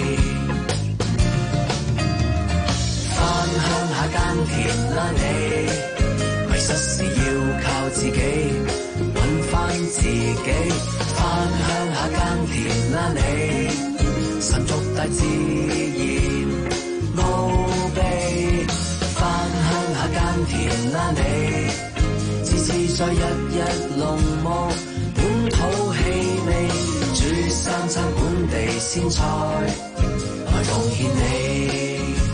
[SPEAKER 19] 返鄉下耕田啦你，迷失時要靠自己。返自己，返鄉下耕田啦你， 臣服大自然奧秘，返鄉下耕田啦你，自自在日日農牧本土氣味，煮三餐本地鮮菜來奉獻你。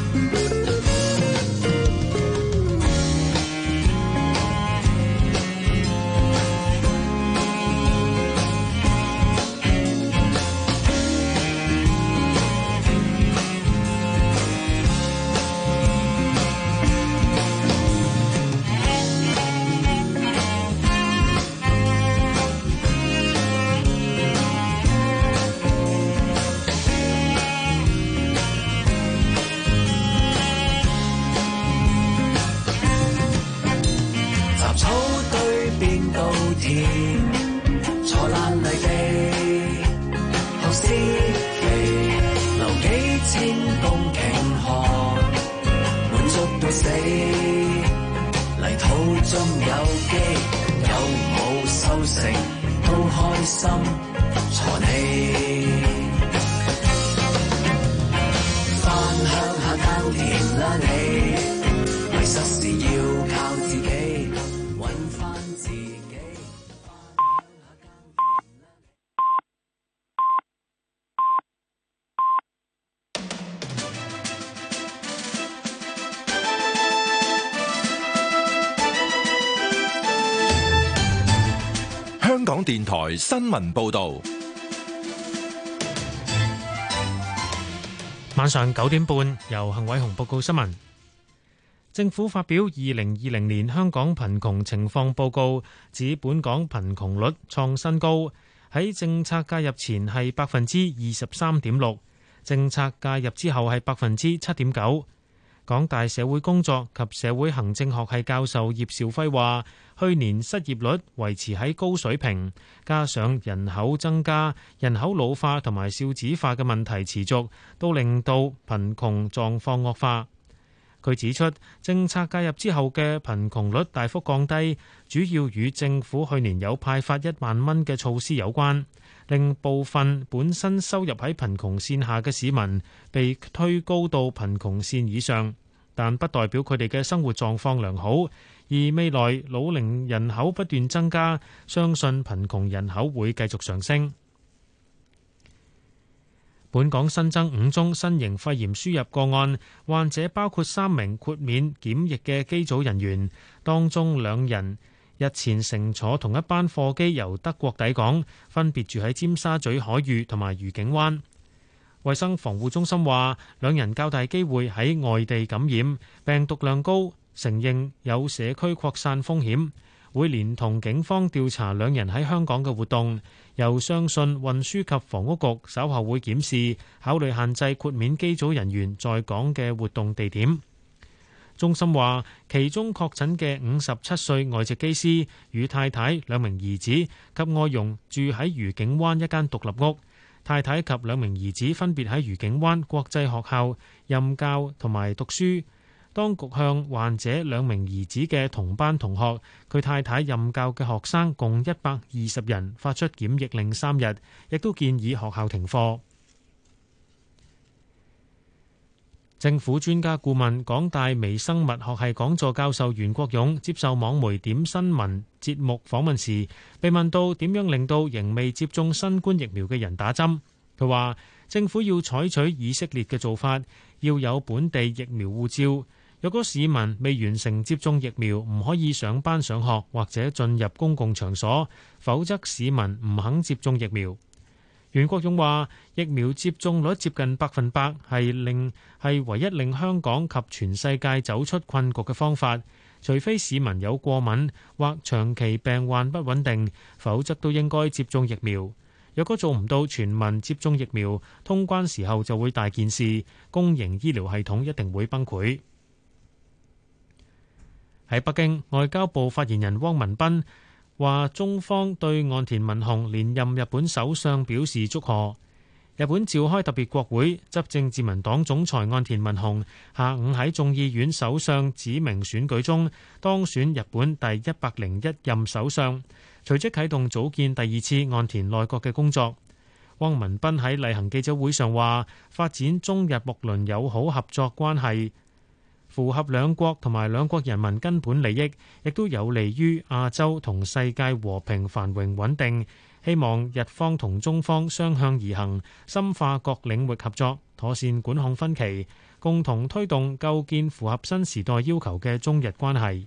[SPEAKER 19] 坐爛泥地，學思期，留幾千公頃河，滿足到死，泥土中有機，有冇收成都開心，鋤你返鄉下耕田啦你，為實事要靠自己，揾返自己。
[SPEAKER 20] 香港電台新聞報道，
[SPEAKER 1] 晚上九點半由幸偉雄報告新聞。政府發表二零二零年香港貧窮情況報告，指本港貧窮率創新高，喺政策介入前係百分之二十三點六，政策介入之後係百分之七點九。港大社會工作及社會行政學系教授葉兆輝話，去年失業率維持喺高水平，加上人口增加、人口老化同埋少子化嘅問題持續，都令到貧窮狀況惡化。佢指出，政策介入之後嘅貧窮率大幅降低，主要與政府去年有派發一萬蚊嘅措施有關，令部分本身收入喺貧窮線下嘅市民被推高到貧窮線以上，但不代表佢哋嘅生活狀況良好。而未來老齡人口不斷增加，相信貧窮人口會繼續上升。本港新增五宗新型肺炎輸入個案，患者包括三名豁免檢疫嘅機組人員，當中兩人日前乘坐同一班貨機由德國抵港，分別住喺尖沙咀海域同埋愉景灣。衛生防護中心話，兩人較大機會喺外地感染，病毒量高，承認有社區擴散風險，會連同警方調查兩人喺香港嘅活動。又相信運輸及房屋局稍後會檢視，考慮限制豁免機組人員在港嘅活動地點。中心話，其中確診嘅五十七歲外籍機師與太太、兩名兒子及外傭住喺愉景灣一間獨立屋，太太及兩名兒子分別喺愉景灣國際學校任教同埋讀書。當局向患者兩名兒子嘅同班同學，佢太太任教嘅學生共一百二十人發出檢疫令三日，亦都建議學校停課。政府專家顧問、港大微生物學系講座教授袁國勇接受網媒點新聞節目訪問時，被問到點樣令到仍未接種新冠疫苗嘅人打針，佢話政府要採取以色列嘅做法，要有本地疫苗護照。若果市民未完成接種疫苗，唔可以上班上學或者進入公共場所，否則市民唔肯接種疫苗。袁國勇話：疫苗接種率接近百分百係令係唯一令香港及全世界走出困局嘅方法。除非市民有過敏或長期病患不穩定，否則都應該接種疫苗。若果做唔到全民接種疫苗，通關時候就會大件事，公營醫療系統一定會崩潰。喺北京，外交部發言人汪文斌話：中方對岸田文雄連任日本首相表示祝賀。日本召開特別國會，執政自民黨總裁岸田文雄下午喺眾議院首相指名選舉中當選日本第一百零一任首相，隨即啟動組建第二次岸田內閣嘅工作。 汪文斌喺例行記者會上話，發展中日睦鄰友好合作關係符合兩國同埋兩國人民根本利益，亦都有利於亞洲同世界和平繁榮穩定。希望日方同中方相向而行，深化各領域合作，妥善管控分歧，共同推動構建符合新時代要求嘅中日關係。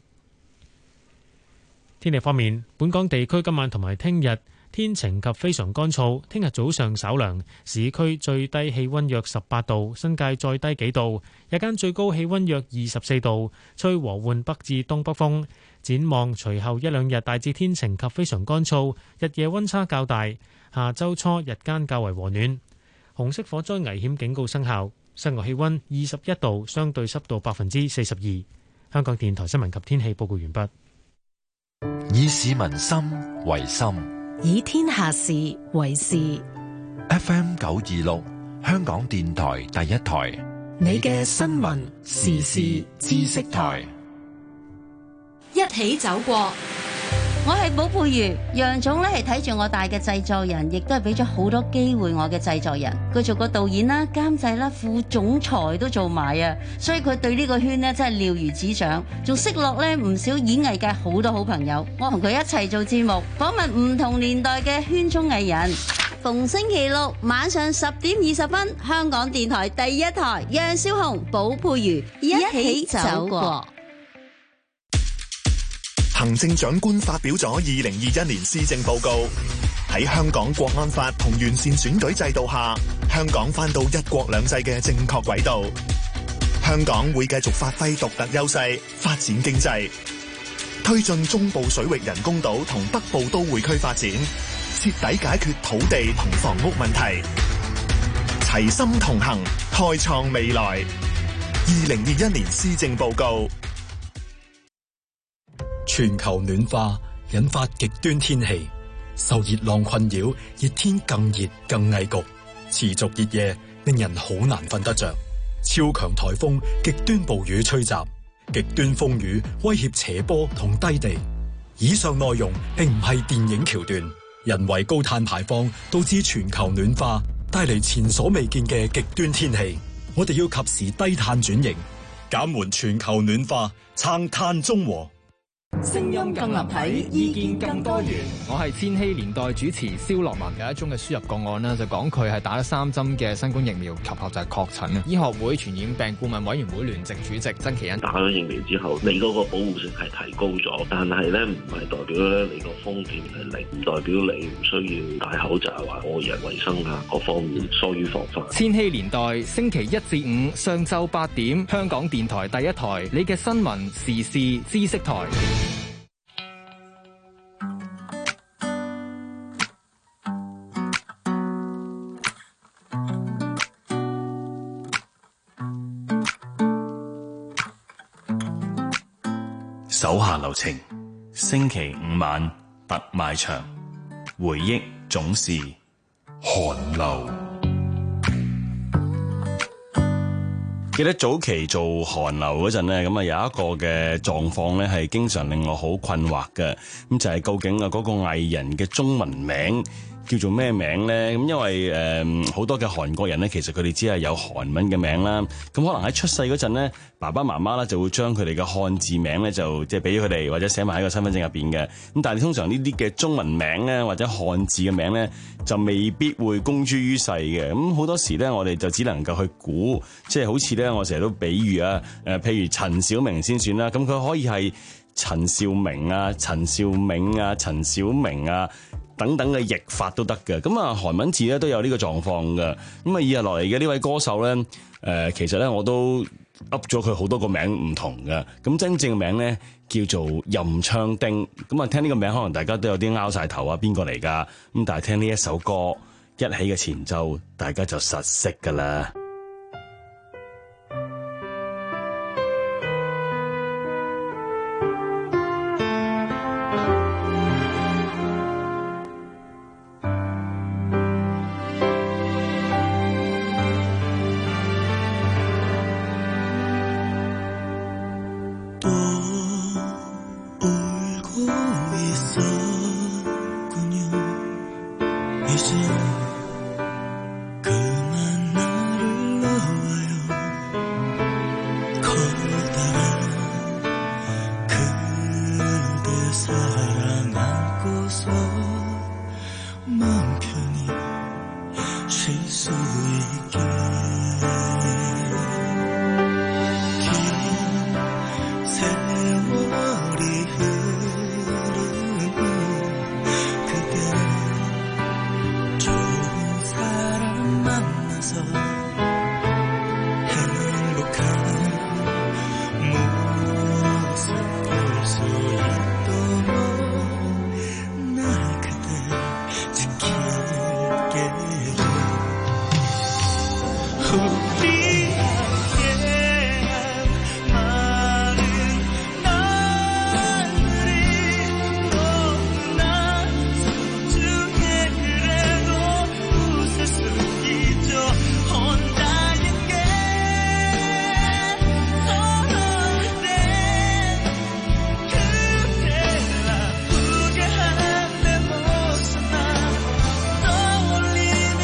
[SPEAKER 1] 天氣方面，本港地區今晚同埋聽日天晴及非常乾燥，聽日早上稍涼，市區最低氣溫約十八度，新界再低幾度，日間最高氣溫約二十四度，吹和緩北至東北風。展望隨後一兩日大致天晴及非常乾燥，日夜溫差較大。下周初日間較為和暖。紅色火災危險警告生效，室外氣溫二十一度，相對濕度百分之四十二。香港電台新聞及天氣報告完畢。
[SPEAKER 20] 以市民心為心，
[SPEAKER 8] 以天下事為事。
[SPEAKER 20] F M 九二六，香港電台第一台，
[SPEAKER 8] 你嘅新聞時事知識台。
[SPEAKER 4] 一起走過，我係寶佩如。楊總咧係睇住我大嘅製作人，亦都係俾咗好多機會我嘅製作人。佢做過導演啦、監製啦、副總裁都做埋啊，所以佢對呢個圈呢真係了如指掌，仲識落咧唔少演藝界好多好朋友。我同佢一齊做節目，訪問唔同年代嘅圈中藝人。逢星期六晚上十點二十分，香港電台第一台，楊少紅、寶佩如一起走過。
[SPEAKER 7] 行政長官發表咗二零二一年施政報告，喺香港國安法同完善選舉制度下，香港返到一國兩制嘅正確軌道。香港會繼續發揮獨特優勢，發展經濟，推進中部水域人工島同北部都會區發展，徹底解決土地同房屋問題，齊心同行，開創未來。二零二一年施政報告。
[SPEAKER 9] 全球暖化引發極端天氣，受熱浪困擾，熱天更熱更危局，持續熱夜令人好難瞓得着。超強颱風、極端暴雨吹襲，極端風雨威脅斜坡同低地。以上內容並唔係電影橋段，人為高碳排放導致全球暖化，帶嚟前所未見嘅極端天氣。我哋要及時低碳轉型，減緩全球暖化，撐碳中和。
[SPEAKER 11] 聲音更立體，意見更多元。
[SPEAKER 12] 我係千禧年代主持蕭樂文。有一宗嘅輸入個案啦，就講佢係打咗三針嘅新冠疫苗，及後就係確診啊。醫學會傳染病顧問委員會聯席主席曾其恩：
[SPEAKER 14] 打咗疫苗之後，你嗰個保護性係提高咗，但係咧唔係代表咧你個風險係零，唔代表你唔需要戴口罩啊、個人衛生啊各方面疏於防範。
[SPEAKER 12] 千禧年代星期一至五上晝八點，香港電台第一台，你嘅新聞時事知識台。
[SPEAKER 13] 手下留情，星期五晚特賣場，回憶總是寒流。記得早期做韓流嗰陣咧，咁啊有一個嘅狀況咧係經常令我好困惑嘅，咁就係、是、究竟啊嗰個藝人嘅中文名叫做咩名咧？咁因為誒好、呃、多嘅韓國人咧，其實佢哋只係有韓文嘅名啦。咁可能喺出世嗰陣咧，爸爸媽媽咧就會將佢哋嘅漢字名咧就即係俾佢哋，或者寫埋喺個身份證入邊嘅。咁但係通常呢啲嘅中文名咧，或者漢字嘅名咧，就未必會公諸於世嘅。咁好多時咧，我哋就只能夠去估，即係好似咧，我成日都比喻啊，誒，譬如陳小明先算啦。咁佢可以係陳少明啊、陳少銘啊、陳小明啊。等等嘅譯法都得嘅，咁啊韓文字咧都有呢個狀況嘅。咁啊以下落嚟嘅呢位歌手咧，誒、呃、其實咧我都噏咗佢好多個名唔同嘅，咁真正嘅名咧叫做任昌丁。咁啊聽呢個名可能大家都有啲拗晒頭啊，邊個嚟㗎？咁但係聽呢一首歌一起嘅前奏，大家就實識㗎啦。
[SPEAKER 19] 마음 편히 쉴 수 있게 긴 세월이 흐르는 그때 좋은 사람 만나서 행복한 모습 볼 수 있도록 날 그대 지킬게요. 우리 함께한 많은 날들이 너무나 소중해. 그래도 웃을 수 있죠. 혼자인 게 서러울 땐 그댈 아프게 한 내 모습만 떠올리며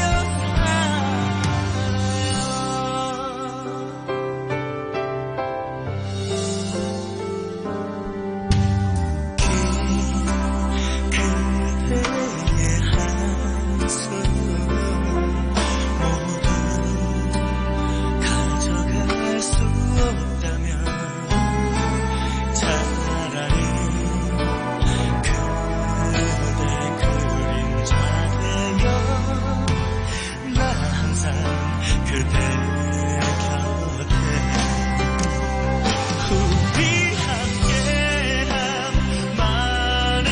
[SPEAKER 19] 그대의 한숨 모두 가져갈 수 없다면 차라리 그대 그림자 되어 나 항상 그대 곁에 우리 함께한 많은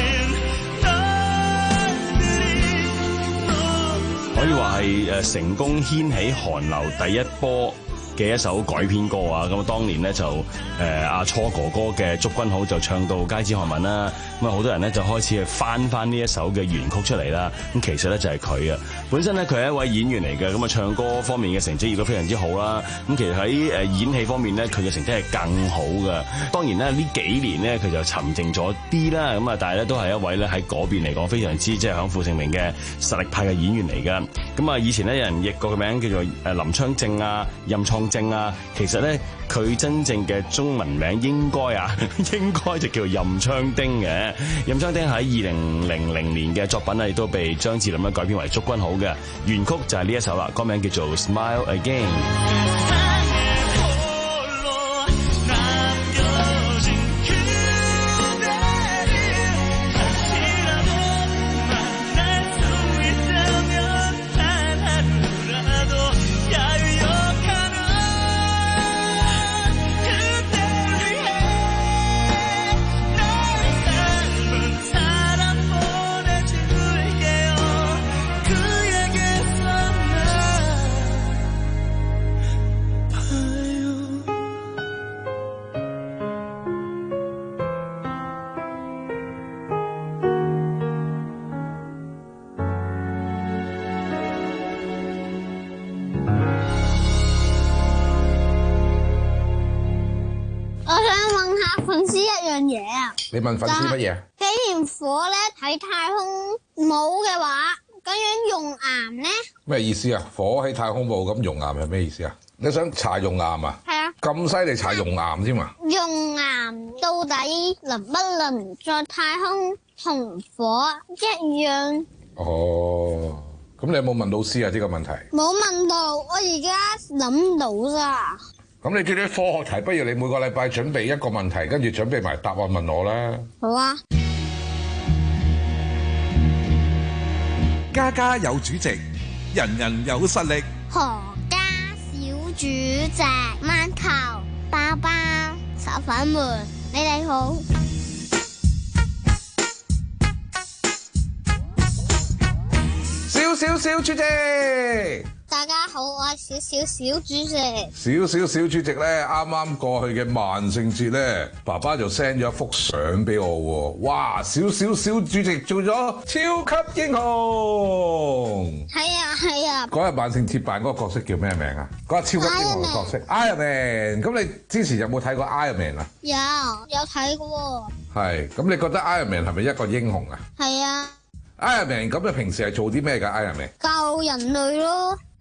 [SPEAKER 19] 날들이
[SPEAKER 13] 可以話係誒成功掀起韓流第一波嘅一首改編歌啊！咁啊，當年咧就誒阿初哥哥嘅《祝君好》就唱到街知巷聞啦，咁啊好多人咧就開始去翻翻呢一首嘅原曲出嚟啦。咁其實咧就係佢啊，本身咧佢係一位演員嚟嘅，咁啊唱歌方面嘅成績亦都非常之好啦。咁其實喺誒演戲方面咧，佢嘅成績係更好嘅。當然咧呢幾年咧佢就沉靜咗啲啦，咁啊但係咧都係一位咧喺嗰邊嚟講非常之即係享負盛名嘅實力派嘅演員嚟㗎。咁啊以前咧有人譯過個名叫做誒林昌正啊、任創正啊，其實咧佢真正嘅中文名應該啊應該就叫任昌丁嘅。任昌丁喺二零零零年嘅作品咧，亦都被張智霖咧改編為《祝君好》嘅，原曲就係呢一首啦，歌名叫做《Smile Again》。
[SPEAKER 2] 你問粉絲乜嘢？
[SPEAKER 5] 既然火咧喺太空冇嘅話，咁樣熔岩咧？
[SPEAKER 2] 咩意思啊？火喺太空冇咁熔岩係咩意思啊？你想查熔岩啊？
[SPEAKER 5] 係啊！
[SPEAKER 2] 咁犀利查熔岩添嘛？
[SPEAKER 5] 熔岩到底能不能在太空同火一樣？
[SPEAKER 2] 哦，咁你有冇問老師啊？呢個問題
[SPEAKER 5] 冇問到，我而家諗到咋。
[SPEAKER 2] 咁你叫啲科學題，不如你每個禮拜準備一個問題，跟住準備埋答案問我啦。
[SPEAKER 5] 好啊。
[SPEAKER 6] 家家有主席，人人有實力。
[SPEAKER 5] 何家小主席，饅頭、包包、手粉們，你哋好。
[SPEAKER 2] 小小小主席。
[SPEAKER 5] 大家好，我係小小小主席。
[SPEAKER 2] 小小小主席咧，啱啱過去嘅萬聖節咧，爸爸就 send 咗一幅相俾我喎。哇！小小小主席做咗超級英雄。
[SPEAKER 5] 係啊係啊。
[SPEAKER 2] 嗰日萬聖節扮嗰個角色叫咩名啊？嗰個超級英雄嘅角色 Iron Man。咁你之前有冇睇過 Iron Man 啊？
[SPEAKER 5] 有，有睇過。
[SPEAKER 2] 係。咁你覺得 Iron Man 係咪一個英雄啊？
[SPEAKER 5] 係啊。
[SPEAKER 2] Iron Man 咁你平時係做啲咩㗎 Iron Man？
[SPEAKER 5] 救人類咯。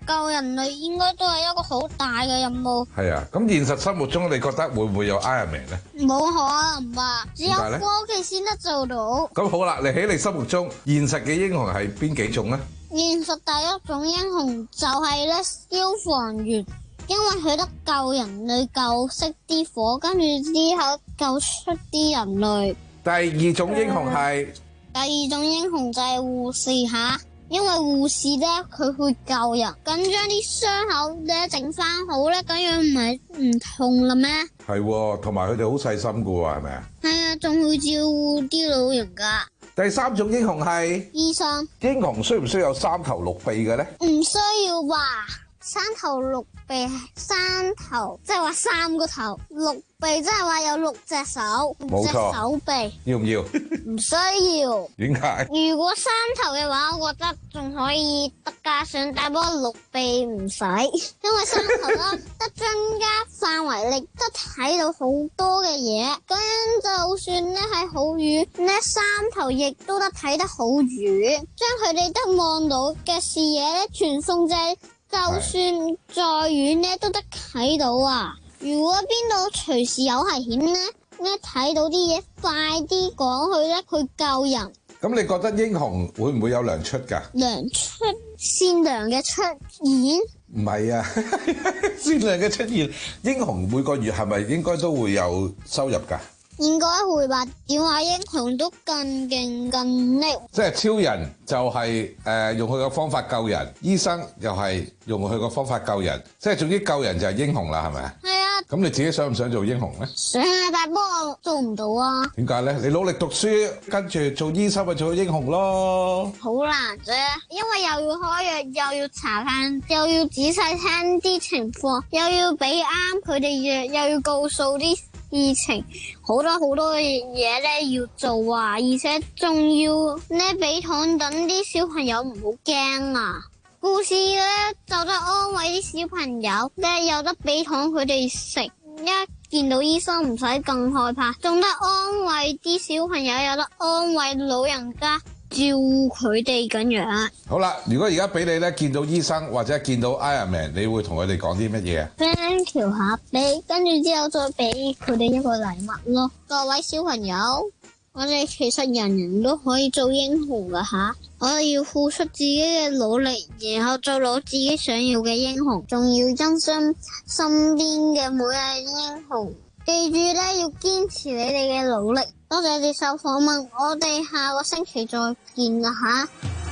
[SPEAKER 5] 救人類應該都係一個好大嘅任務。
[SPEAKER 2] 係啊，咁現實生活中你覺得會唔會有 Iron Man 咧？
[SPEAKER 5] 冇可能吧？只有
[SPEAKER 2] 點解咧？
[SPEAKER 5] 科技先得做到。
[SPEAKER 2] 咁好啦，你喺你心目中現實嘅英雄係邊幾種咧？
[SPEAKER 5] 現實第一種英雄就係咧消防員，因為佢得救人類、救熄啲火，跟住之後救出啲人類。
[SPEAKER 2] 第二種英雄係？
[SPEAKER 5] 第二種英雄就係護士吓，因為護士咧佢會救人，咁將啲傷口咧整翻好咧，咁樣唔係唔痛啦咩？
[SPEAKER 2] 係，同埋佢哋好細心噶喎，係咪啊？
[SPEAKER 5] 係啊，仲會照顧啲老人家。
[SPEAKER 2] 第三種英雄係？
[SPEAKER 5] 醫生。
[SPEAKER 2] 英雄需唔需要有三頭六臂嘅咧？
[SPEAKER 5] 唔需要吧。三頭六臂，三頭即係話三個頭，六臂即係話有六隻手，六隻手臂。
[SPEAKER 2] 要唔要？
[SPEAKER 5] 唔需要。
[SPEAKER 2] 點解？
[SPEAKER 5] 如果三頭嘅話，我覺得仲可以得加上，但不過六臂唔使，因為三頭啦得增加範圍力，得睇到好多嘅嘢。咁樣就算咧係好遠，呢三頭亦都得睇得好遠，將佢哋得望到嘅視野咧傳送至。就算再遠咧，都得睇到啊！如果邊度隨時有危險咧，一睇到啲嘢，快啲講去咧，佢救人。
[SPEAKER 2] 咁你覺得英雄會唔會有糧出㗎？
[SPEAKER 5] 糧出，善良嘅出現？
[SPEAKER 2] 唔係啊，善良嘅出現，英雄每個月係咪應該都會有收入㗎？
[SPEAKER 5] 應該會吧，點話英雄都更勁更叻。
[SPEAKER 2] 即係超人就係、是、誒、呃、用佢嘅方法救人，醫生又係用佢嘅方法救人，即係總之救人就係英雄啦，係咪啊？
[SPEAKER 5] 係啊。
[SPEAKER 2] 咁你自己想唔想做英雄咧？
[SPEAKER 5] 想啊，但不過做唔到啊。
[SPEAKER 2] 點解咧？你努力讀書，跟住做醫生咪做英雄咯。好
[SPEAKER 5] 難啫，因為又要開藥，又要查看，又要仔細聽啲情況，又要俾啱佢哋藥，又要告訴啲事情，好多好多嘅嘢咧要做啊，而且仲要咧俾糖等啲小朋友唔好驚啊。故事咧就得安慰啲小朋友咧，有得俾糖佢哋食，一見到醫生唔使更害怕，仲得安慰啲小朋友，有得安慰老人家，照顧佢哋咁樣。
[SPEAKER 2] 好啦，如果而家俾你咧見到醫生或者見到 Iron Man， 你會同佢哋講啲乜嘢啊
[SPEAKER 5] ？Thank you 下俾，跟住之後再俾佢哋一個禮物咯。各位小朋友，我哋其實人人都可以做英雄噶吓，我哋要付出自己嘅努力，然後做到自己想要嘅英雄，仲要珍惜身邊嘅每一英雄。記住咧，要堅持你哋嘅努力。多謝接受訪問，我哋下個星期再見啦吓。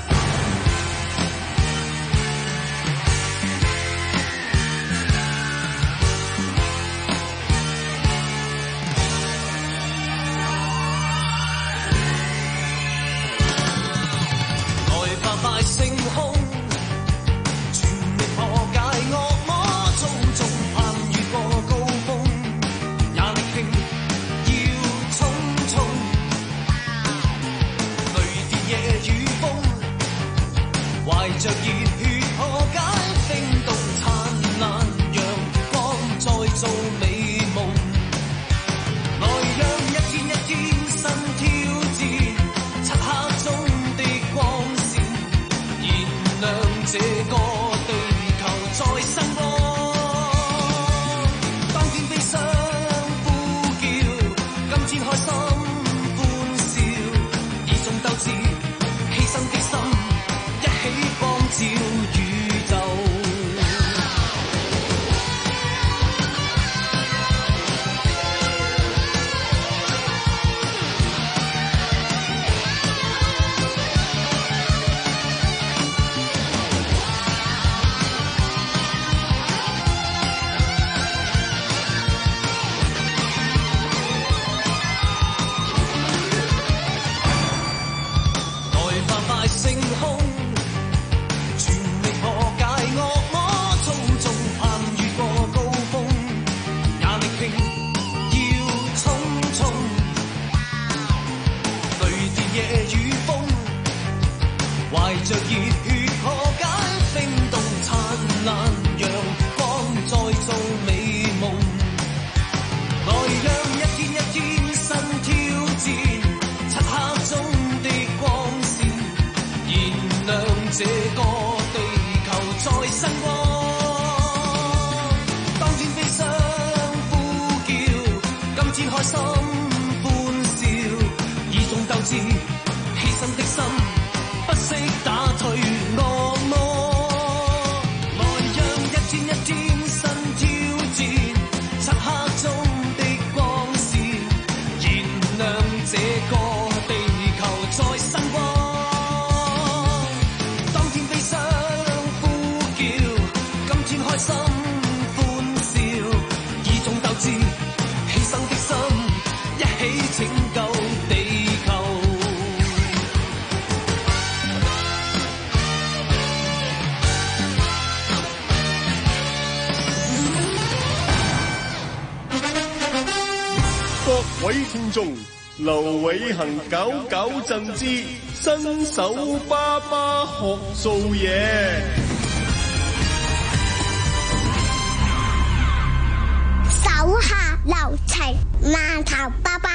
[SPEAKER 19] 來吧，快升空，全力破解惡魔，匆匆攀越過高峰，也力拼，要衝衝，雷電夜雨風，懷着熱血破解，冰凍燦爛，陽光再造美夢，來讓一天一天新挑戰，漆黑中的光線，燃亮這個地球再生光。當天悲傷呼叫，今天開心歡笑，以眾鬥志，犧牲的心，一起光照宇宙。來吧，快升空，全力破解惡魔，匆匆攀越過高峰，也力拼，要衝衝，雷電夜雨風，懷着熱血破解，冰凍燦爛，陽光再造美夢，來讓一天一天新挑戰，漆黑中的光線，燃亮這個地球再生光。
[SPEAKER 15] 位聽眾，劉偉恒搞搞震之新手爸爸學做嘢。
[SPEAKER 5] 手下留情，饅頭包包。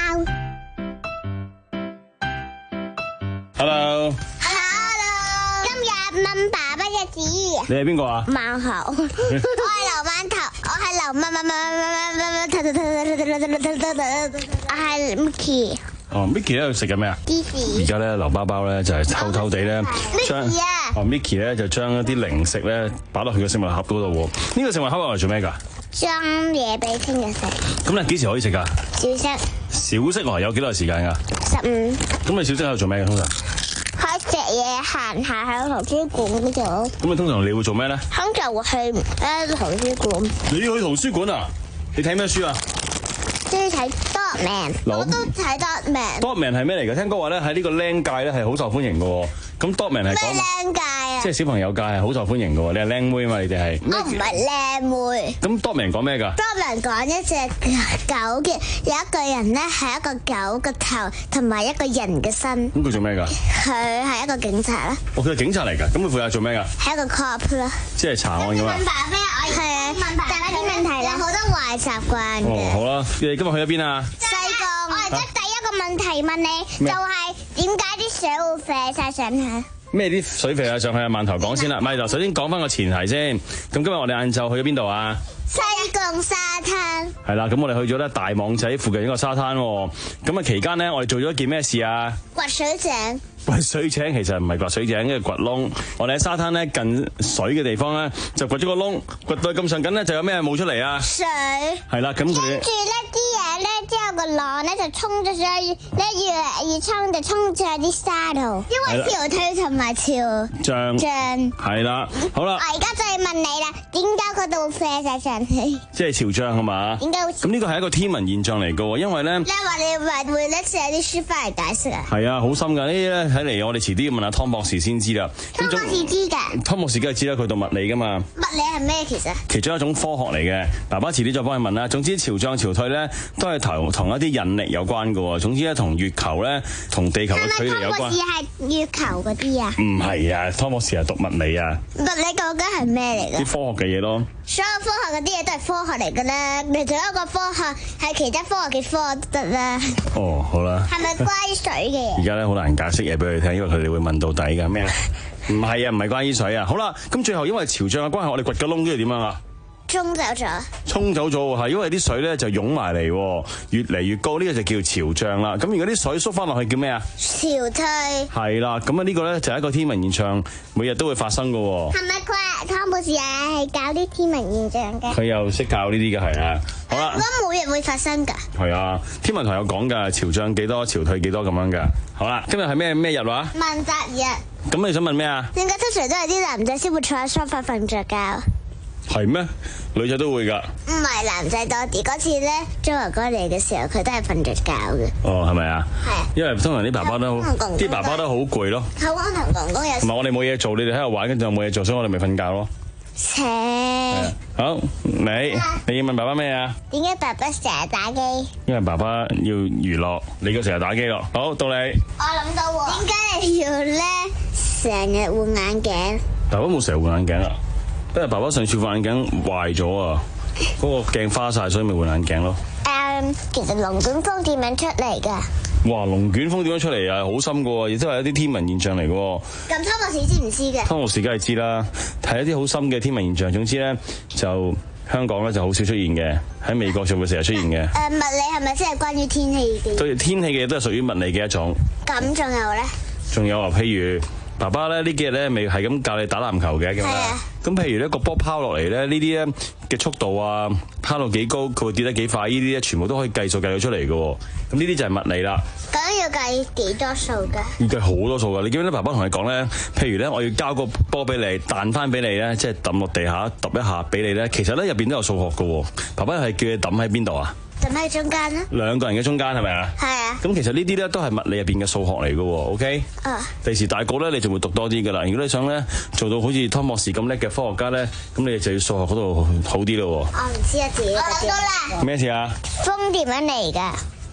[SPEAKER 13] Hello。
[SPEAKER 5] 今日問爸爸嘅字。
[SPEAKER 13] 你係邊個啊？
[SPEAKER 5] 饅頭。我係劉饅頭，我係劉乜乜乜乜乜乜乜，我係 Mickey。
[SPEAKER 13] 哦 ，Mickey 喺度食緊咩啊？
[SPEAKER 5] 芝士。
[SPEAKER 13] 而家咧，劉包包咧就係偷偷地咧將哦 Mickey 咧就將一啲零食咧擺落去個食物盒嗰度喎。呢個食物盒係嚟做咩㗎？
[SPEAKER 5] 裝嘢俾聽日食。
[SPEAKER 13] 咁你幾時可以食㗎？
[SPEAKER 5] 小息。
[SPEAKER 13] 小息我有幾耐時間㗎？
[SPEAKER 5] 十五。
[SPEAKER 13] 咁你小息喺度做咩嘅通常？
[SPEAKER 5] 去食嘢，行下喺圖書館嗰度。
[SPEAKER 13] 咁你通常你會做咩咧？
[SPEAKER 5] 通常會去誒圖書館。
[SPEAKER 13] 你要去圖書館啊？你睇咩書啊？
[SPEAKER 5] 中意睇 Dogman， 我都睇 Dogman。
[SPEAKER 13] Dogman 係咩嚟㗎？聽講話咧喺呢個僆界咧係好受歡迎嘅喎。咁 Dogman 係講
[SPEAKER 5] 咩僆界啊？
[SPEAKER 13] 即係小朋友界係好受歡迎嘅喎。你係僆妹嘛？你哋係？
[SPEAKER 5] 我唔係僆妹。
[SPEAKER 13] 咁 Dogman 講咩㗎
[SPEAKER 5] ？Dogman 講一隻狗嘅，有一個人咧係一個狗嘅頭，同埋一個人嘅身。
[SPEAKER 13] 咁佢做咩㗎？
[SPEAKER 5] 佢係一個警察啦。
[SPEAKER 13] 哦，佢係警察嚟㗎。咁佢負責做咩㗎？
[SPEAKER 5] 係一個 cop 啦。
[SPEAKER 13] 即係查案㗎嘛。
[SPEAKER 5] 問爸咩？我係啊，問大家啲問題啦，好多壞習慣嘅。
[SPEAKER 13] 哦，好啦，你哋今日去咗邊啊？
[SPEAKER 5] 西貢。我而家第一個問題問你，就係點解啲水會飛晒上去？
[SPEAKER 13] 咩啲水肥啊上去啊？饅頭講先啦，咪就首先講翻個前提先。咁今日我哋晏晝去咗邊度啊？
[SPEAKER 5] 西貢沙灘。
[SPEAKER 13] 係啦，咁我哋去咗咧大網仔附近一個沙灘。咁啊期間咧，我哋做咗一件咩事啊？
[SPEAKER 5] 掘水井。
[SPEAKER 13] 掘水井其實唔係掘水井，因為掘窿。我哋喺沙灘咧近水嘅地方咧，就掘咗個窿，掘到咁上緊咧，就有咩冒出嚟啊？
[SPEAKER 5] 水。
[SPEAKER 13] 係啦，咁佢哋。跟住
[SPEAKER 5] 咧啲嘢咧，之後個浪咧就衝咗上去，咧越越衝就衝咗啲沙度，因為潮退同埋潮漲。漲。係
[SPEAKER 13] 啦，好啦。
[SPEAKER 5] 我而家再問你啦，點解佢哋會飛晒上去？
[SPEAKER 13] 即係潮漲係嘛？點解會？咁呢個係一個天文現象嚟㗎喎，因為咧。
[SPEAKER 5] 你話你話會拎寫啲書翻嚟解釋啊？
[SPEAKER 13] 係啊，好深㗎，呢啲咧睇嚟我哋遲啲要問下湯博士先知啦。
[SPEAKER 5] 湯博士知㗎。湯
[SPEAKER 13] 博士梗係知啦，佢讀物理㗎嘛。
[SPEAKER 5] 物理係咩其實？
[SPEAKER 13] 其中一種科學嚟嘅，爸爸遲啲再幫佢問啦。總之潮漲潮退咧，都係同同一啲引力有關㗎喎。總之咧，同月球咧，同地球嘅距離有關。係咪湯博士係月球嗰啲啊？唔係啊，湯博士係讀物理啊。物理究竟係咩嚟㗎？啲科學嘅嘢咯。所有科學嗰啲嘢都係科學嚟㗎啦，你仲有一個科學係其他科學嘅科學得啦。哦，好啦。係咪關水嘅嘢？而家咧好難解釋嘢俾佢哋聽，因為佢哋會問到底㗎咩？唔係啊，唔係關於水啊。好啦，咁最後因為潮漲嘅關係，我哋掘個窿，跟住點樣啊？沖走咗。沖走咗係因為啲水咧就湧埋嚟，越嚟越高，呢、這個就叫潮漲啦。咁如果啲水縮翻落去叫咩啊？潮退。係啦，咁啊呢個咧就係一個天文現象，每日都會發生㗎。係咪佢湯博士係教啲天文現象嘅？佢又識教呢啲嘅係啊。好啦。咁每日會發生㗎？係啊，天文台有講㗎，潮漲幾多，潮退幾多咁樣㗎。好啦，今日係咩咩日話？問責日。咁你想問咩啊？點解通常都係啲男仔先會坐喺梳化瞓着覺？係咩？女仔都會噶。唔係男仔多啲。嗰次咧，張華哥嚟嘅時候，佢都係瞓着覺嘅。哦，係咪啊？係啊。因為通常啲爸爸都，啲爸爸都好攰咯。好安同公公有。同埋我哋冇嘢做，你哋喺度玩，跟住又冇嘢做，所以我哋咪瞓覺咯。切。好，你你要問爸爸咩啊？點解爸爸成日打機？因為爸爸要娛樂，你個成日打機咯。好，到你。我諗到喎。點解你要咧成日換眼鏡？爸爸冇成日換眼鏡啊。因為爸爸上次副眼鏡壞咗啊，嗰個鏡花晒，所以咪換眼鏡咯。誒，um, 其實龍捲風點樣出嚟噶？哇，龍捲風點樣出嚟啊？好深噶，亦都係一啲天文現象嚟噶。咁湯博士知唔知嘅？湯博士梗係知啦，係一啲好深嘅天文現象。總之咧，就香港咧就好少出現嘅，喺美國就會成日出現嘅。誒、呃，物理係咪即係關於天氣嘅？對，天氣嘅嘢都係屬於物理嘅一種。咁仲有咧？仲有啊，譬如。爸爸咧呢幾日咧未係咁教你打籃球嘅，咁啊，咁譬如呢個波拋落嚟咧，呢啲咧嘅速度啊，拋到幾高，佢會跌得幾快，呢啲咧全部都可以計數計到出嚟嘅。咁呢啲就係物理啦。咁要計幾多數㗎？要計好多數㗎。你記唔記得爸爸同你講咧？譬如咧，我要交個波俾你，彈翻俾你咧，即係揼落地下揼一下俾你咧。其實咧入邊都有數學㗎。爸爸係叫你揼喺邊度啊？就喺中間啦，兩個人嘅中間係咪啊？係啊。咁其實呢啲咧都係物理入邊嘅數學嚟嘅喎 ，OK？啊。第時大個咧，你就會讀多啲噶啦。如果你想咧做到好似湯博士咁叻嘅科學家咧，咁你就要數學嗰度好啲咯。我唔知啊，自己。我諗到啦。咩事啊？風點樣嚟㗎？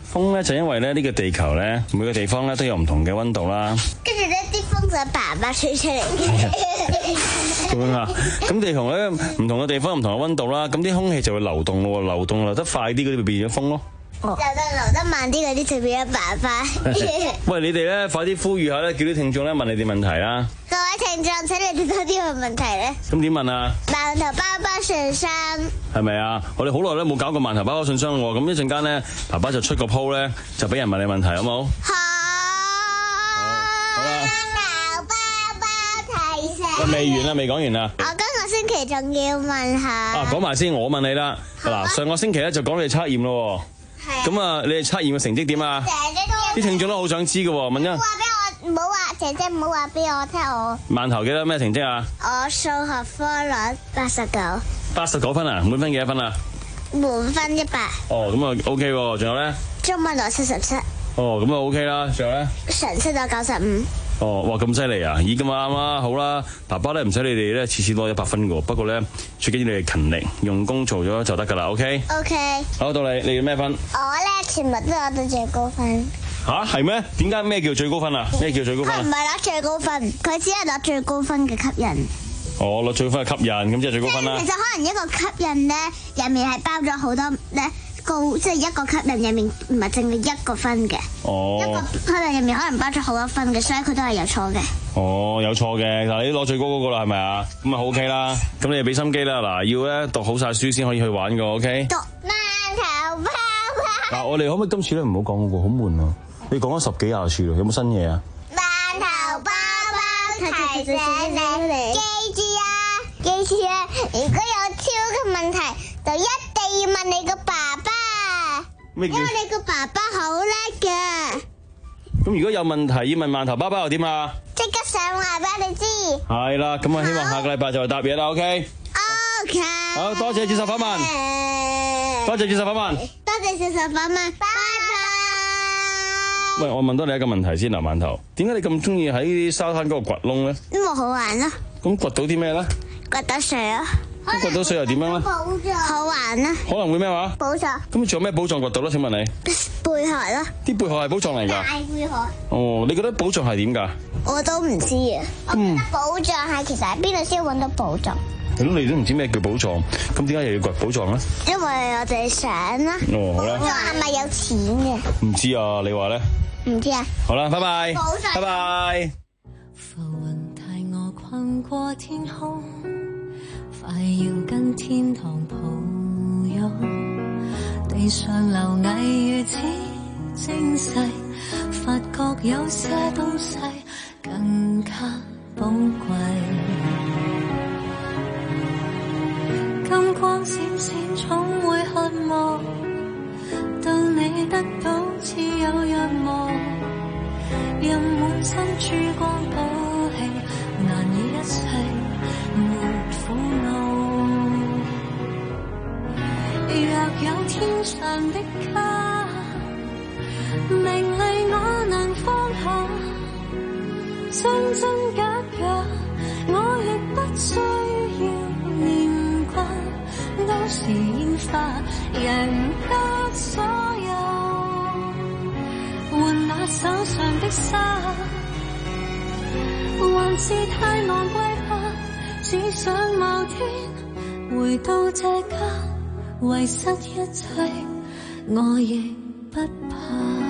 [SPEAKER 13] 風咧就因為咧呢個地球咧每個地方咧都有唔同嘅溫度啦。
[SPEAKER 5] 跟住咧啲風就爸爸吹出嚟嘅。
[SPEAKER 13] 咁樣啊？咁地球咧唔同嘅地方唔同嘅溫度啦，咁啲空氣就會流動咯，流動流得快啲嗰啲咪變咗風咯。
[SPEAKER 5] 流得流得慢啲嗰啲就變咗爸爸。
[SPEAKER 13] 喂，你哋咧快啲呼籲下咧，叫啲聽眾咧問你哋問題啦。
[SPEAKER 5] 各位聽眾，請你哋多啲問問題咧。
[SPEAKER 13] 咁點問啊？
[SPEAKER 5] 饅頭包包信箱。係
[SPEAKER 13] 咪啊？我哋好耐咧冇搞過饅頭包包信箱喎，咁一陣間咧，爸爸就出個鋪咧，就俾人問你問題，好冇？
[SPEAKER 5] 好。
[SPEAKER 13] 好啦。
[SPEAKER 5] 饅頭包包提醒。
[SPEAKER 13] 未完啊，未講完啊。
[SPEAKER 5] 我今個星期仲要問下。
[SPEAKER 13] 啊，講埋先，我問你啦。嗱，上個星期咧就講你哋測驗咯。咁啊，你哋測驗嘅成績點啊？啲聽眾都好想知㗎喎，問一。唔好話
[SPEAKER 5] 俾我，唔好話姐姐，唔好話俾我聽我。
[SPEAKER 13] 饅頭幾多咩成績啊？
[SPEAKER 5] 我數學科率八十九。
[SPEAKER 13] 八十九分啊？滿分幾多分啊？
[SPEAKER 5] 滿分一百。
[SPEAKER 13] 哦，咁啊 OK 喎，仲有咧？
[SPEAKER 5] 中文我七十七。
[SPEAKER 13] 哦，咁啊 OK 啦，仲有咧？
[SPEAKER 5] 常識我九十五。
[SPEAKER 13] 哦，哇，咁犀利啊！咦，咁啱啦，好啦，爸爸咧唔使你哋咧次次攞一百分嘅，不過咧最緊要你哋勤力用功做咗就得噶啦 ，OK？OK。
[SPEAKER 5] Okay?
[SPEAKER 13] 好，到你，你要咩分？
[SPEAKER 5] 我咧全部都攞到最高分。
[SPEAKER 13] 吓，係咩？點解咩叫最高分啊？咩叫最高分？
[SPEAKER 5] 佢唔係攞最高分，佢只係攞最高分嘅吸引。
[SPEAKER 13] 哦，攞最高分係吸引，咁即係最高分啦。
[SPEAKER 5] 其實可能一個吸引咧，入面係包咗好多咧。高即係一個吸引入面唔係淨係一個分嘅，
[SPEAKER 13] 哦、
[SPEAKER 5] 一個吸引入面可能包咗好多分嘅，所以佢都係有錯嘅。
[SPEAKER 13] 哦，有錯嘅，嗱你攞最高嗰個啦，係咪啊？咁啊 OK 啦，咁你就俾心機啦，嗱要咧讀好晒書先可以去玩㗎 OK？
[SPEAKER 5] 讀饅頭包包。
[SPEAKER 13] 嗱，我哋可唔可以今次咧唔好講嗰個，好悶啊！你講咗十幾廿次咯，有冇新嘢啊？
[SPEAKER 5] 饅頭包包提醒你，記住啊，記住啊！如果有超級問題，就一定要問你個爸爸。因為你個爸爸好叻嘅。
[SPEAKER 13] 咁如果有問題要問饅頭包包又點啊？
[SPEAKER 5] 即刻上話俾你知。係
[SPEAKER 13] 啦，咁啊希望下個禮拜就嚟答嘢啦 ，OK？OK。好，多謝接受訪問。多謝接受訪問。
[SPEAKER 5] 多謝接受訪問。拜拜。
[SPEAKER 13] 喂，我問多你一個問題先啊，饅頭，點解你咁中意喺沙灘嗰度掘窿咧？
[SPEAKER 5] 因為好玩咯。
[SPEAKER 13] 咁掘到啲咩咧？
[SPEAKER 5] 掘到水咯。
[SPEAKER 13] 咁掘到水又點樣咧？
[SPEAKER 5] 好玩啊！
[SPEAKER 13] 可能會咩話？
[SPEAKER 5] 寶藏。
[SPEAKER 13] 咁仲有咩寶藏掘到咧？請問你？
[SPEAKER 5] 貝殼咯。啲
[SPEAKER 13] 貝殼係寶藏嚟㗎？
[SPEAKER 5] 大貝殼。
[SPEAKER 13] 哦，你覺得寶藏係點㗎？
[SPEAKER 5] 我都唔知啊。我覺得寶藏係其實喺邊度先揾到寶藏？
[SPEAKER 13] 咁你都唔知咩叫寶藏，咁點解又要掘寶藏咧？
[SPEAKER 5] 因為我哋想啦。
[SPEAKER 13] 哦，好啦。
[SPEAKER 5] 寶藏係咪有錢嘅？
[SPEAKER 13] 唔知啊，你話咧？
[SPEAKER 5] 唔知啊。
[SPEAKER 13] 好啦，拜拜。
[SPEAKER 5] 寶藏。
[SPEAKER 13] 拜拜。
[SPEAKER 16] 浮雲帶我困過天空，快要跟天堂抱擁，地上流蟻如此精細，發覺有些東西更加寶貴。金光閃閃，總會渴望，當你得到似有若無，任滿身珠光寶氣，難以一切沒苦惱。若有天上的家，名利我能放下，真真假假我亦不需要念掛。都是煙花，人間所有，換那手上的沙，還是太昂貴吧？只想某天回到這家，遺失一切，我亦不怕。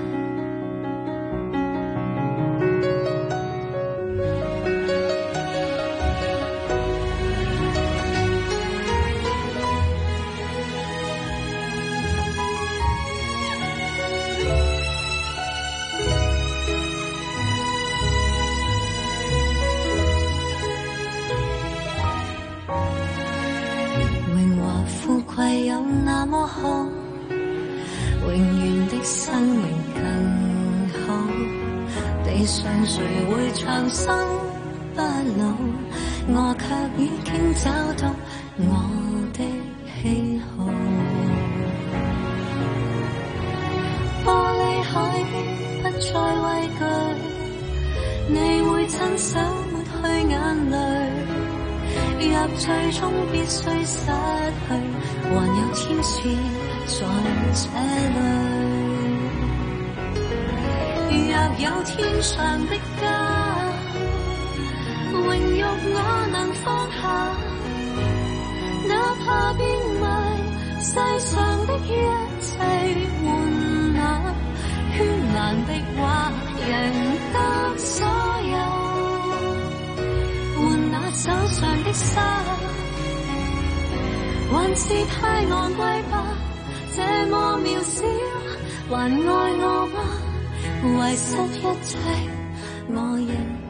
[SPEAKER 16] 唯有那麼好，永遠的生命更好。地上誰會長生不老？我卻已經找到我的喜好。玻璃海邊不再畏懼，你會親手抹去眼淚。若最終必須失去，還有天使在這裏。 有天上的家，榮辱我能放下，哪怕變賣世上的一切，換那絢爛的話，贏得所有，換那手上的沙，還是太昂貴吧？這麼渺小，還愛我嗎？遺失一切，我仍